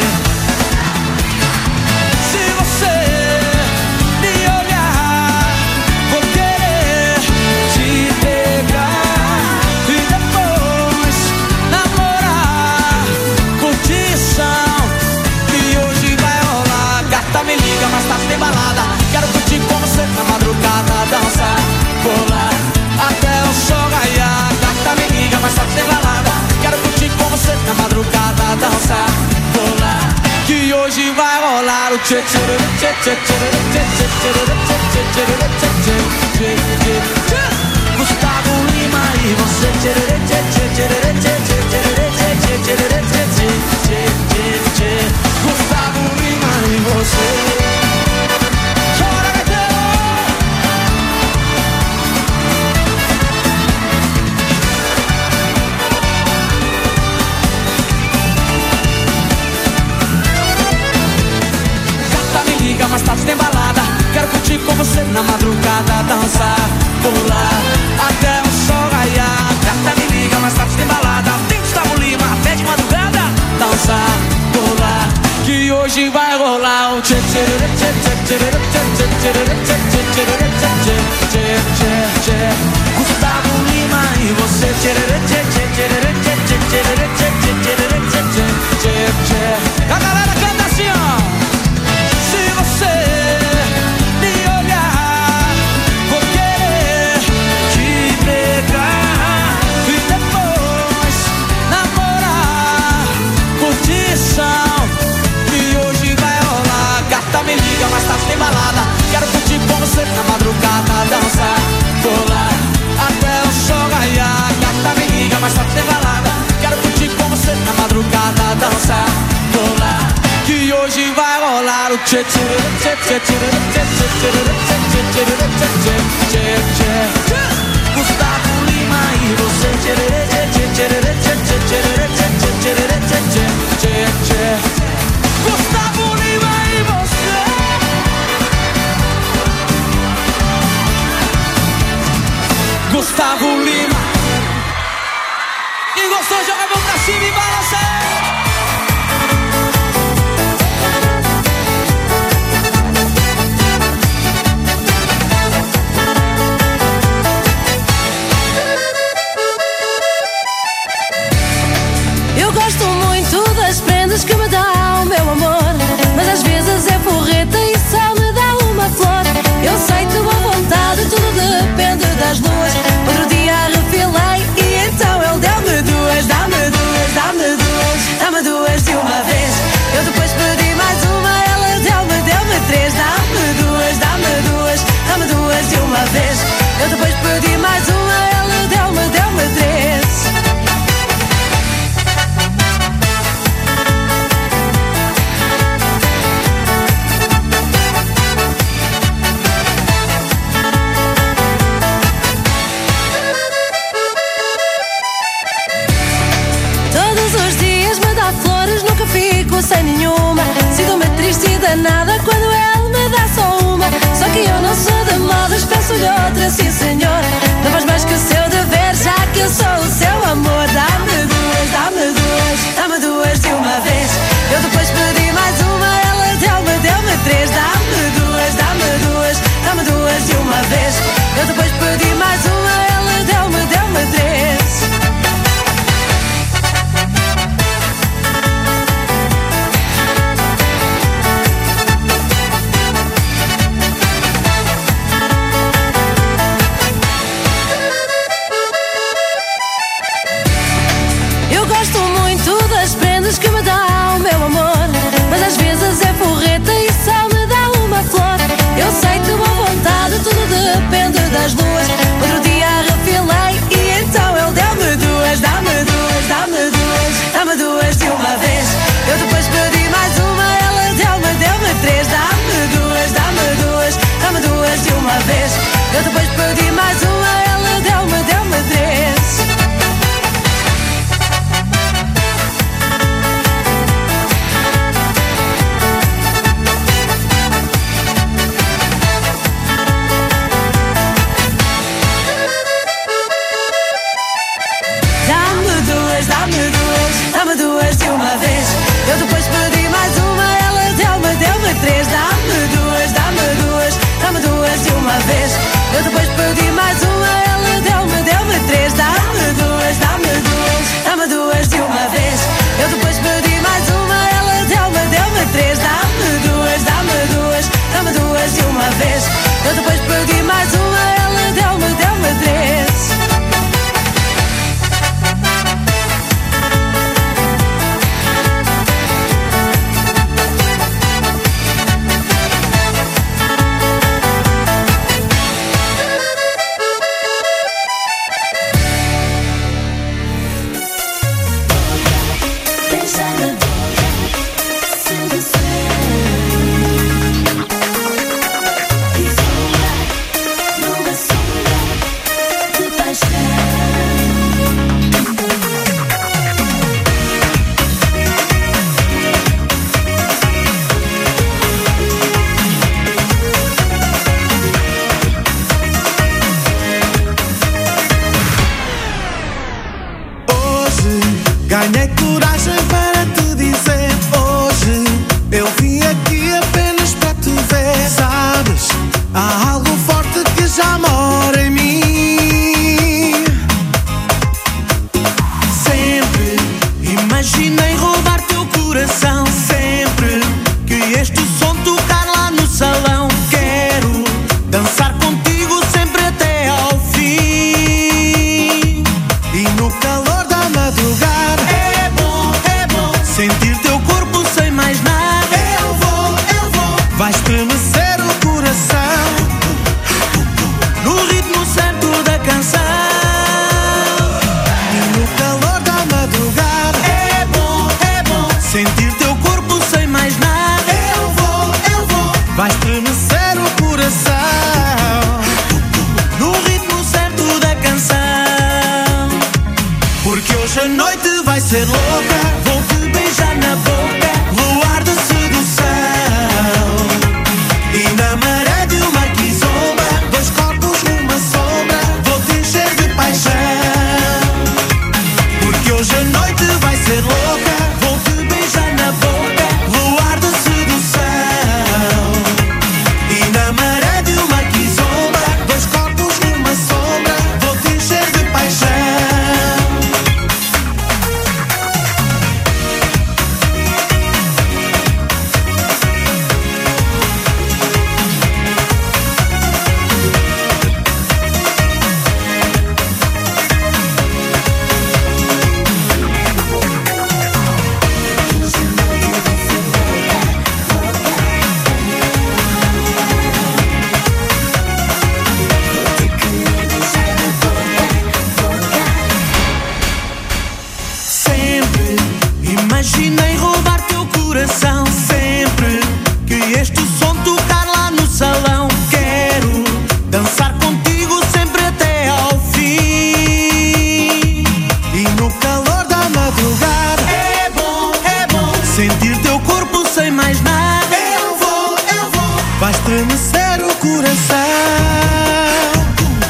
[SPEAKER 15] Se você me olhar, vou querer te pegar e depois namorar, curtição. Que hoje vai rolar. Gata, me liga, mas tá sem balada. Quero curtir com você na madrugada, dançar, pular até o sol raiar. Gata, me liga, mas tá sem balada. Quero curtir com você na madrugada, dançar, pular. Que hoje vai rolar o tchê tchê tchê tchê tchê tchê tchê tchê. Gustavo Lima e você tchê tchê tchê tchê tchê tchê tchê. Gustavo Lima e você. Mais tarde tem balada, quero curtir com você na madrugada, dançar, pular até o sol raiar. Gata, me liga, mais tarde tem balada. Tem Gustavo Lima até de madrugada, dançar, pular. Que hoje vai rolar o tchê tchê tchê tchê tchê tchê tchê tchê. Gustavo Lima e você tchê tchê tchê tchê tchê tchê. A galera canta assim, ó. Me liga, mais tarde tem balada. Quero curtir com você na madrugada, dançar, pular até o sol raiar. Gata, me liga, mais tarde tem balada. Quero curtir com você na madrugada, dançar, pular. Que hoje vai rolar o tchê tchê tchê tchê tchê tchê tchê tchê. Gustavo Lima e você tchê tchê tchê tchê tchê. Gustavo Lima e você. Gustavo Lima.
[SPEAKER 3] vida, sim senhor. Não faz mais que o seu dever, já que eu sou o seu amor. Dá-me duas, dá-me duas, dá-me duas de uma vez. Eu depois pedi mais uma, ela deu-me três. Dá-me duas, dá-me duas, dá-me duas de uma vez. Eu depois pedi mais uma, ela deu-me três. Eu gosto muito das prendas que me dá o meu amor, mas às vezes é forreta e só me dá uma flor. Eu sei que boa vontade, tudo depende das luas. Outro dia refilei e então ele deu-me duas. Dá-me duas, dá-me duas, dá-me duas de uma vez. Eu depois pedi mais uma, ela deu-me três. Dá-me duas, dá-me duas, dá-me duas de uma vez. Eu depois pedi mais uma, ela deu-me três. Dá-me duas de uma vez. Eu depois pedi mais uma, ela deu-me três. Dá-me duas, dá-me duas, dá-me duas de uma vez. Eu depois pedi mais uma, ela deu-me três. Dá-me duas, dá-me duas, dá-me duas de uma vez. Eu depois pedi mais uma, ela deu-me três. Dá-me duas, dá-me duas, dá-me duas de uma vez. Eu depois pedi mais uma, ela deu-me três.
[SPEAKER 9] Ganhei coragem para te dizer hoje. Eu vim aqui apenas para te ver. Sabes, há algo forte que já mora em mim. Sempre imaginei roubar teu coração. Sempre que este som tocar lá no salão. Quero dançar contigo sempre até ao fim. E no calor da madrugada sentir teu corpo sem mais nada. Eu vou. Vai estremecer o coração no ritmo certo da canção. E no calor da madrugada é bom sentir teu corpo sem mais nada. Eu vou. Vai estremecer o coração no ritmo certo da canção. Porque hoje a noite vai ser louca. Vou-te beijar na boca, luar de sedução. E na maré de uma quizomba, dois corpos numa sombra, vou-te encher de paixão. Porque hoje a noite vai ser louca. Vou-te beijar na boca, luar de sedução. E na maré de uma quizomba, dois corpos numa sombra, vou-te encher de paixão. Sempre imaginei roubar teu coração. Sempre que este som tocar lá no salão. Quero dançar contigo sempre até ao fim. E no calor da madrugada é bom sentir teu corpo sem mais nada. Eu vou. Vai estremecer o coração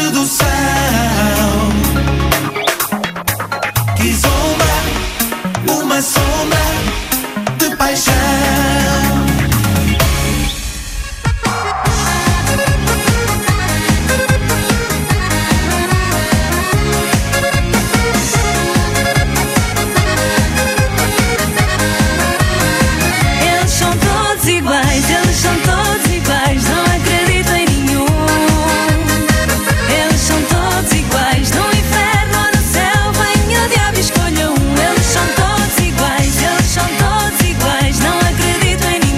[SPEAKER 9] sedução que zomba uma sombra de paixão.
[SPEAKER 3] Eles são todos iguais, eles são todos iguais, não acredito em nenhum. Eles são todos iguais, no inferno ou no céu, venha o diabo e escolha um. Eles são todos iguais, não acredito em nenhum.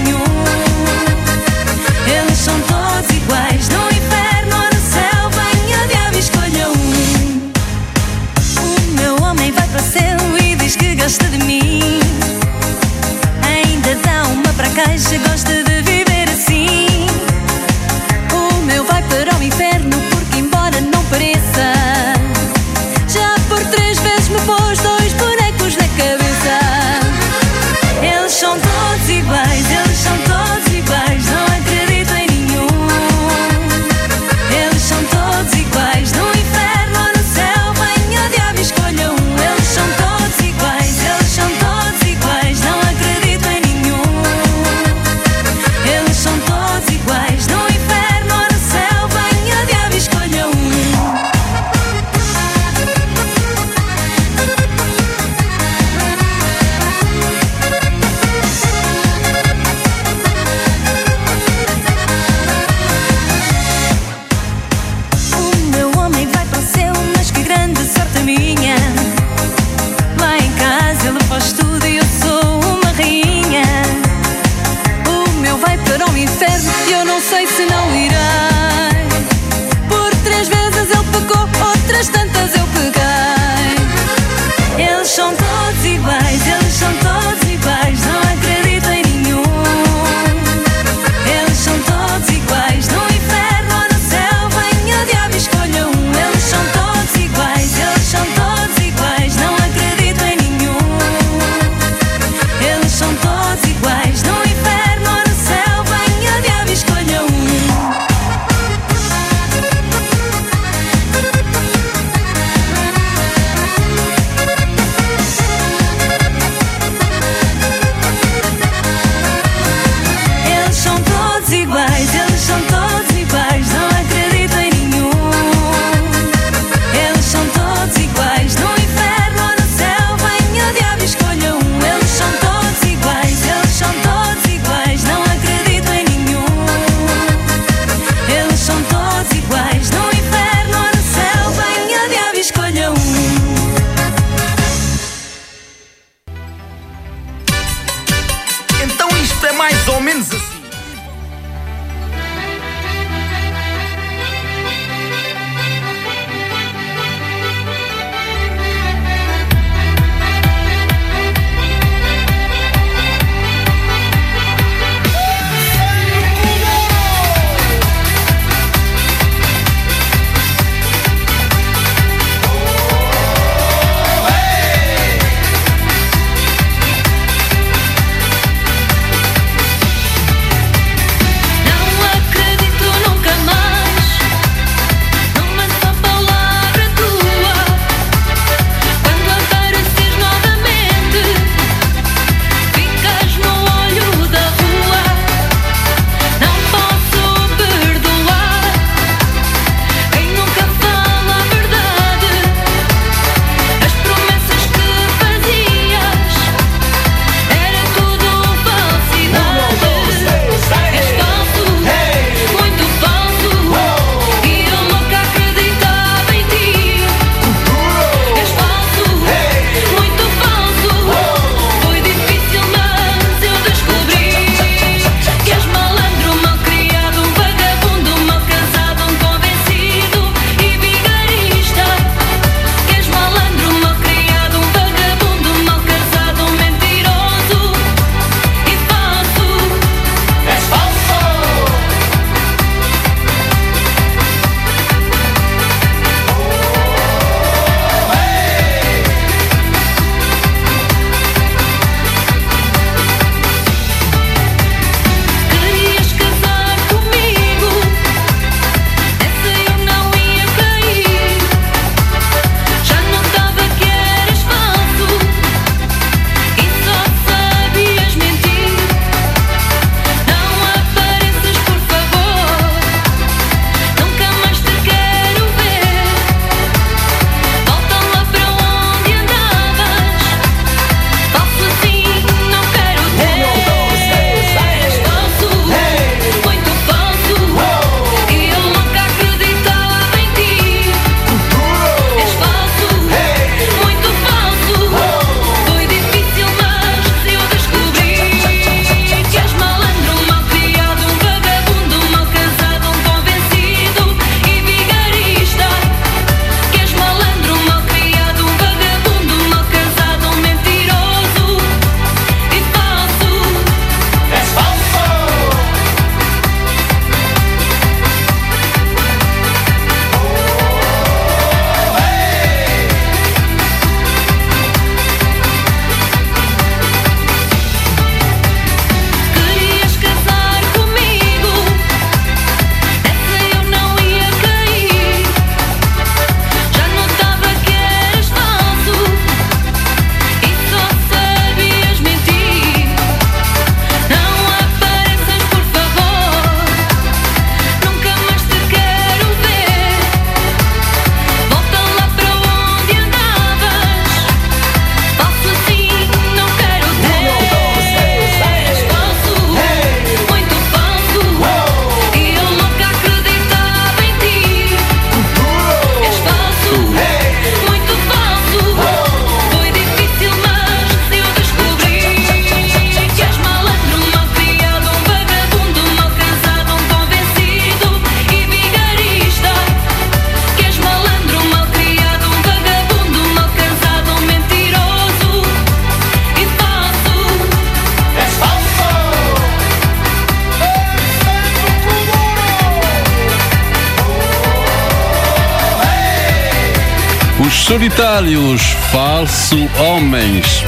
[SPEAKER 7] Os Solitários, Falso Homens.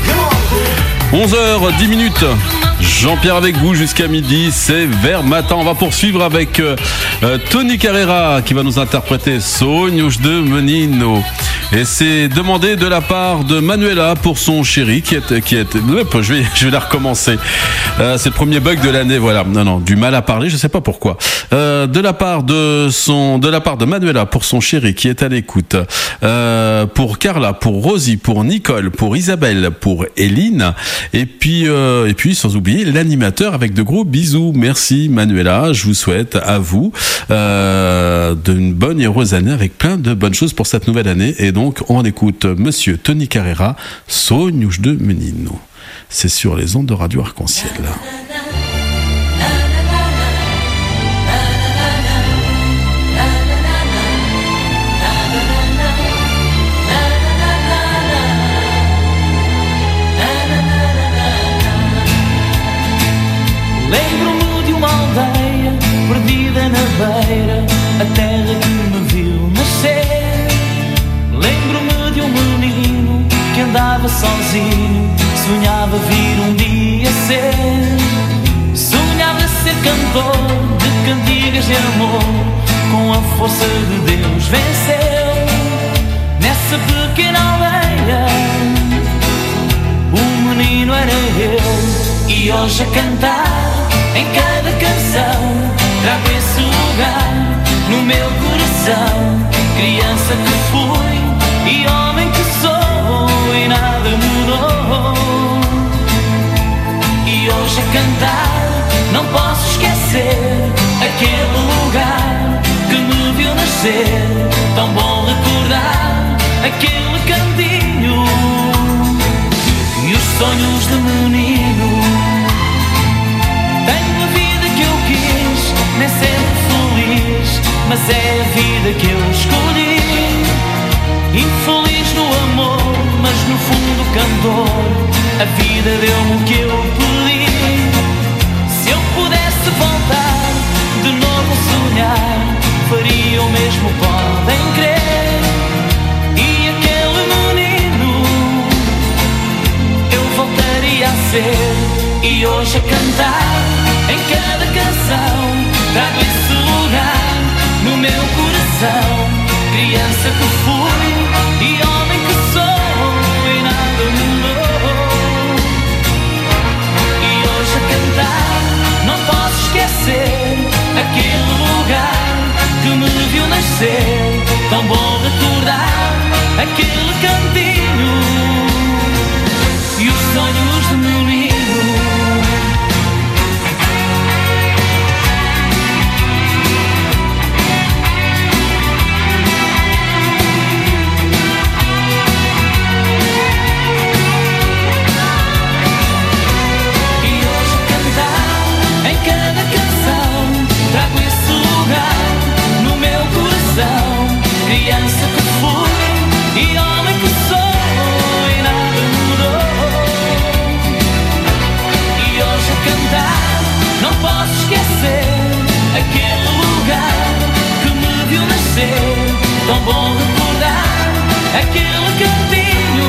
[SPEAKER 7] 11h10. Jean-Pierre avec vous jusqu'à midi, c'est Vers Matin. On va poursuivre avec Tony Carrera qui va nous interpréter Sonhos de Menino. Et c'est demandé de la part de Manuela pour son chéri qui est je vais la recommencer. C'est le premier bug de l'année, voilà. Non, du mal à parler, je sais pas pourquoi. De la part de Manuela pour son chéri qui est à l'écoute. Pour Carla, pour Rosie, pour Nicole, pour Isabelle, pour Eline. Et puis sans oublier l'animateur avec de gros bisous. Merci Manuela, je vous souhaite à vous d'une bonne et heureuse année avec plein de bonnes choses pour cette nouvelle année. Et donc on écoute Monsieur Tony Carrera, Sonhos de Menino. C'est sur les ondes de Radio Arc-en-Ciel.
[SPEAKER 8] Lembro-me de uma aldeia perdida na beira, a terra que me viu nascer. Lembro-me de um menino que andava sozinho, sonhava vir um dia ser. Sonhava ser cantor de cantigas de amor, com a força de Deus venceu. Nessa pequena aldeia, o menino era eu. E hoje a cantar em cada canção trago esse lugar no meu coração. Criança que fui e homem que sou, e nada mudou. E hoje a cantar não posso esquecer aquele lugar que me viu nascer. Tão bom recordar aquele cantinho e os sonhos de menino. Tenho a vida que eu quis, nem sempre feliz, mas é a vida que eu escolhi. Infeliz no amor, mas no fundo cantor. A vida deu-me o que eu pedi. Se eu pudesse voltar de novo a sonhar, faria o mesmo, podem crer. E aquele menino eu voltaria a ser. E hoje a cantar em cada canção trago esse lugar no meu coração. Criança que fui e homem que sou, e nada mudou. E hoje a cantar não posso esquecer aquele lugar que me viu nascer. Tão bom recordar aquele cantinho e os sonhos de menino. Criança que fui e homem que sou, e nada mudou. E hoje a cantar não posso esquecer aquele lugar que me viu nascer. Tão bom recordar aquele cantinho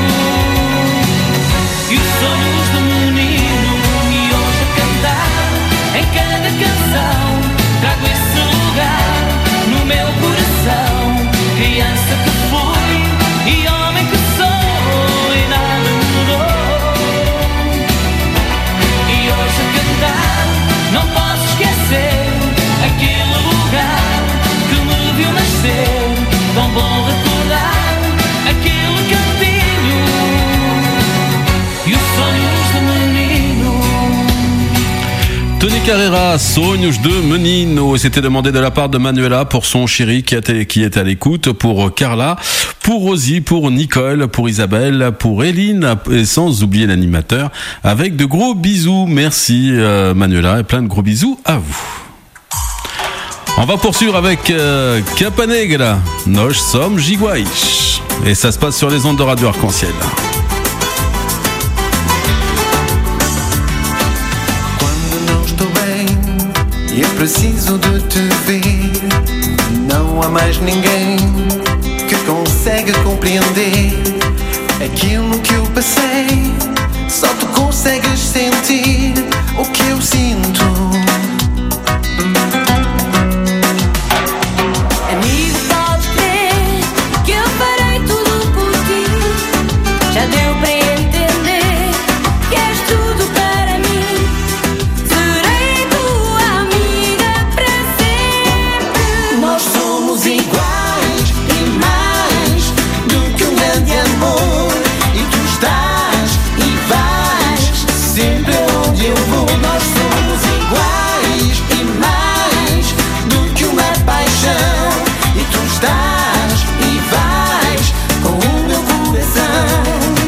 [SPEAKER 8] e os sonhos do menino. E hoje a cantar em cada canção trago esse lugar no meu coração. Criança que fui e homem que sou, e nada mudou. E hoje a cantar não posso esquecer aquele lugar que me viu nascer. Tão bom recordar aquele cantinho e os sonhos de menino.
[SPEAKER 7] Tony Carrera, Sonhos de Menino. C'était demandé de la part de Manuela pour son chéri qui est à l'écoute, pour Carla, pour Rosie, pour Nicole, pour Isabelle, pour Eline, et sans oublier l'animateur, avec de gros bisous. Merci Manuela, et plein de gros bisous à vous. On va poursuivre avec Capa Negra, Nós somos iguais. Et ça se passe sur les ondes de Radio Arc-en-Ciel.
[SPEAKER 9] E é preciso de te ver. Não há mais ninguém que consiga consegue compreender aquilo que eu passei. Só tu consegues sentir o que eu sinto.
[SPEAKER 3] Amigo, podes crer que eu farei tudo por ti. Já deu para entender que és tudo para mim. Serei tua amiga para sempre.
[SPEAKER 9] Nós somos iguais e mais do que um grande amor. E tu estás e vais sempre onde eu vou. Nós somos iguais e mais do que uma paixão. E tu estás e vais com o meu coração.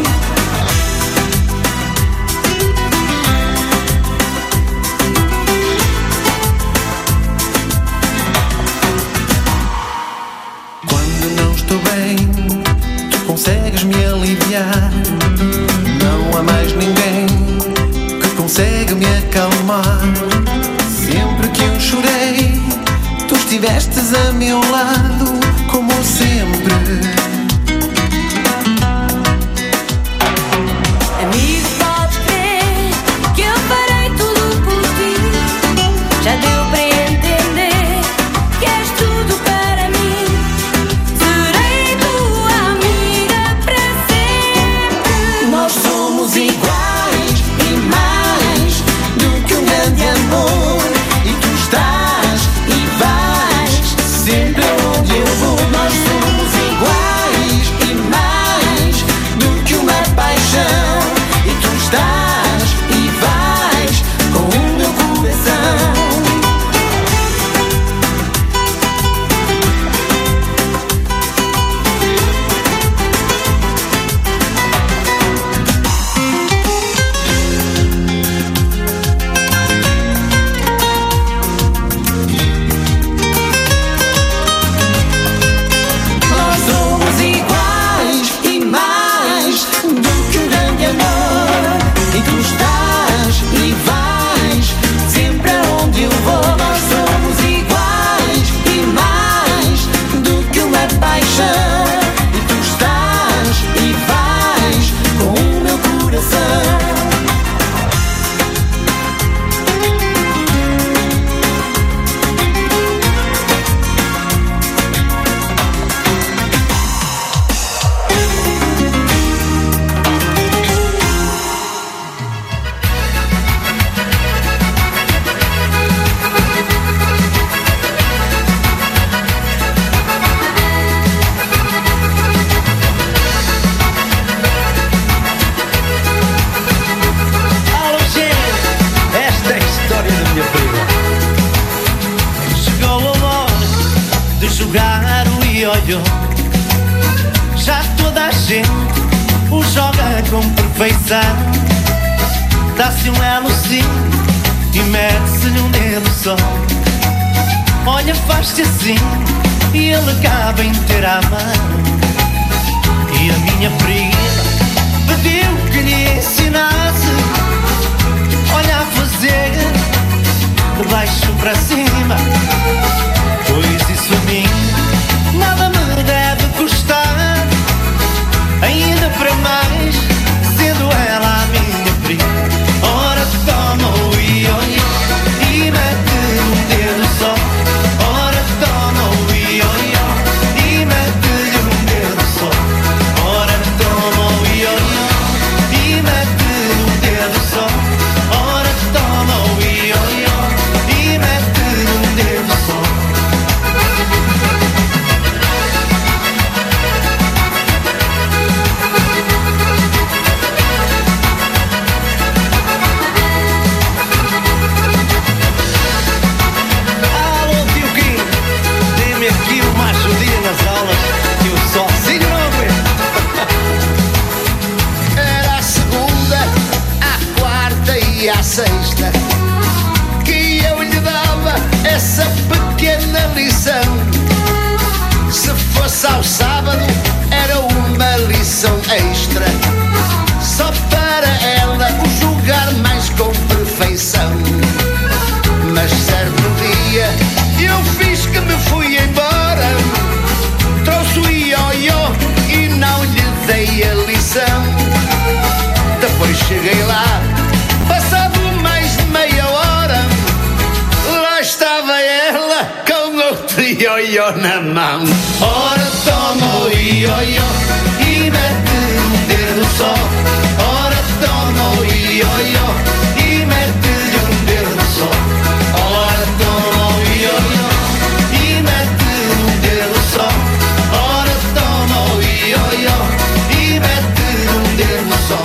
[SPEAKER 9] Quando não estou bem, tu consegues me aliviar. Não há mais ninguém que consegue me acalmar. Sempre que eu chorei, tu estivestes a meu lado, como sempre.
[SPEAKER 3] Amigo, podes crer que eu farei tudo por ti. Já deu para entender que és tudo para mim. Serei tua amiga para sempre.
[SPEAKER 9] Nós somos iguais e mais do que um grande amor. E tu estás e vais sempre onde eu vou. Nós somos iguais e mais do que uma paixão. E tu estás e vais com o meu coração. Nós somos iguais e mais do que um grande amor. E tu estás e vais sempre aonde eu vou. Nós somos iguais e mais do que uma paixão. E tu estás e vais com o meu coração.
[SPEAKER 16] Alô, gente, esta é a história da minha prima. Chegou a hora de jogar o ioiô. Já toda a gente o joga com perfeição. Dá-se um elozinho e mete-se-lhe um dedo só. Olha, faz-se assim e ele acaba inteira a mão. E a minha prima pediu que lhe ensinasse. Olha a fazer de baixo para cima. Pois isso a mim nada me deve custar. Ainda para mais, sendo ela a minha prima. Ora toma o ioiô e mete um dedo só. Ora toma o ioiô e mete-lhe um dedo só. Ora toma o ioiô e mete-lhe um dedo só. Ora toma o ioiô e mete-lhe um dedo só. Alô, tio Kim, dê-me aqui uma ajudinha nas aulas que eu sozinho não aguento.
[SPEAKER 21] Era a segunda, a quarta e a sexta que eu lhe dava essa pequena lição. Se fosse ao sábado, era uma lição extra, só para ela o julgar mais com perfeição. Mas certo dia eu fiz que me fui embora, trouxe o ioiô cheguei lá, passado mais de meia hora, lá estava ela com outro ioiô na mão. Ora toma o ioiô e mete um dedo só. Ora toma o ioiô e mete-lhe um dedo só. Ora toma o ioiô e mete um dedo só. Ora toma o ioiô e mete um dedo só.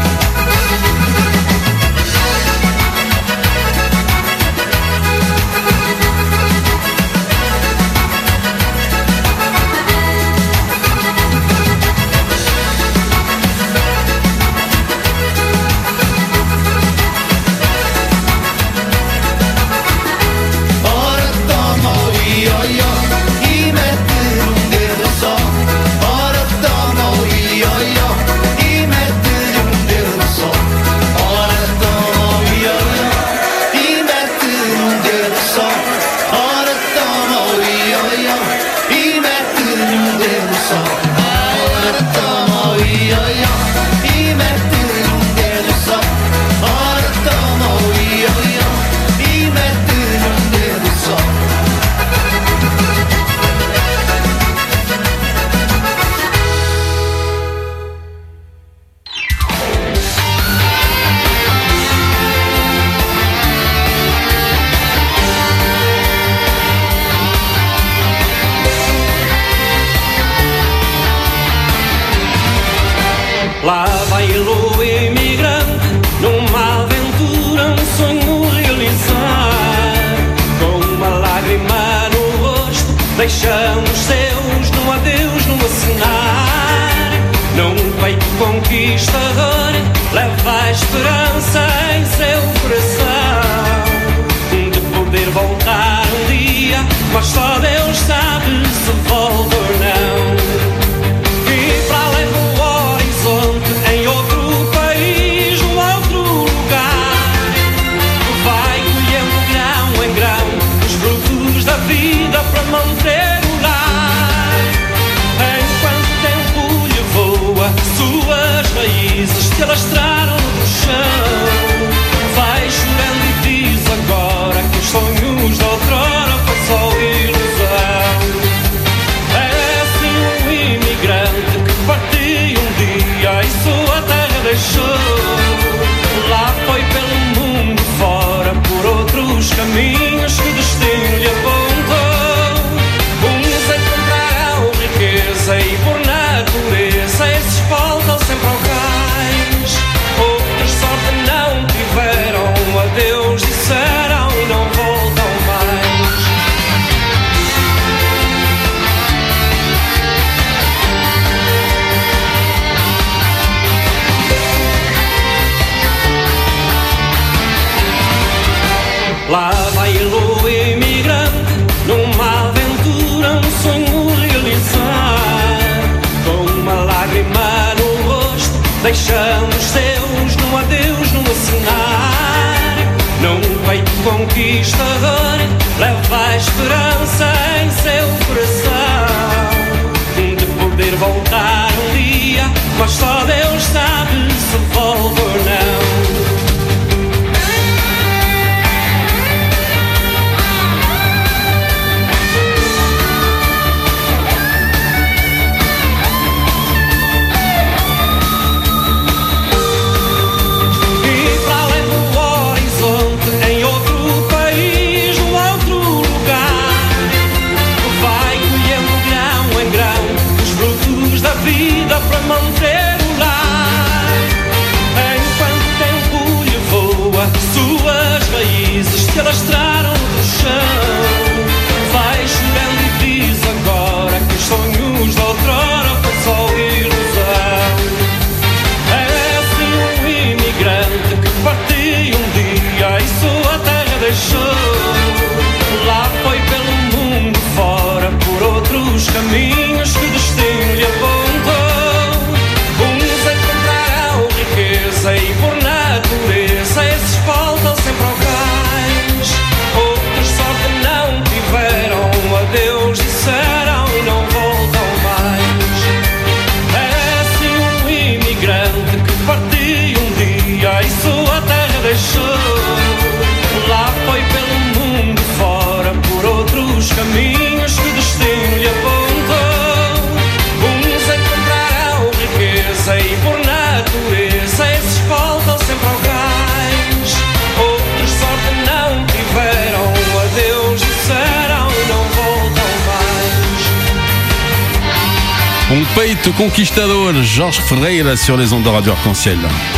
[SPEAKER 10] Lá vai o imigrante, numa aventura, um sonho realizar. Com uma lágrima no rosto, deixamos seus num adeus, num acenar. Num peito conquistador, leva a esperança em seu coração de poder voltar um dia, mas só Deus sabe se volta ou não. Em outro país, num outro lugar, vai colhendo grão em grão os frutos da vida para manter o lar. Enquanto o tempo lhe voa, suas raízes se alastraram no chão. Vai chorando e diz agora que os sonhos de outrora foi só ilusão. É assim um imigrante que partiu um dia e sua terra deixou. Lá foi pelo mundo fora, por outros caminhos que o destino lhe apontou. Uns encontraram riqueza e por natureza esses voltam sempre ao cais. Outros sorte não tiveram, adeus disseram e não voltam mais. Lá vai o imigrante, numa aventura, um sonho realizar. Com uma lágrima no rosto, deixamos seus num adeus, num acenar. Num peito conquistador, leva a esperança em seu coração de poder voltar um dia, mas só Deus sabe se volta ou não. Vida para manter o lar. Enquanto
[SPEAKER 7] Um peito conquistador, Jorge Ferreira sur les ondes de Radio Arc-en-Ciel.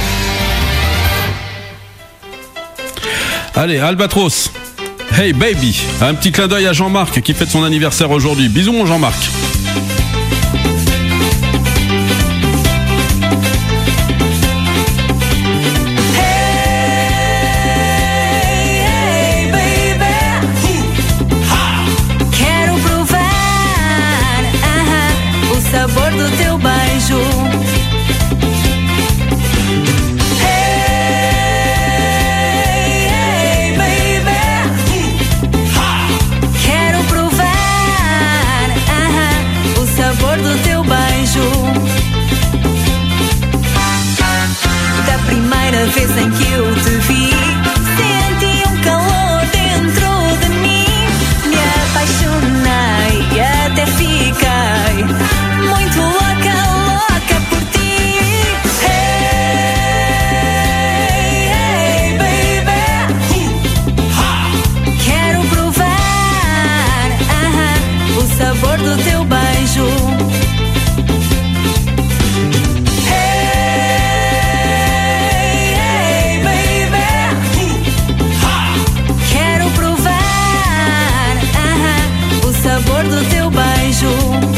[SPEAKER 7] Allez, Albatros. Hey baby. Un petit clin d'œil à Jean-Marc qui fête son anniversaire aujourd'hui. Bisous mon Jean-Marc.
[SPEAKER 3] Sabor do teu beijo. Hey, baby. Quero provar o sabor do teu beijo. Da primeira vez em que eu te vi, senti um calor dentro de mim. Me apaixonei e até fiquei muito louca, louca por ti. Hey, baby. Quero provar o sabor do teu beijo. Hey, baby. Quero provar o sabor do teu beijo.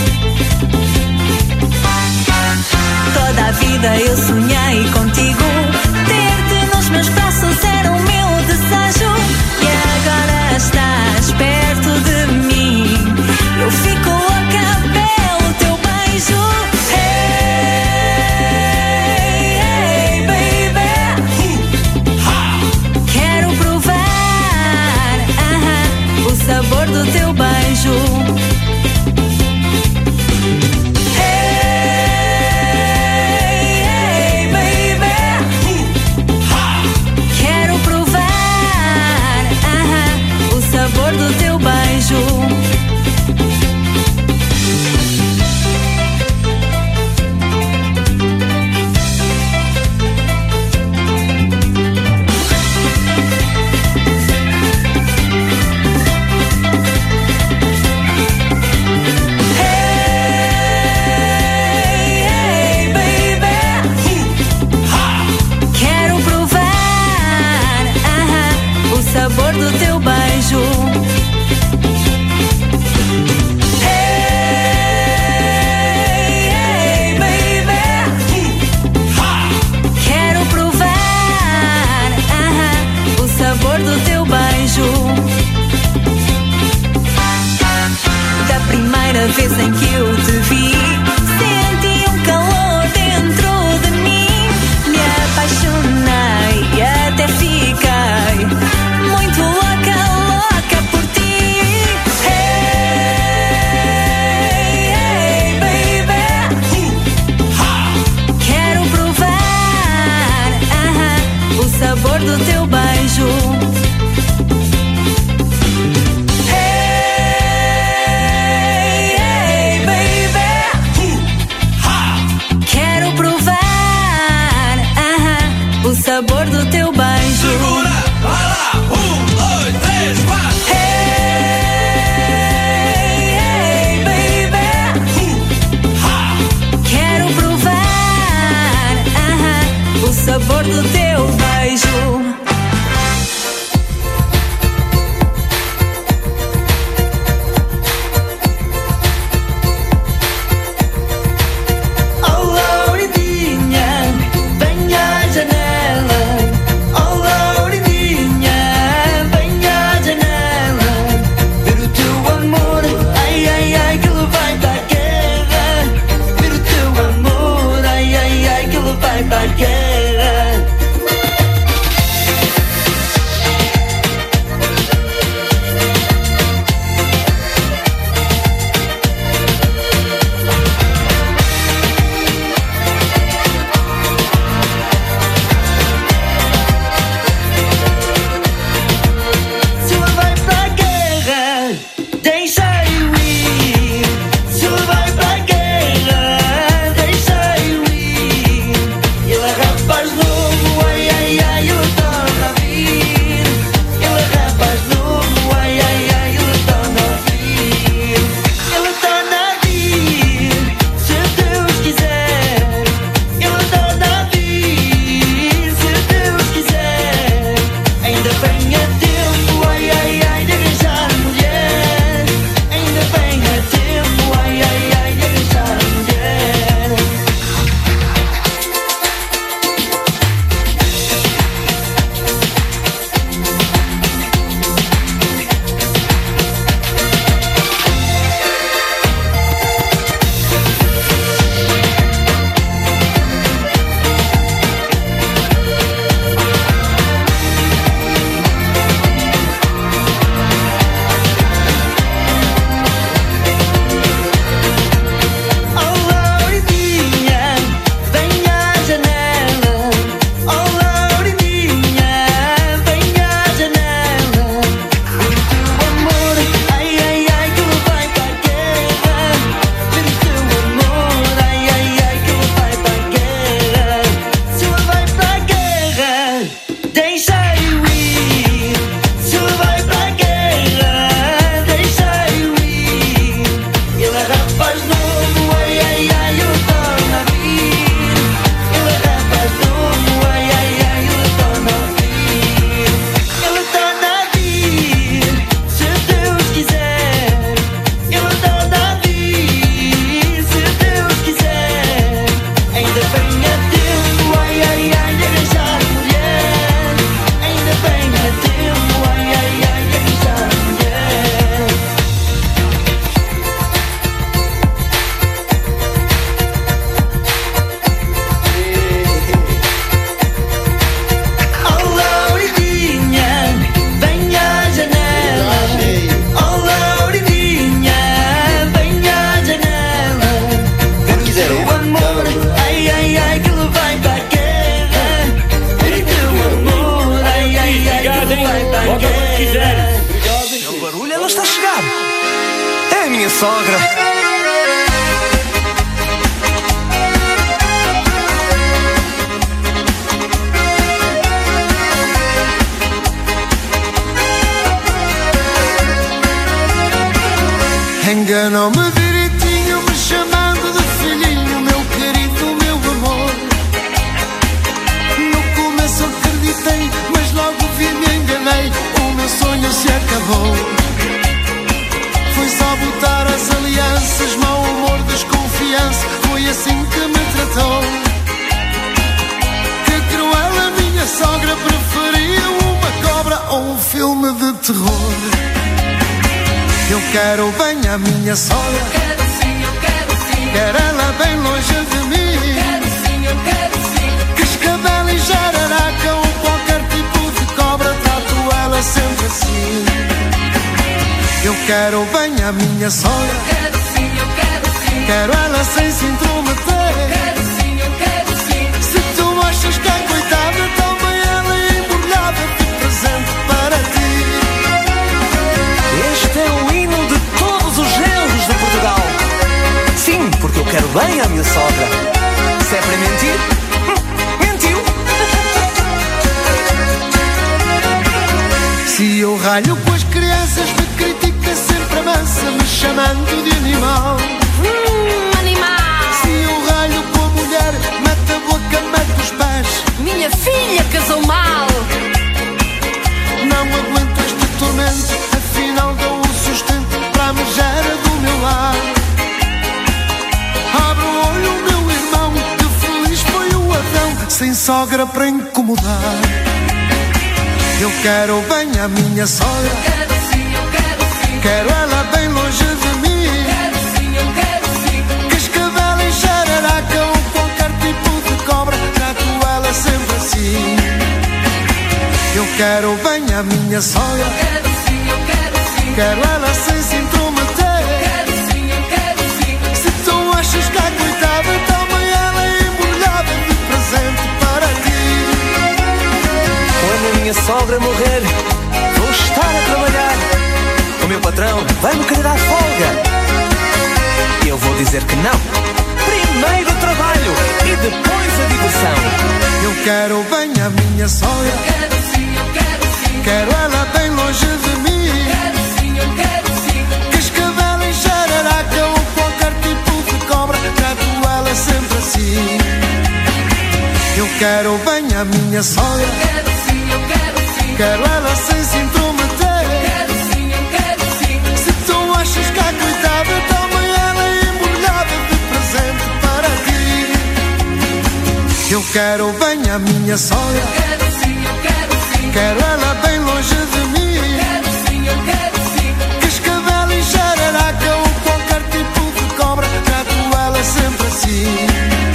[SPEAKER 3] Toda a vida eu sonhei contigo, ter-te nos meus braços era o meu desejo. E agora estás perto de mim, eu fico louca pelo teu beijo. Hey, baby. Quero provar o sabor do teu beijo. Do teu beijo. Hey, baby. Quero provar o sabor do teu beijo. Do teu beijo. Da primeira vez em que eu te vi, senti um calor dentro de mim. Me apaixonei e até fiquei muito louca, louca por ti. Hey, baby. Quero provar o sabor do teu beijo. Hey,
[SPEAKER 21] Enganou-me direitinho, me chamando de filhinho, meu querido, meu amor. No começo acreditei, mas logo vi, me enganei, o meu sonho se acabou. Foi só botar as alianças, mau humor, desconfiança, foi assim que me tratou. Que cruel, a minha sogra preferia uma cobra ou um filme de terror. Eu quero bem a minha sogra,
[SPEAKER 3] Quero sim, eu quero sim.
[SPEAKER 21] quero ela bem longe de mim.
[SPEAKER 3] Quero sim, eu quero sim.
[SPEAKER 21] Que escabela e jararaca ou qualquer tipo de cobra, trato ela sempre assim. Eu quero bem a minha sogra,
[SPEAKER 3] Quero sim, eu quero sim.
[SPEAKER 21] quero ela sem se intrometer.
[SPEAKER 3] Quero sim, eu quero sim.
[SPEAKER 21] Se tu achas que é coitada, toma ela embrulhada de presente para ti.
[SPEAKER 11] Este é o hino de todos os genros de Portugal. Sim, porque eu quero bem a minha sogra. Se é para mentir, mentiu.
[SPEAKER 21] Se eu ralho com as crianças, me critica sempre a mansa, me chamando de animal.
[SPEAKER 4] Animal.
[SPEAKER 21] Se eu ralho com a mulher, mete a boca, mete os pés.
[SPEAKER 4] Minha filha casou mal.
[SPEAKER 21] Não aguento este tormento, afinal dou o sustento para a megera do meu lar. Abre o olho, meu irmão, que feliz foi o Adão, sem sogra para incomodar. Eu quero bem a minha sogra,
[SPEAKER 3] Quero sim, eu quero sim.
[SPEAKER 21] quero ela bem longe de mim.
[SPEAKER 3] Quero sim, eu quero sim.
[SPEAKER 21] Que escabela e jararaca ou qualquer tipo de cobra, trato ela sempre assim. Eu quero bem a minha sogra,
[SPEAKER 3] Quero sim, eu quero sim.
[SPEAKER 21] quero ela sem se intrometer.
[SPEAKER 3] Quero sim, eu quero sim.
[SPEAKER 21] Se tu achas que é coitada, toma ela embrulhada de presente para ti.
[SPEAKER 11] Quando a minha sogra morrer, vou estar a trabalhar. O meu patrão vai-me querer dar folga. E eu vou dizer que não. Primeiro o trabalho e depois a diversão.
[SPEAKER 21] Eu quero bem a minha sogra,
[SPEAKER 3] Quero sim, eu quero sim.
[SPEAKER 21] quero ela bem longe de mim.
[SPEAKER 3] Quero sim, eu quero sim.
[SPEAKER 21] Que escabela e jararaca ou qualquer tipo de cobra, trato ela sempre assim. Eu quero bem a minha sogra,
[SPEAKER 3] Quero sim, eu quero sim.
[SPEAKER 21] quero ela sem se intrometer.
[SPEAKER 3] Quero sim, eu quero sim.
[SPEAKER 21] Se tu achas que é coitada, toma ela embrulhada de presente para ti. Eu quero bem a minha sogra,
[SPEAKER 3] Quero sim, eu quero sim.
[SPEAKER 21] quero ela bem longe de mim.
[SPEAKER 3] Quero sim, eu quero sim.
[SPEAKER 21] Que escabela e jararaca ou qualquer tipo de cobra, trato ela sempre assim.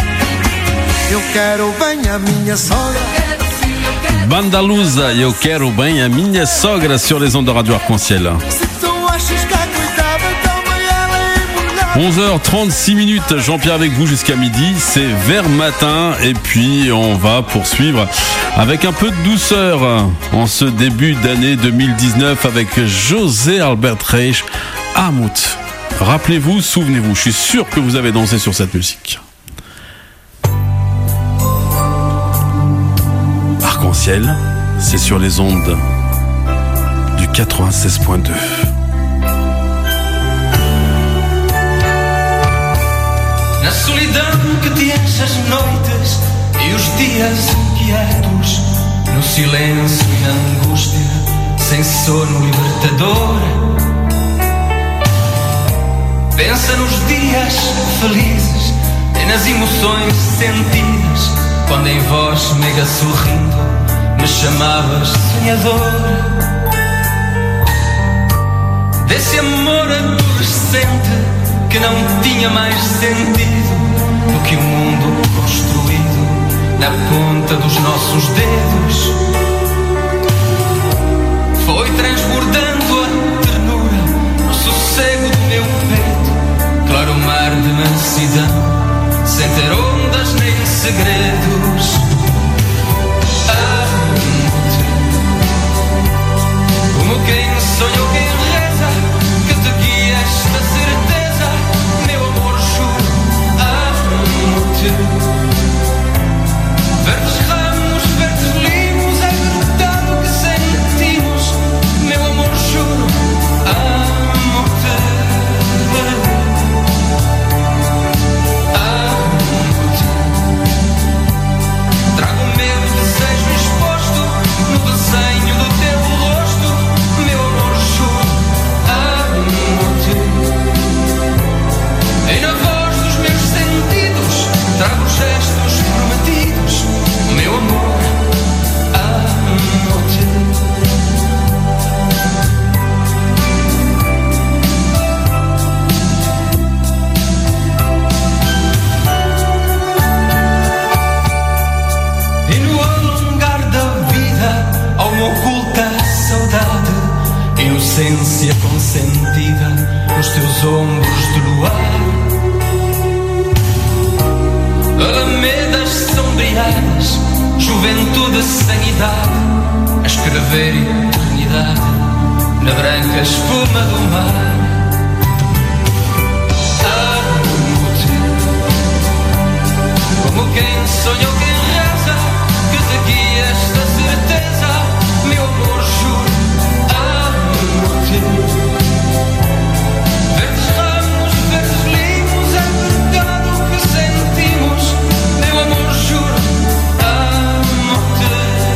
[SPEAKER 21] Eu quero bem a minha sogra.
[SPEAKER 3] Quero sim, eu quero.
[SPEAKER 7] Bandalusa, eu quero bem a minha sogra sur les ondes de Radio Arc-en-Ciel.
[SPEAKER 21] Se tu achas que é coitada, toma ela embrulhada.
[SPEAKER 7] 11h36 minutes, Jean-Pierre avec vous jusqu'à midi, c'est vers matin et puis on va poursuivre avec un peu de douceur en ce début d'année 2019 avec José Albert Reich, Amut. Rappelez-vous, souvenez-vous, je suis sûr que vous avez dansé sur cette musique. Arc-en-Ciel, c'est sur les ondes du 96.2.
[SPEAKER 10] Na solidão que te enche as noites e os dias inquietos, no silêncio e na angústia, sem sono libertador. Pensa nos dias felizes e nas emoções sentidas, quando em voz meiga sorrindo me chamavas sonhador. Desse amor adolescente que não tinha mais sentido do que o mundo construído na ponta dos nossos dedos. Foi transbordando a ternura no sossego do meu peito, claro mar de mansidão, sem ter ondas nem segredos. Amo-te, como quem sonhou, quem reza, que te guia esta certeza, meu amor, juro. Amo-te, verdes ramos, verdes limos, é verdade o que sentimos, meu amor, juro. Amo-te.
[SPEAKER 15] teus ombros de luar. Alamedas sombrias, juventude sem idade, a escrever eternidade na branca espuma do mar. Amo-te, como quem sonhou, quem reza, que te guia esta certeza, meu amor, juro. Amo-te. Verdes ramos, verdes limos, é verdade o que sentimos, meu amor, juro. Amo-te.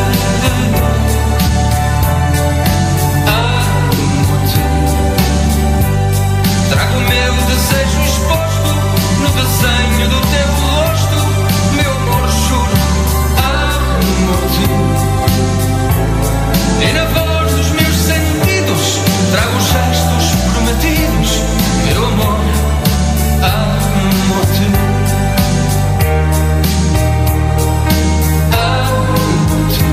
[SPEAKER 15] Amo-te. Trago o meu desejo exposto no desenho do teu rosto, meu amor, juro. Amo-te. E na voz dos meus sentidos trago os gestos prometidos, meu amor. Amo-te. Amo-te.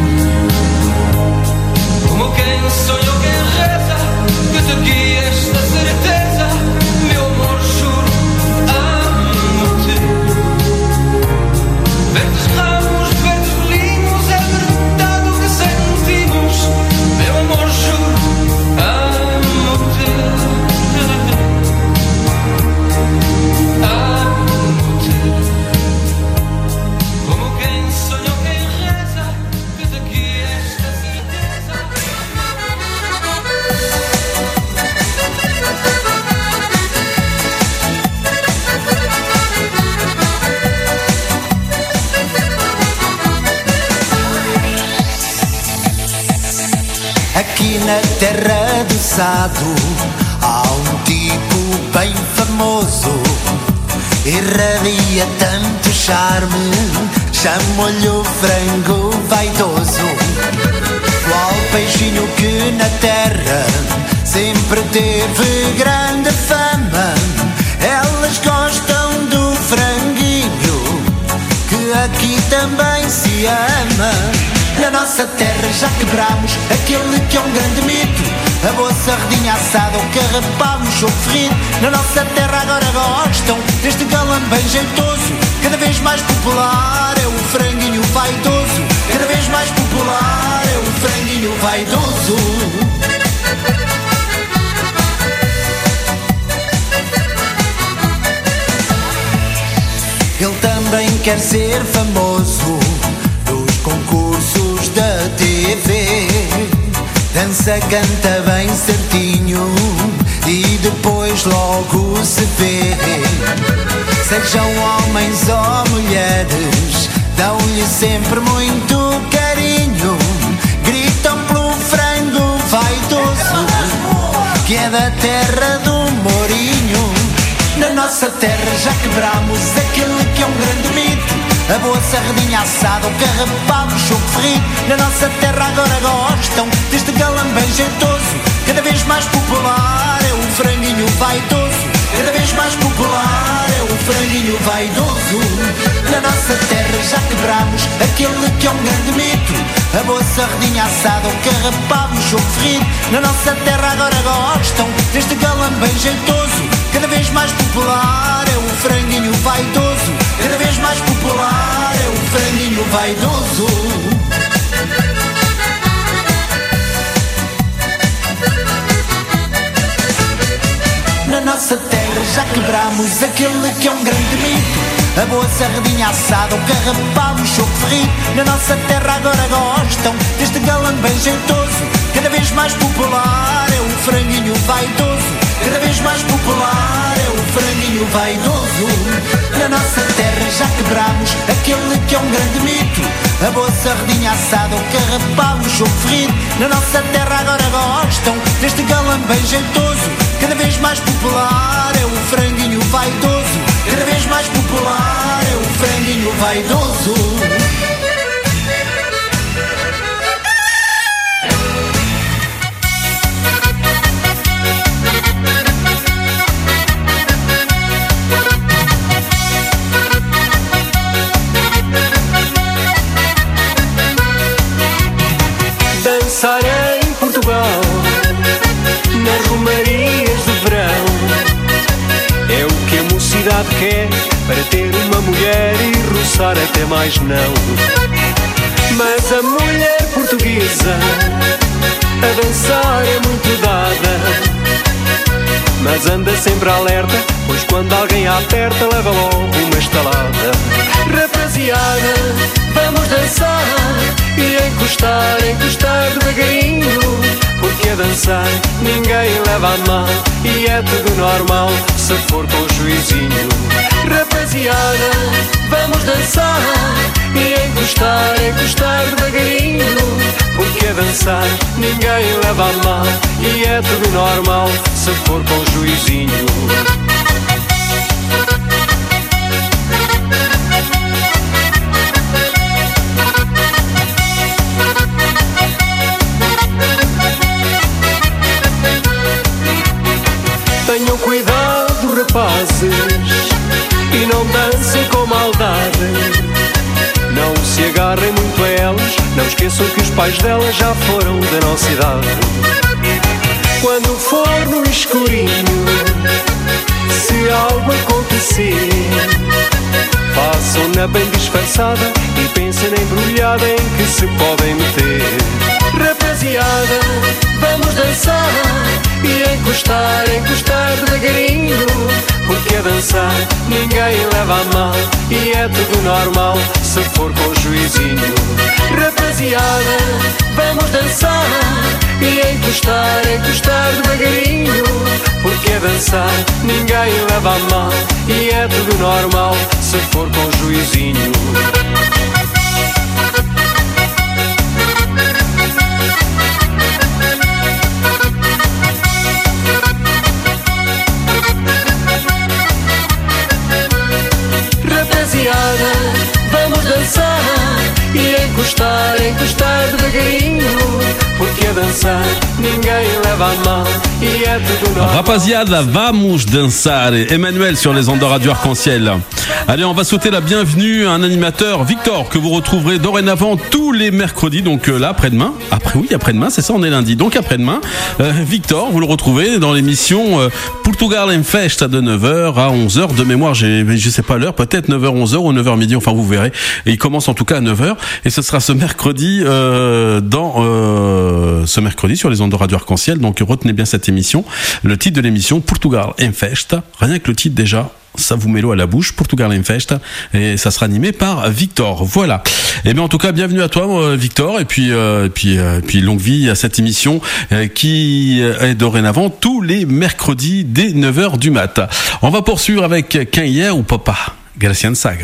[SPEAKER 15] Como quem sonhou, quem reza, que te guia esta certeza, meu amor, juro. Amo-te. Verdes ramos, verdes limos, é verdade o que sentimos, meu amor, juro. Amo-te. Amo-te. Como quem sonhou, quem reza, que te guia esta certeza.
[SPEAKER 21] Aqui na terra do Sado há um tipo bem famoso, irradia tanto charme, chamo-lhe o frango vaidoso. Qual peixinho que na terra sempre teve grande fama, elas gostam do franguinho, que aqui também se ama. Na nossa terra já quebramos aquele que é um grande mito, a boa sardinha assada ou carrapau no choco ferrido. Na nossa terra agora gostam deste galã bem jeitoso, cada vez mais popular é o franguinho vaidoso. Cada vez mais popular é o franguinho vaidoso. Ele também quer ser famoso nos concursos da TV, dança, canta bem certinho e depois logo se vê. Sejam homens ou mulheres, dão-lhe sempre muito carinho, gritam pelo frango vaidoso, que é da terra do Mourinho. Na nossa terra já quebramos aquele que é um grande mito, a boa sardinha assada, o carrapau no choco ferrido. Na nossa terra agora gostam deste galã bem jeitoso, cada vez mais popular é o franguinho vaidoso. Cada vez mais popular é o franguinho vaidoso. Na nossa terra já quebramos aquele que é um grande mito, a boa sardinha assada, o carrapau no choco ferrido. Na nossa terra agora gostam deste galã bem jeitoso, cada vez mais popular é o franguinho vaidoso. Cada vez mais popular é o franguinho vaidoso. Na nossa terra já quebramos aquele que é um grande mito, a boa sardinha assada, o carrapau no choco ferrido. Na nossa terra agora gostam deste galã bem jeitoso, cada vez mais popular é o franguinho vaidoso. Cada vez mais popular é o franguinho vaidoso. Na nossa terra já quebramos aquele que é um grande mito, a boa sardinha assada, o carrapau no choco ferrido. Na nossa terra agora gostam deste galã bem jeitoso, cada vez mais popular é o franguinho vaidoso. Cada vez mais popular é o franguinho vaidoso.
[SPEAKER 15] Dançar em Portugal, nas romarias de verão,
[SPEAKER 12] vontade que é para ter uma mulher e roçar até mais não. Mas a mulher portuguesa a dançar é muito dada, mas anda sempre alerta, pois quando alguém a aperta leva logo uma estalada. Rapaziada, vamos dançar e encostar devagarinho, porque a dançar ninguém leva a mal e é tudo normal se for com o juizinho. Rapaziada, vamos dançar e encostar devagarinho, porque a dançar ninguém leva a mal e é tudo normal se for com o juizinho. Tenham cuidado, rapazes, e não dancem com maldade. Não se agarrem muito a elas, não esqueçam que os pais delas já foram da nossa idade. Quando for no escurinho, se algo acontecer, façam-na bem disfarçada e pensem na embrulhada em que se podem meter. Rapaziada, vamos dançar e encostar devagarinho, porque a dançar ninguém leva a mal e é tudo normal se for com o juizinho. Rapaziada, vamos dançar e encostar devagarinho, porque a dançar ninguém leva a mal e é tudo normal se for com o juizinho. Rapaziada, vamos dançar e encostar devagarinho, porque a dançar ninguém leva a mal e é tudo normal.
[SPEAKER 7] Rapaziada, vamos dançar. Emmanuel sur les ondes de Radio Arc-en-Ciel. Allez, on va souhaiter la bienvenue à un animateur, Victor, que vous retrouverez dorénavant tous les mercredis. Donc là, après-demain, après-demain, c'est ça, on est lundi. Donc après-demain, Victor, vous le retrouvez dans l'émission Portugal en Festa de 9h à 11h. De mémoire, je sais pas l'heure, peut-être 9h, 11h ou 9h midi, enfin vous verrez. Et il commence en tout cas à 9h. Et ce sera ce mercredi ce mercredi sur les ondes de Radio Arc-en-Ciel. Donc retenez bien cette émission. Le titre de l'émission, Portugal en Festa. Rien que le titre déjà, ça vous met l'eau à la bouche, Portugal en Festa, et ça sera animé par Victor. Voilà. Et bien en tout cas, bienvenue à toi, Victor, et puis longue vie à cette émission qui est dorénavant tous les mercredis dès 9h du mat. On va poursuivre avec Quem é o Papá, Graciano Saga.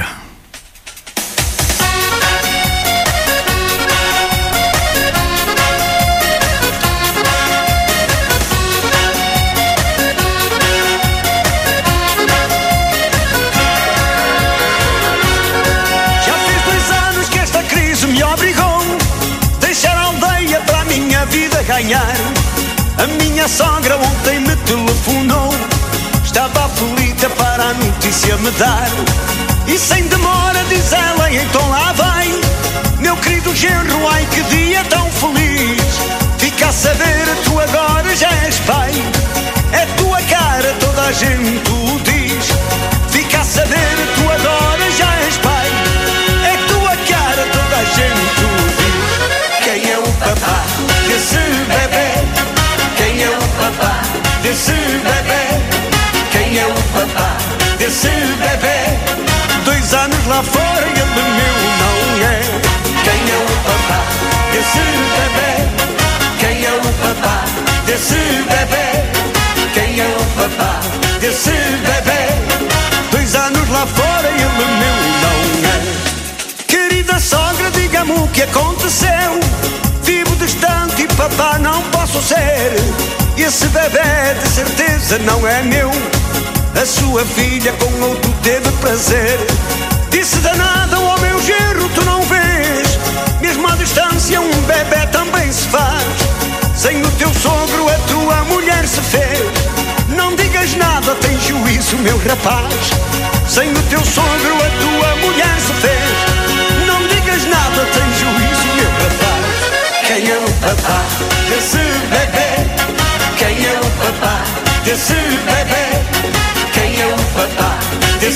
[SPEAKER 22] A minha sogra ontem me telefonou, estava aflita para a notícia me dar. E sem demora diz ela, então lá vai. Meu querido genro, ai que dia tão feliz. Fica a saber, tu agora já és pai. É tua cara, toda a gente o diz. Fica a saber, tu agora já és pai. É tua cara, toda a gente o diz. Quem é o papá desse bebê? Quem é o papá desse bebê? Quem é o papá desse bebê? 2 anos lá fora e ele meu não é. Quem é o papá desse bebê? Quem é o papá desse bebê? Quem é o papá desse bebê? 2 anos lá fora e ele meu não é. Querida sogra, diga-me o que aconteceu. Vivo distante e papá não posso ser. Esse bebê de certeza não é meu. A sua filha com outro teve prazer. Disse danada, ó meu genro, tu não vês? Mesmo à distância um bebê também se faz. Sem o teu sogro a tua mulher se fez. Não digas nada, tem juízo meu rapaz. Sem o teu sogro a tua mulher se fez. Não digas nada, tem juízo meu rapaz. Quem é o papá desse bebê? Quem é o papá desse bebê? Quem é o papá desse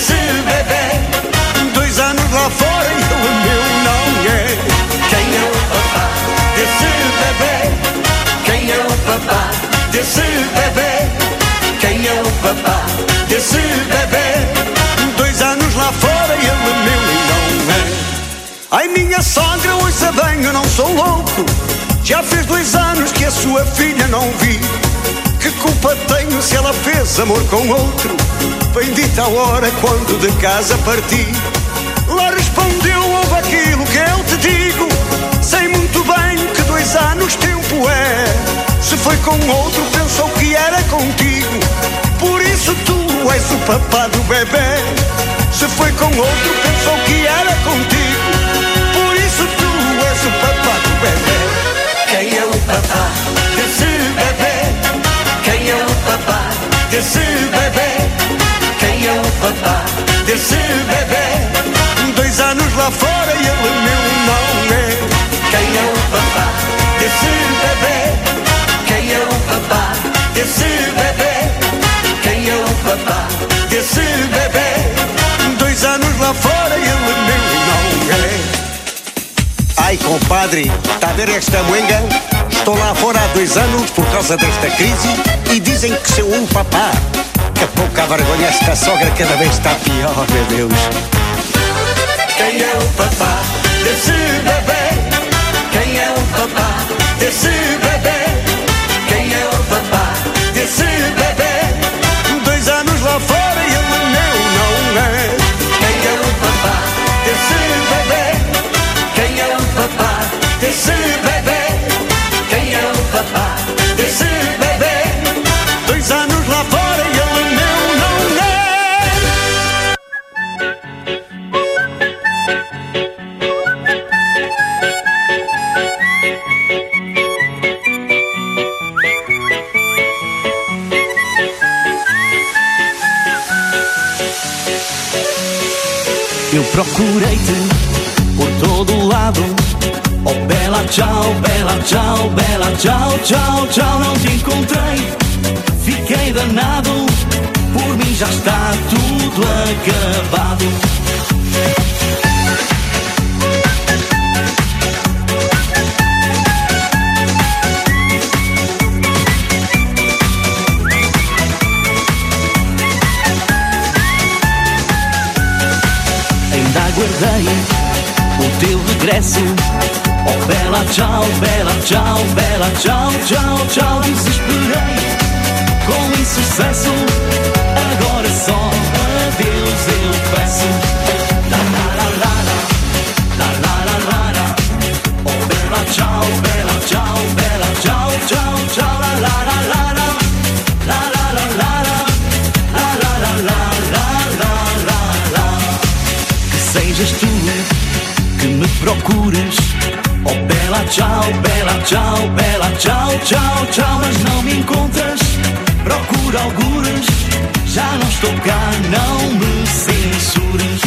[SPEAKER 22] minha sogra, ouça bem, eu não sou louco. Já fez 2 anos que a sua filha não vi. Que culpa tenho se ela fez amor com outro? Bendita a hora quando de casa parti. Lá respondeu, ouve aquilo que eu te digo. Sei muito bem que 2 anos tempo é. Se foi com outro pensou que era contigo. Por isso tu és o papá do bebê. Se foi com outro pensou que era contigo. Por isso tu és o papá do bebê. Quem é o papá desse bebê? Quem é o papá desse bebê? Quem é o papá desse bebê? 2 anos lá fora e ele meu não é. Quem é o papá desse bebê? Quem é o papá desse bebê? Quem é o papá desse bebê? 2 anos lá fora e ele meu não é. Ai, compadre, tá a ver esta moenga? Estou lá fora há 2 anos por causa desta crise e dizem que sou um papá. Que pouca vergonha, esta sogra cada vez está pior, meu Deus. Quem é o papá desse bebê? Quem é o papá desse bebê? Quem é o papá desse bebê? 2 anos lá fora e ele meu não é. Quem é o papá desse bebê? Quem é o papá desse bebê? Quem é o papá desse bebê? 2 anos lá fora e ele meu não é.
[SPEAKER 8] Eu procurei-te por todo lado. Oh bela tchau, bela tchau, bela tchau, tchau, tchau. Não te encontrei, fiquei danado. Por mim já está tudo acabado. Ainda aguardei o teu regresso. Oh bela tchau, bela tchau, bela tchau, tchau, tchau. Desesperei com insucesso. Agora só adeus eu peço. La la la la la, la la la la la. Oh bela tchau, bela tchau, bela tchau, tchau, tchau. La la la la la, la la la la la, la la la la la la la. Que sejas tu que me procures. Oh bela tchau, bela tchau, bela tchau, tchau, tchau. Mas não me encontras, procura algures. Já não estou cá, não me censures.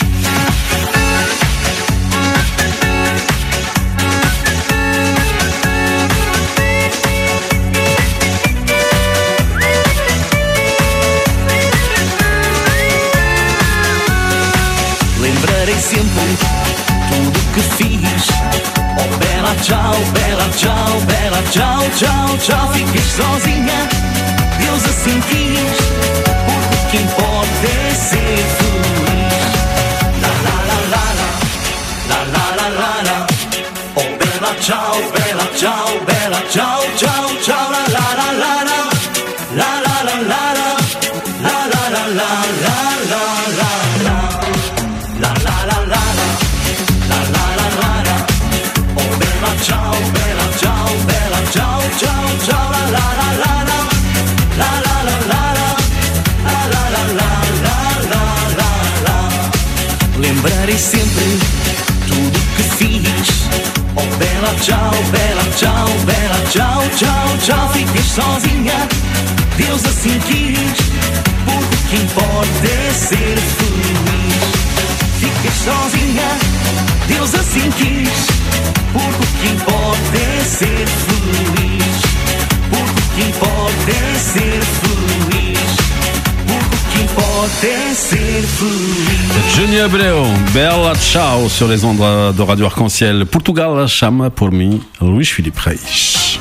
[SPEAKER 8] Lembrarei sempre tudo que fiz. Oh bela tchau, bela tchau, bela tchau, tchau, tchau. Fiquei sozinha, Deus assim quis. Porque o que importa é ser feliz. La la la la la, la la la la la. Oh bela tchau, bela tchau, bela tchau, tchau, tchau. La la la la la, la la la la la, la la la la la la la. La la la la la, la la la la la. Oh bella ciao, bella ciao, bella ciao, ciao, ciao. La la la la la, la la la la la, la la la la la la la. Lembrarei sempre tudo que fiz. Oh bella ciao, bella ciao, bella ciao, ciao, ciao. Fiquei sozinha, Deus assim quis. Porque o que importa é ser feliz. Fiquei sozinha, Deus assim quis. Porque o que importa é ser feliz. Porque o que importa é ser feliz. Porque o que importa é ser feliz.
[SPEAKER 7] Johnny Abreu, Bella Ciao sur les ondes de Radio Arc-en-Ciel. Portugal chama por mim Luís Filipe Reis.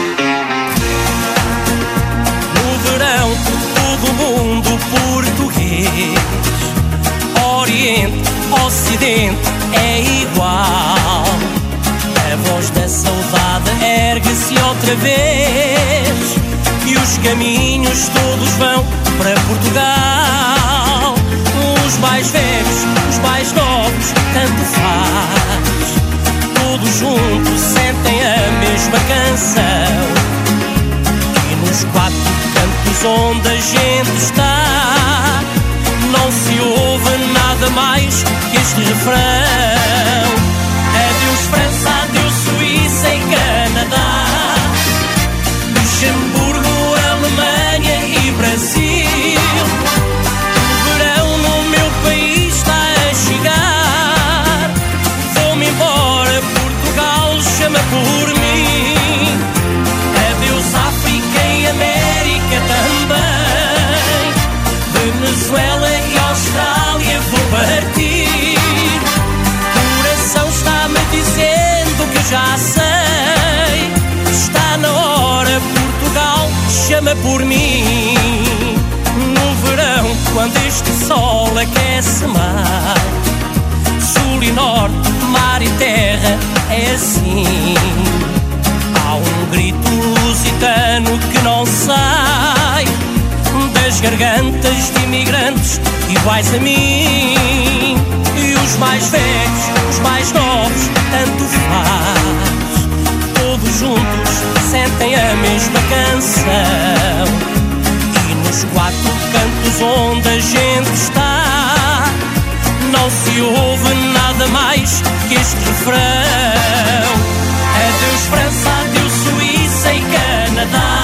[SPEAKER 10] No verão todo mundo português vez. E os caminhos todos vão para Portugal. Os mais velhos, os mais novos, tanto faz. Todos juntos sentem a mesma canção. E nos quatro cantos onde a gente está, não se ouve nada mais que este refrão. Adeus França, adeus Suíça e Canadá, Luxemburgo, Alemanha e Brasil. O verão no meu país está a chegar. Vou-me embora, Portugal chama por mim. Adeus África e América também, Venezuela e Austrália vou partir. O coração está-me dizendo que eu já sei. Está na hora, Portugal chama por mim. No verão, quando este sol aquece mar, sul e norte, mar e terra, é assim. Há um grito lusitano que não sai das gargantas de imigrantes iguais a mim. E os mais velhos, os mais novos, tanto faz. Todos juntos sentem a mesma canção. E nos quatro cantos onde a gente está, não se ouve nada mais que este refrão. Adeus França, adeus Suíça e Canadá,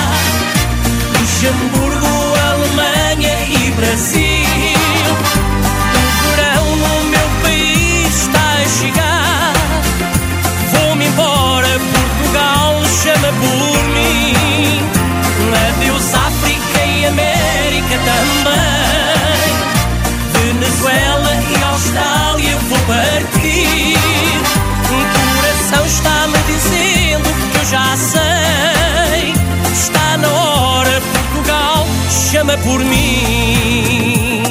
[SPEAKER 10] Luxemburgo, Alemanha e Brasil. O verão no meu país está a chegar. Vou-me embora, Portugal chama por mim. Adeus África e América também, Venezuela e Austrália vou partir. O coração está-me dizendo que eu já sei. Está na hora, Portugal chama por mim.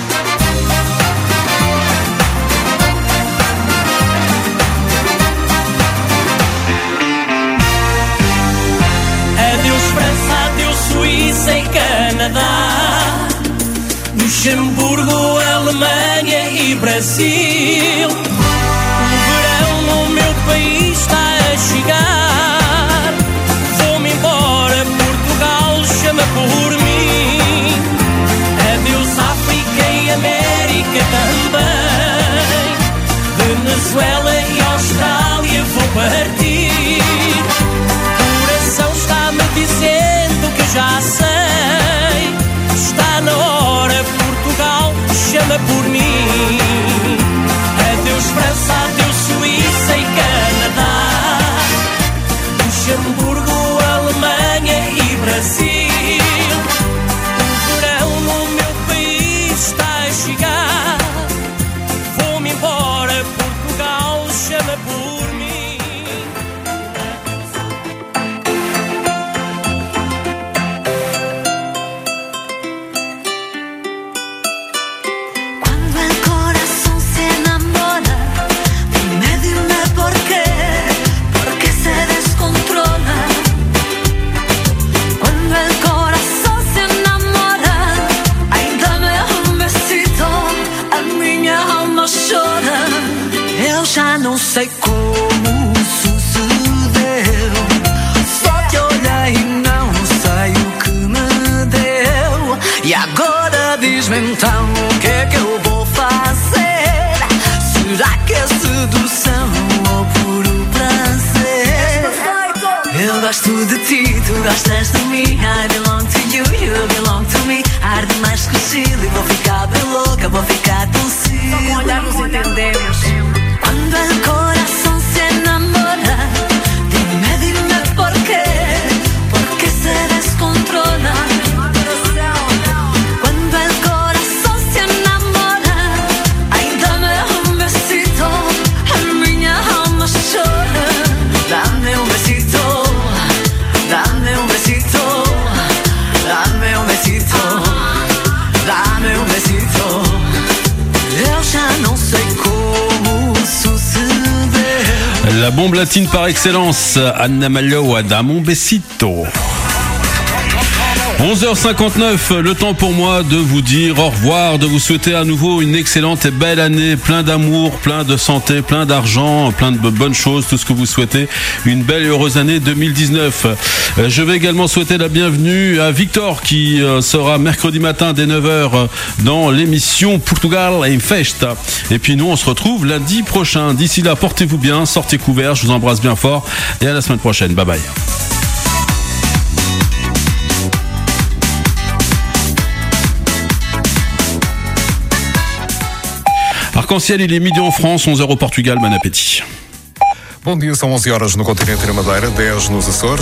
[SPEAKER 10] Adeus França, adeus Suíça e Canadá, Luxemburgo, Alemanha e Brasil. O verão no meu país está a chegar. Vou-me embora, Portugal chama por mim. Adeus África e América também, Venezuela e Austrália vou partir. O coração está-me dizendo que eu já sei. Está na hora, Portugal chama por mim. Adeus França, adeus Suíça e Canadá, Luxemburgo, Alemanha e Brasil. O verão no meu país está a chegar. Vou-me embora, Portugal chama por mim.
[SPEAKER 3] Cuando el corazón se enamora, dime por qué se descontrola. Cuando el corazón se enamora, ay dame besito, a minha alma chora. Eu já não sei como sucedeu, só te olhei e não sei o que me deu. E agora diz-me então o que é que eu vou fazer? Será que é sedução ou puro prazer? Eu gosto de ti, tu gostas de mim. I belong to you, you belong to me. Arde mais que o Chile, vou ficar bem louca, vou ficar doce. Só com olhar nos entendemos. Quando el corazón se enamora, dime por qué se descontrola. Cuando el corazón se enamora, ay dame besito, a minha alma chora. Dame besito, dame besito, dame besito, dame besito.
[SPEAKER 7] La bombe latine par excellence, Anna Malloa, Dame un besito. 11h59, le temps pour moi de vous dire au revoir, de vous souhaiter à nouveau une excellente et belle année, plein d'amour, plein de santé, plein d'argent, plein de bonnes choses, tout ce que vous souhaitez. Une belle et heureuse année 2019. Je vais également souhaiter la bienvenue à Victor qui sera mercredi matin dès 9h dans l'émission Portugal em Festa. Et puis nous, on se retrouve lundi prochain. D'ici là, portez-vous bien, sortez couverts, je vous embrasse bien fort et à la semaine prochaine. Bye bye. Arc-en-ciel, il est midi en France, 11h au Portugal, bon appétit.
[SPEAKER 13] Bom dia, são 11 horas no continente e na Madeira, 10 nos Açores.